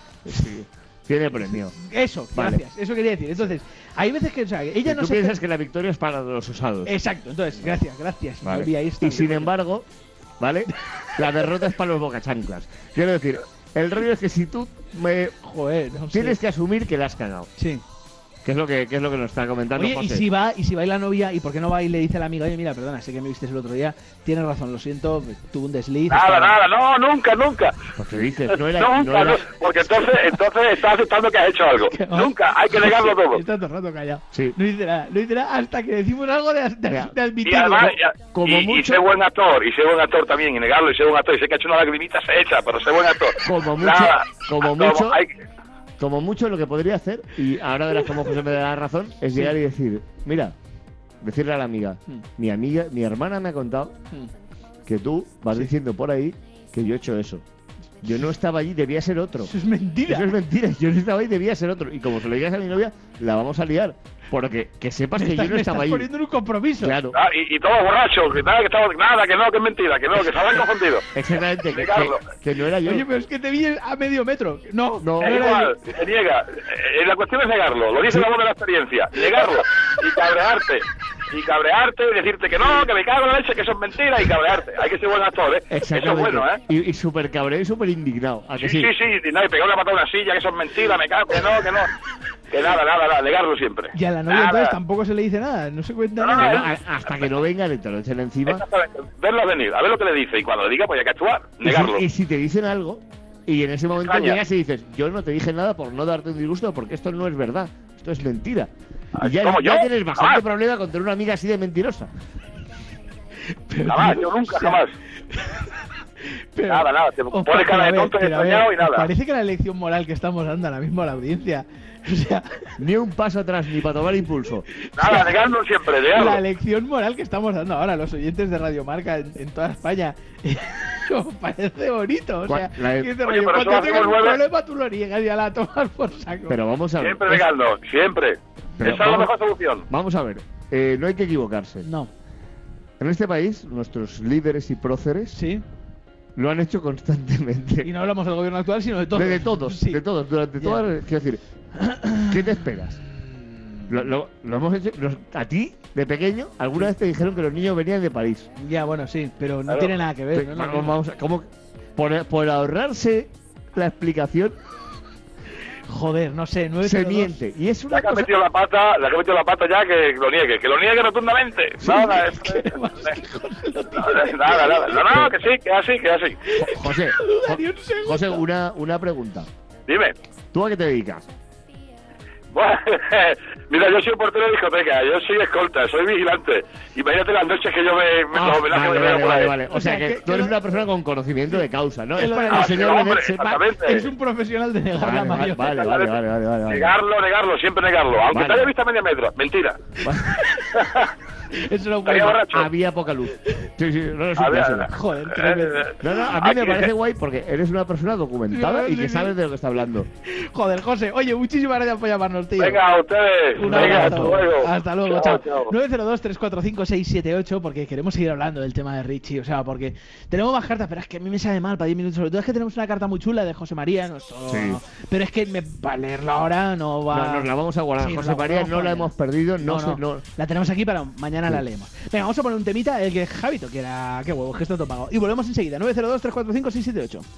Sí. Tiene premio. eso, Vale. gracias, eso quería decir. Entonces, hay veces que, o sea, ella Y no tú se piensas que la victoria es para los osados. Exacto, entonces, gracias, gracias. Vale. Me olvidé, ahí está. Y sin embargo, ¿vale? La derrota es para los bocachanclas. Quiero decir, el rollo es que si tú me Joder, no sé. tienes que asumir que la has cagado. Sí. Que es lo que, que es lo que nos está comentando Oye, y José. si va, y si va y la novia, ¿y por qué no va y le dice a la amiga, oye, mira, perdona, sé que me viste el otro día, tienes razón, lo siento, tuve un desliz. Nada, estaba- nada, no, nunca, nunca. Pues te dices, no era, Nunca, no era- no, porque entonces, entonces estás aceptando que has hecho algo. Nunca, hay que negarlo todo. Está todo el rato callado. Sí. No dice nada, no dice nada hasta que decimos algo de, de, Mira, de Y admitirlo. además, ya- como y, y mucho- sé buen actor, y sé buen actor también, y negarlo, y sé buen actor, y sé que ha hecho una lagrimita, se echa, pero sé buen actor. Como mucho, Nada, como mucho, hay- como mucho lo que podría hacer, y ahora verás cómo José me da la razón, es llegar y decir, mira, decirle a la amiga, Hmm. mi amiga, mi hermana me ha contado Hmm. que tú vas diciendo por ahí que yo he hecho eso. Yo no estaba allí, debía ser otro. Eso es mentira. Eso es mentira, yo no estaba ahí, debía ser otro. Y como se lo digas a mi novia, la vamos a liar. Porque que sepas Me que yo estás- no me estaba estás ahí. poniendo en un compromiso. Claro, Ah, y, y todos borrachos, que nada, que estamos, nada, que no, que es mentira, que no, que se habrán confundido. exactamente, que, Negarlo. que- que no era yo. Oye, pero es que te vi a medio metro. No, No, Es era igual, se niega. Eh, La cuestión es negarlo, lo dice la voz de la experiencia. Negarlo y cabrearte. Y cabrearte y decirte que no, que me cago en la leche, que eso es mentira y cabrearte. Hay que ser buen actor, ¿eh? Eso es Exactamente. bueno, ¿eh? Y, y súper cabreado y súper indignado. ¿A que Sí, sí? sí, sí, y nadie pegó una patada a una silla, que eso es mentira, me cago, que no, que no. Que nada, nada, nada, negarlo siempre. Y a la novia Nada. entonces tampoco se le dice nada, no se cuenta No, no, nada. no, Pero a- hasta que no vengan y te lo echen encima. Exactamente. Verlo venir, a ver lo que le dice, y cuando le diga, pues hay que actuar, Y negarlo. si, y si te dicen algo, y en ese momento Extraña. llegas y dices, yo no te dije nada por no darte un disgusto, porque esto no es verdad, esto es mentira. Y ya, ¿Cómo, ya yo? tienes bastante Jamás. problema con tener una amiga así de mentirosa. Jamás, yo nunca, jamás. Pero- Nada, nada, te Os pones pa- cara de a ver, tonto y pero a ver, extrañado y ¿os nada. Parece que la lección moral que estamos dando ahora mismo a la audiencia. O sea, Ni un paso atrás, ni para tomar impulso. Nada, negarlo siempre, negarlo. la lección moral que estamos dando ahora a los oyentes de Radio Marca en, en toda España. Os parece bonito. O sea, Cua- la- que te Oye, rollo, pero eso cuando tengas hacemos un nueve- problema tú lo niegas y a la tomas por saco. Pero vamos a ver. Siempre es- negarlo, siempre. pero Esa es la vamos- mejor solución. Vamos a ver, eh, no hay que equivocarse. No. En este país, nuestros líderes y próceres Sí. lo han hecho constantemente. Y no hablamos del gobierno actual, sino de todos. De, de todos, Sí. de todos, durante Ya. todas. Quiero decir, ¿qué te esperas? Lo, lo- lo hemos hecho. nos- a ti, de pequeño, alguna vez te dijeron que los niños venían de París. Ya, bueno, sí, pero no Claro. tiene nada que ver. Pe- ¿no? vamos, No, no. vamos a- ¿cómo? Por, por ahorrarse la explicación, Joder, no sé, nueve se cero dos. miente. Y es La una que ha cosa. metido la pata, la que ha metido la pata ya, que lo niegue, que lo niegue rotundamente. Nada, es- nada, nada. No, no, que sí, que así, que así. José, Jo- Ni un segundo. José, una, una pregunta. Dime. ¿Tú a qué te dedicas? Bueno, mira, yo soy portero de discoteca, yo soy escolta, soy vigilante. Imagínate las noches que yo me, me Ah, los homenajes vale, que veo vale, por vale, ahí. vale. O, O sea, sea, que, que- tú que eres lo- una persona con conocimiento de causa, ¿no? que Es lo para de- que Ah, el sí, señor hombre, Benet sepa. exactamente. Es un profesional de negar Vale, la vale, mayor. vale, vale, vale, vale, vale, vale. Negarlo, negarlo, siempre negarlo. Aunque Vale. te haya visto a media metro. Mentira. Eso no Estaría borracho. Había poca luz. Sí, sí, no, no, es un Había- clásico. Joder, Eh, tremendo. No, no, a mí me Aquí- parece guay porque eres una persona documentada y que sabes de lo que está hablando. Joder, José. Oye, muchísimas gracias por llamarnos, tío. Venga, a ustedes. Un Venga, abrazo. hasta luego. Hasta luego, Chao, chao. chao. nueve cero dos, tres cuatro cinco, seis siete ocho, porque queremos seguir hablando del tema de Richie. O sea, porque tenemos más cartas, pero es que a mí me sabe mal para diez minutos. Sobre todo es que tenemos una carta muy chula de José María. Nuestro... Sí. Pero es que me... para leerlo ahora no va. No, nos la vamos a guardar. Sí, nos José la María guardamos no para la mañana. hemos perdido. No, No, sé, no. no. La tenemos aquí para mañana Sí. la leemos. Venga, vamos a poner un temita, el que Javito quiera. Qué huevos, que esto todo pago. Y volvemos enseguida. nueve cero dos, tres cuatro cinco, seis siete ocho.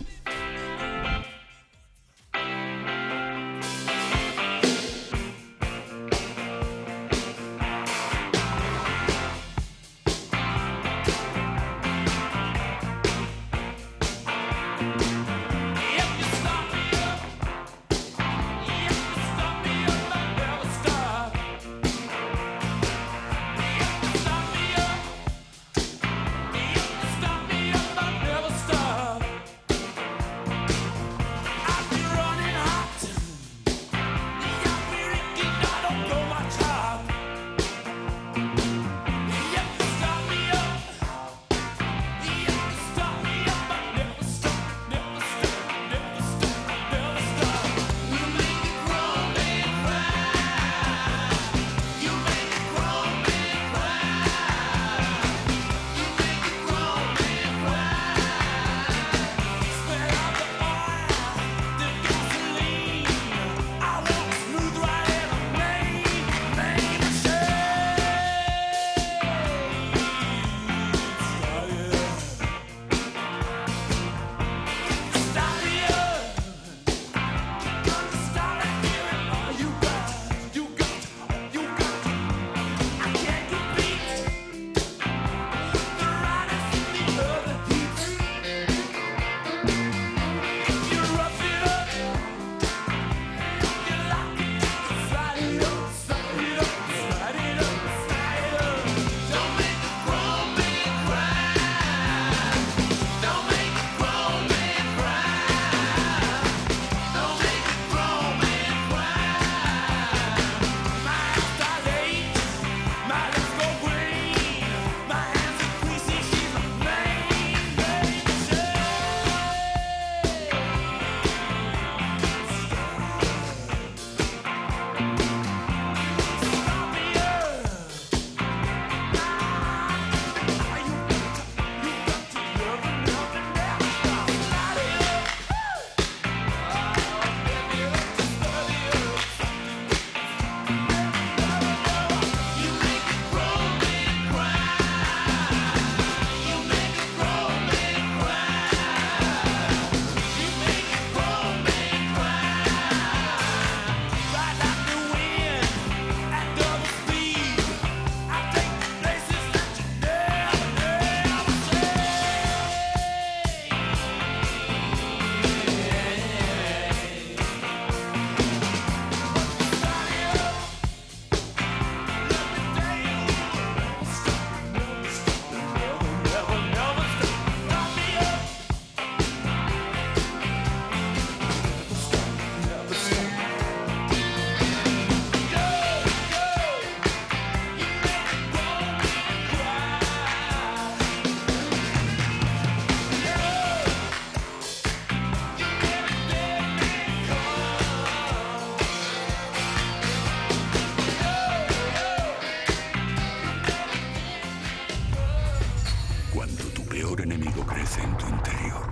crece en tu interior.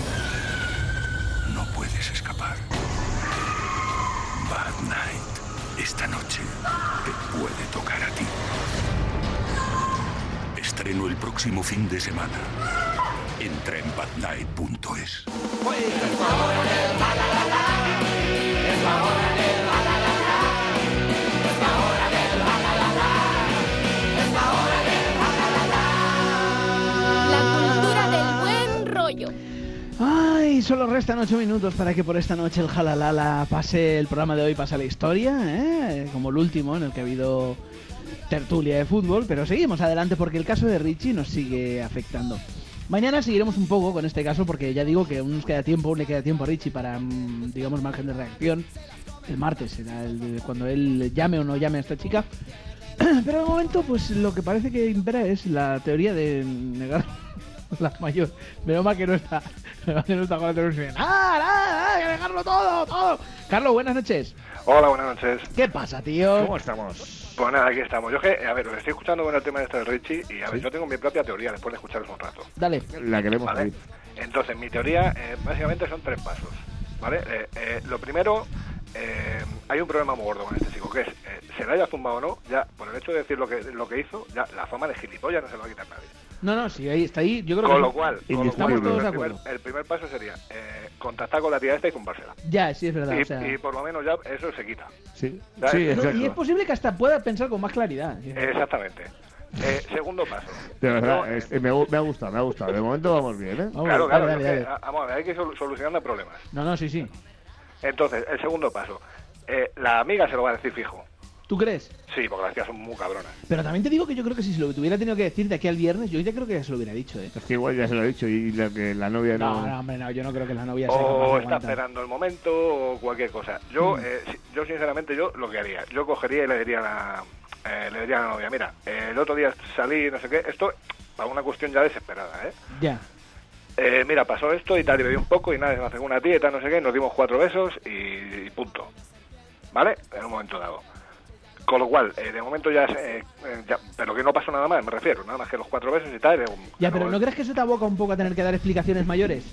No puedes escapar. Bad Night, esta noche te puede tocar a ti. Estreno el próximo fin de semana. Entra en bad night punto es. La cultura del buen rollo. Ay, solo restan ocho minutos para que por esta noche el Jalalala pase, el programa de hoy pase a la historia, ¿eh? Como el último en el que ha habido tertulia de fútbol, pero seguimos adelante porque el caso de Richie nos sigue afectando. Mañana seguiremos un poco con este caso porque ya digo que aún nos queda tiempo, aún le queda tiempo a Richie para, digamos, margen de reacción. El martes será el de cuando él llame o no llame a esta chica. Pero de momento, pues lo que parece que impera es la teoría de negar la mayor. Menos mal que no está. Menos mal que no está con la televisión. ¡Ah, ah, ah! ¡Hay que negarlo todo, todo! Carlos, buenas noches. Hola, buenas noches. ¿Qué pasa, tío? ¿Cómo estamos? Pues nada, aquí estamos. Yo que, a ver, os estoy escuchando con el tema de esto de Richie y a ver, ¿Sí? yo tengo mi propia teoría después de escucharos un rato. Dale. La queremos ¿Vale? oír. Entonces, mi teoría eh, básicamente son tres pasos, ¿vale? Eh, eh, lo primero, eh, hay un problema muy gordo con este chico, que es, eh, se le haya zumbado o no, ya, por el hecho de decir lo que lo que hizo, ya la fama de gilipollas no se lo va a quitar nadie. No, no, sí, ahí está ahí. Yo creo Con que lo cual, con lo cual estamos todos de el, primer, acuerdo. el primer paso sería eh, contactar con la tía esta y zumbársela. Ya, sí, es verdad. Y, o sea... y por lo menos ya eso se quita. Sí, ¿sabes? sí, No, exacto. y es posible que hasta pueda pensar con más claridad. Exactamente. Eh, segundo paso. De verdad, Yo, es- me, gu- me ha gustado, me ha gustado. De momento vamos bien, ¿eh? Vamos, Claro, dale, claro, dale, es que, dale. a- vamos a ver, hay que sol- solucionando problemas. No, no, sí, sí. Entonces, el segundo paso. Eh, la amiga se lo va a decir fijo. ¿Tú crees? Sí, porque las tías son muy cabronas. Pero también te digo que yo creo que si se lo tuviera tenido que decir de aquí al viernes, yo ya creo que ya se lo hubiera dicho, ¿eh? Es que igual ya se lo he dicho y la, que la novia no... No, no, hombre, no, yo no creo que la novia sea capaz O de está aguantar. esperando el momento o cualquier cosa. Yo, Mm. eh, si- yo sinceramente, yo lo que haría, yo cogería y le diría a la, eh, le diría a la novia, mira, eh, el otro día salí, no sé qué, esto para una cuestión ya desesperada, ¿eh? Ya. Eh, mira, pasó esto y tal, y bebí un poco y nada, me acercó una tía y tal, no sé qué, nos dimos cuatro besos y, y punto. ¿Vale? En un momento dado. Con lo cual, eh, de momento ya, eh, eh, ya, pero que no pasó nada más, me refiero, nada más que los cuatro besos y tal. eh, Ya, pero luego- ¿no crees que eso te aboca un poco a tener que dar explicaciones mayores?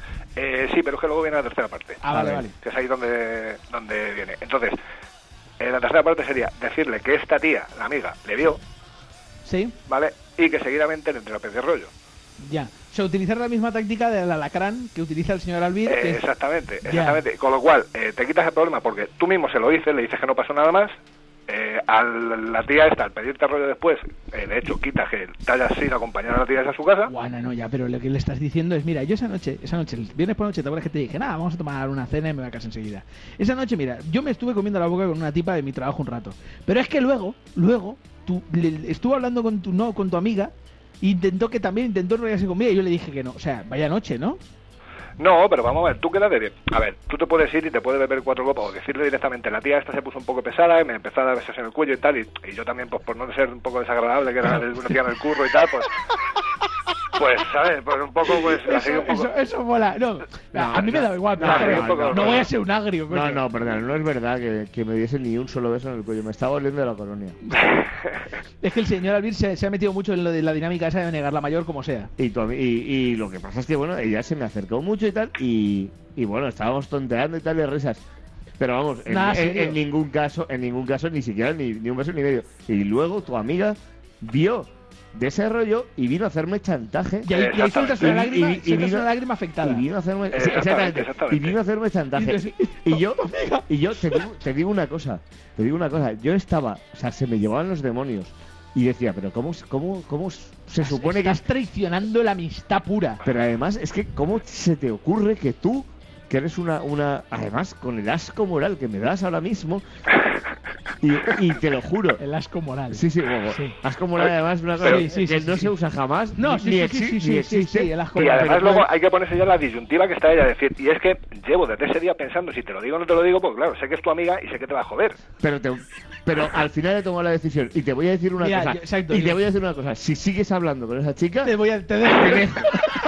Eh, sí, pero es que luego viene la tercera parte. Ah, vale, vale. Que es ahí donde, donde viene. Entonces, eh, la tercera parte sería decirle que esta tía, la amiga, le vio, Sí, ¿vale? Y que seguidamente le entre la pez de rollo. ya. O sea, utilizar la misma táctica del alacrán que utiliza el señor Albir. Eh, que es- exactamente, Ya. exactamente. Con lo cual, eh, te quitas el problema porque tú mismo se lo dices, le dices que no pasó nada más. Eh, a la tía esta, al pedirte rollo después, eh, de hecho, quitas que te hayas ido a acompañar a la tía esa a su casa. Bueno, no, ya, pero lo que le estás diciendo es, mira, yo esa noche, esa noche, el viernes por la noche, ¿te acuerdas que te dije, nada, vamos a tomar una cena y me voy a casa enseguida? Esa noche, mira, yo me estuve comiendo la boca con una tipa de mi trabajo un rato. Pero es que luego, luego, tú, le, estuvo hablando con tu, no, con tu amiga, e intentó que también intentó enrollarse conmigo y yo le dije que no. O sea, vaya noche, ¿no? No, pero vamos a ver, tú quedas de bien. A ver, tú te puedes ir y te puedes beber cuatro copas o decirle directamente, la tía esta se puso un poco pesada y me empezó a dar besos en el cuello y tal, y, y yo también, pues por no ser un poco desagradable, que era el- una tía en el curro y tal, pues... Pues, ¿sabes? Pues un poco, pues... así Eso, un poco... eso, eso mola. No, a mí me da igual, no, pero no, no, no, no no. voy a ser un agrio, coño. No, no, perdón, no es verdad que, que me diese ni un solo beso en el cuello. Me estaba oliendo de la colonia. Es que el señor Albir se, se ha metido mucho en lo de la dinámica esa de negar la mayor como sea. Y, tu ami- y, y lo que pasa es que, bueno, ella se me acercó mucho y tal, y, y bueno, estábamos tonteando y tal, de risas. Pero vamos, en, Nada, en- serio. en ningún caso, en ningún caso, ni siquiera ni, ni un beso ni medio. Y luego tu amiga vio de ese rollo y vino a hacerme chantaje. Y ahí, y ahí sueltas una Y- lágrima, y- y sueltas vino- una lágrima afectada. Y vino a hacerme, sí, Exactamente, exactamente, exactamente. y vino a hacerme chantaje. Y entonces- Y yo, y yo te digo, te digo una cosa, te digo una cosa, yo estaba, o sea, se me llevaban los demonios y decía, pero cómo, cómo, cómo se supone que Estás traicionando la amistad pura. pero además es que cómo se te ocurre que tú, que eres una, una, además con el asco moral que me das ahora mismo, y, y te lo juro. El asco moral. Sí, sí, bueno, Sí. asco moral además es una cosa Sí, sí, que sí, no sí. se usa jamás, No, ni, sí, ni sí, exi- sí, sí, ni sí, sí, existe. sí, el asco Y moral. además Pero- luego hay que ponerse ya la disyuntiva que está ella a decir, y es que llevo desde ese día pensando si te lo digo o no te lo digo, porque claro, sé que es tu amiga y sé que te va a joder. Pero, te, pero al final he tomado la decisión y te voy a decir una Mira, cosa. yo- exacto, y yo- te voy a decir una cosa. Si sigues hablando con esa chica, Te voy a... Te dejo. te dejo.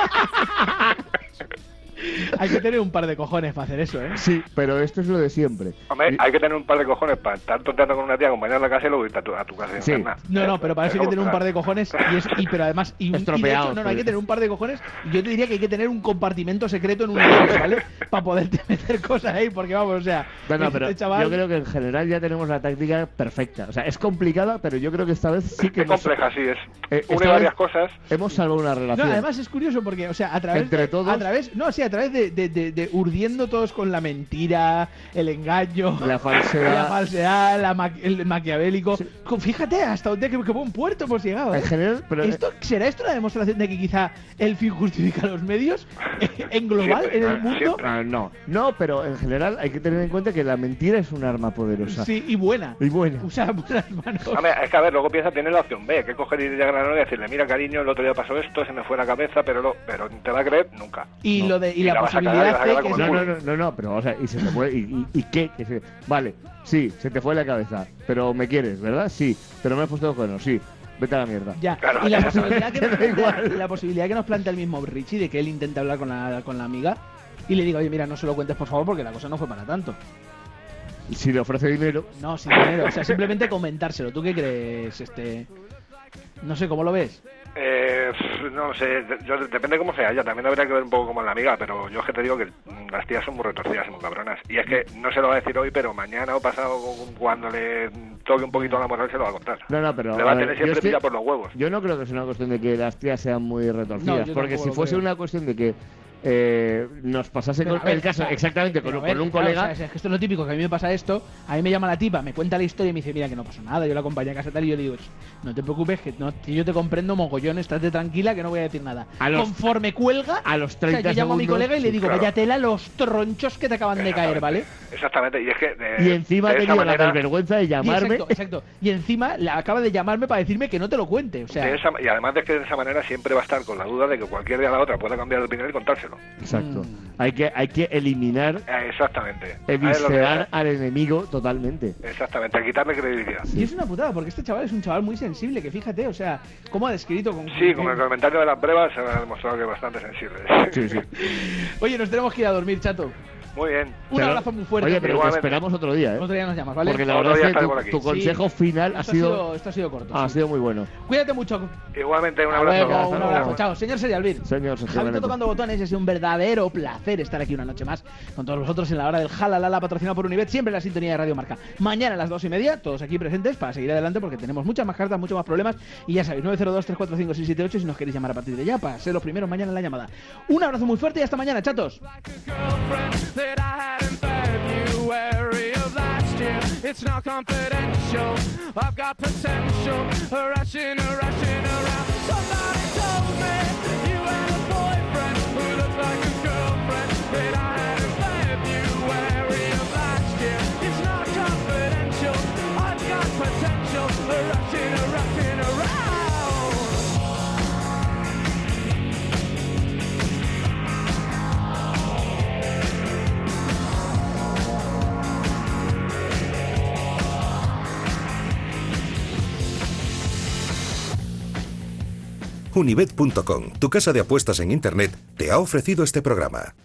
Hay que tener un par de cojones para hacer eso, ¿eh? Sí, pero esto es lo de siempre. Hombre, hay que tener un par de cojones para estar tonteando con una tía, acompañarla a casa y luego irte a tu, a tu casa. Sí. interna. No, no, pero para eso hay que tener un par de cojones y, es, y pero además y, un- y de Estropeados, hecho, no, no, hay pues. que tener un par de cojones y yo te diría que hay que tener un compartimento secreto en un avión, ¿vale? Para poderte meter cosas ahí, porque vamos, o sea, Bueno, este pero chaval... yo creo que en general ya tenemos la táctica perfecta. O sea, es complicada, pero yo creo que esta vez sí que Es hemos, compleja, sí, es. eh, esta Une vez varias cosas. hemos salvado una No, relación. además es curioso porque, o sea, a través Entre de, todos. a través, no, sí, a través de, de, de, de urdiendo todos con la mentira, el engaño, La falsedad. la falsedad, la ma- el maquiavélico. Fíjate hasta dónde qué, qué buen puerto hemos llegado. ¿eh? En general, pero ¿Esto, ¿Será esto la demostración de que quizá el fin justifica los medios? En global, Siempre, en el claro, mundo. siempre. Ah, no, no, pero en general hay que tener en cuenta que la mentira es un arma poderosa. Sí, y buena. Y buena. Usa buenas manos. Hombre, es que a ver, luego piensa, tienes la opción B, que coger y llegar a la novia y decirle, mira cariño, el otro día pasó esto, se me fue la cabeza, pero lo, pero te va a creer nunca. Y No. lo de y la, la vas a cagar y vas a posibilidad quedar de como que... el No, culo. no, no, no, no, pero o sea, y se te fue, y, y, y qué, que se- vale, sí, se te fue la cabeza, pero me quieres, ¿verdad? Sí, pero me has puesto los cuernos, sí, vete a la mierda. Ya, Claro, y la ya posibilidad, que sabes. nos Da igual. plantea, la posibilidad que nos plantea el mismo Richie de que él intente hablar con la, con la amiga y le diga, oye, mira, no se lo cuentes por favor porque la cosa no fue para tanto. Si le ofrece dinero, No, sin dinero, o sea, simplemente comentárselo. ¿Tú qué crees? Este, no sé, ¿cómo lo ves? Eh, pf, no sé, de- yo, depende cómo sea ella, también habría que ver un poco cómo es la amiga, pero yo es que te digo que mm, las tías son muy retorcidas y muy cabronas. Y es que no se lo va a decir hoy, pero mañana o pasado, cuando le toque un poquito la moral, se lo va a contar. no, no, pero Le va a a ver, tener yo siempre es que- pilla por los huevos. yo no creo que sea una cuestión de que las tías sean muy retorcidas, No, yo porque tampoco si lo fuese creo. una cuestión de que eh, nos pasase Pero, con a ver, el caso claro, exactamente con, pero, a con ver, un claro, colega, o sea, es que esto es lo típico, que a mí me pasa esto, a mí me llama la tipa, me cuenta la historia y me dice, mira, que no pasó nada, yo la acompañé a casa tal, y yo le digo, no te preocupes, que, no, que yo te comprendo mogollón, estate tranquila, que no voy a decir nada. A los- Conforme cuelga, a los o sea, treinta yo llamo a mi segundos, colega y le sí, digo, claro. vaya tela los tronchos que te acaban de caer, ¿vale? Exactamente, y es que... de- y encima ha de esa tenido la manera- desvergüenza de Y llamarme. exacto, exacto. Y encima le acaba de llamarme para decirme que no te lo cuente, o sea... de esa- y además de que de esa manera siempre va a estar con la duda de que cualquier día a la otra pueda cambiar de opinión y contárselo. Exacto. Mm. Hay que hay que eliminar, Eh, exactamente. Ahí es lo que- eviscerar al enemigo totalmente. Exactamente, a quitarle credibilidad. Y es una putada, porque este chaval es un chaval muy sensible, que fíjate, o sea, cómo ha descrito con... Sí, con el comentario de las brevas se ha demostrado que es bastante sensible. Sí, sí. Oye, nos tenemos que ir a dormir, chato. Muy bien. Un Pero- abrazo muy fuerte. Oye, pero te Igualmente. esperamos otro día, ¿eh? Otro día nos llamas, ¿vale? Porque la Otro verdad día es que estaré tu, por aquí. tu consejo Sí. final Esto ha sido, Esto ha sido corto. ha sí. sido muy bueno. Cuídate mucho. Igualmente, un Hasta abrazo. luego, Hasta un luego. abrazo. Chao. Señor Serialvir. Señor Sergio Javito Benete. tocando botones, ha sido un verdadero placer estar aquí una noche más con todos vosotros en la hora del Jalalala, patrocinado por Univet, siempre en la sintonía de Radio Marca. Mañana a las dos y media, todos aquí presentes para seguir adelante porque tenemos muchas más cartas, muchos más problemas. Y ya sabéis, nueve cero dos, tres cuatro cinco, seis siete ocho si nos queréis llamar a partir de ya para ser los primeros mañana en la llamada. Un abrazo muy fuerte y hasta mañana, chatos. that I had in February of last year. It's not confidential. I've got potential. A rushing, a rushing around. Somebody told me you had a boyfriend who looked like a girlfriend that I had in February of last year. It's not confidential. I've got potential. A rushing, a rushing around. Unibet punto com, tu casa de apuestas en Internet, te ha ofrecido este programa.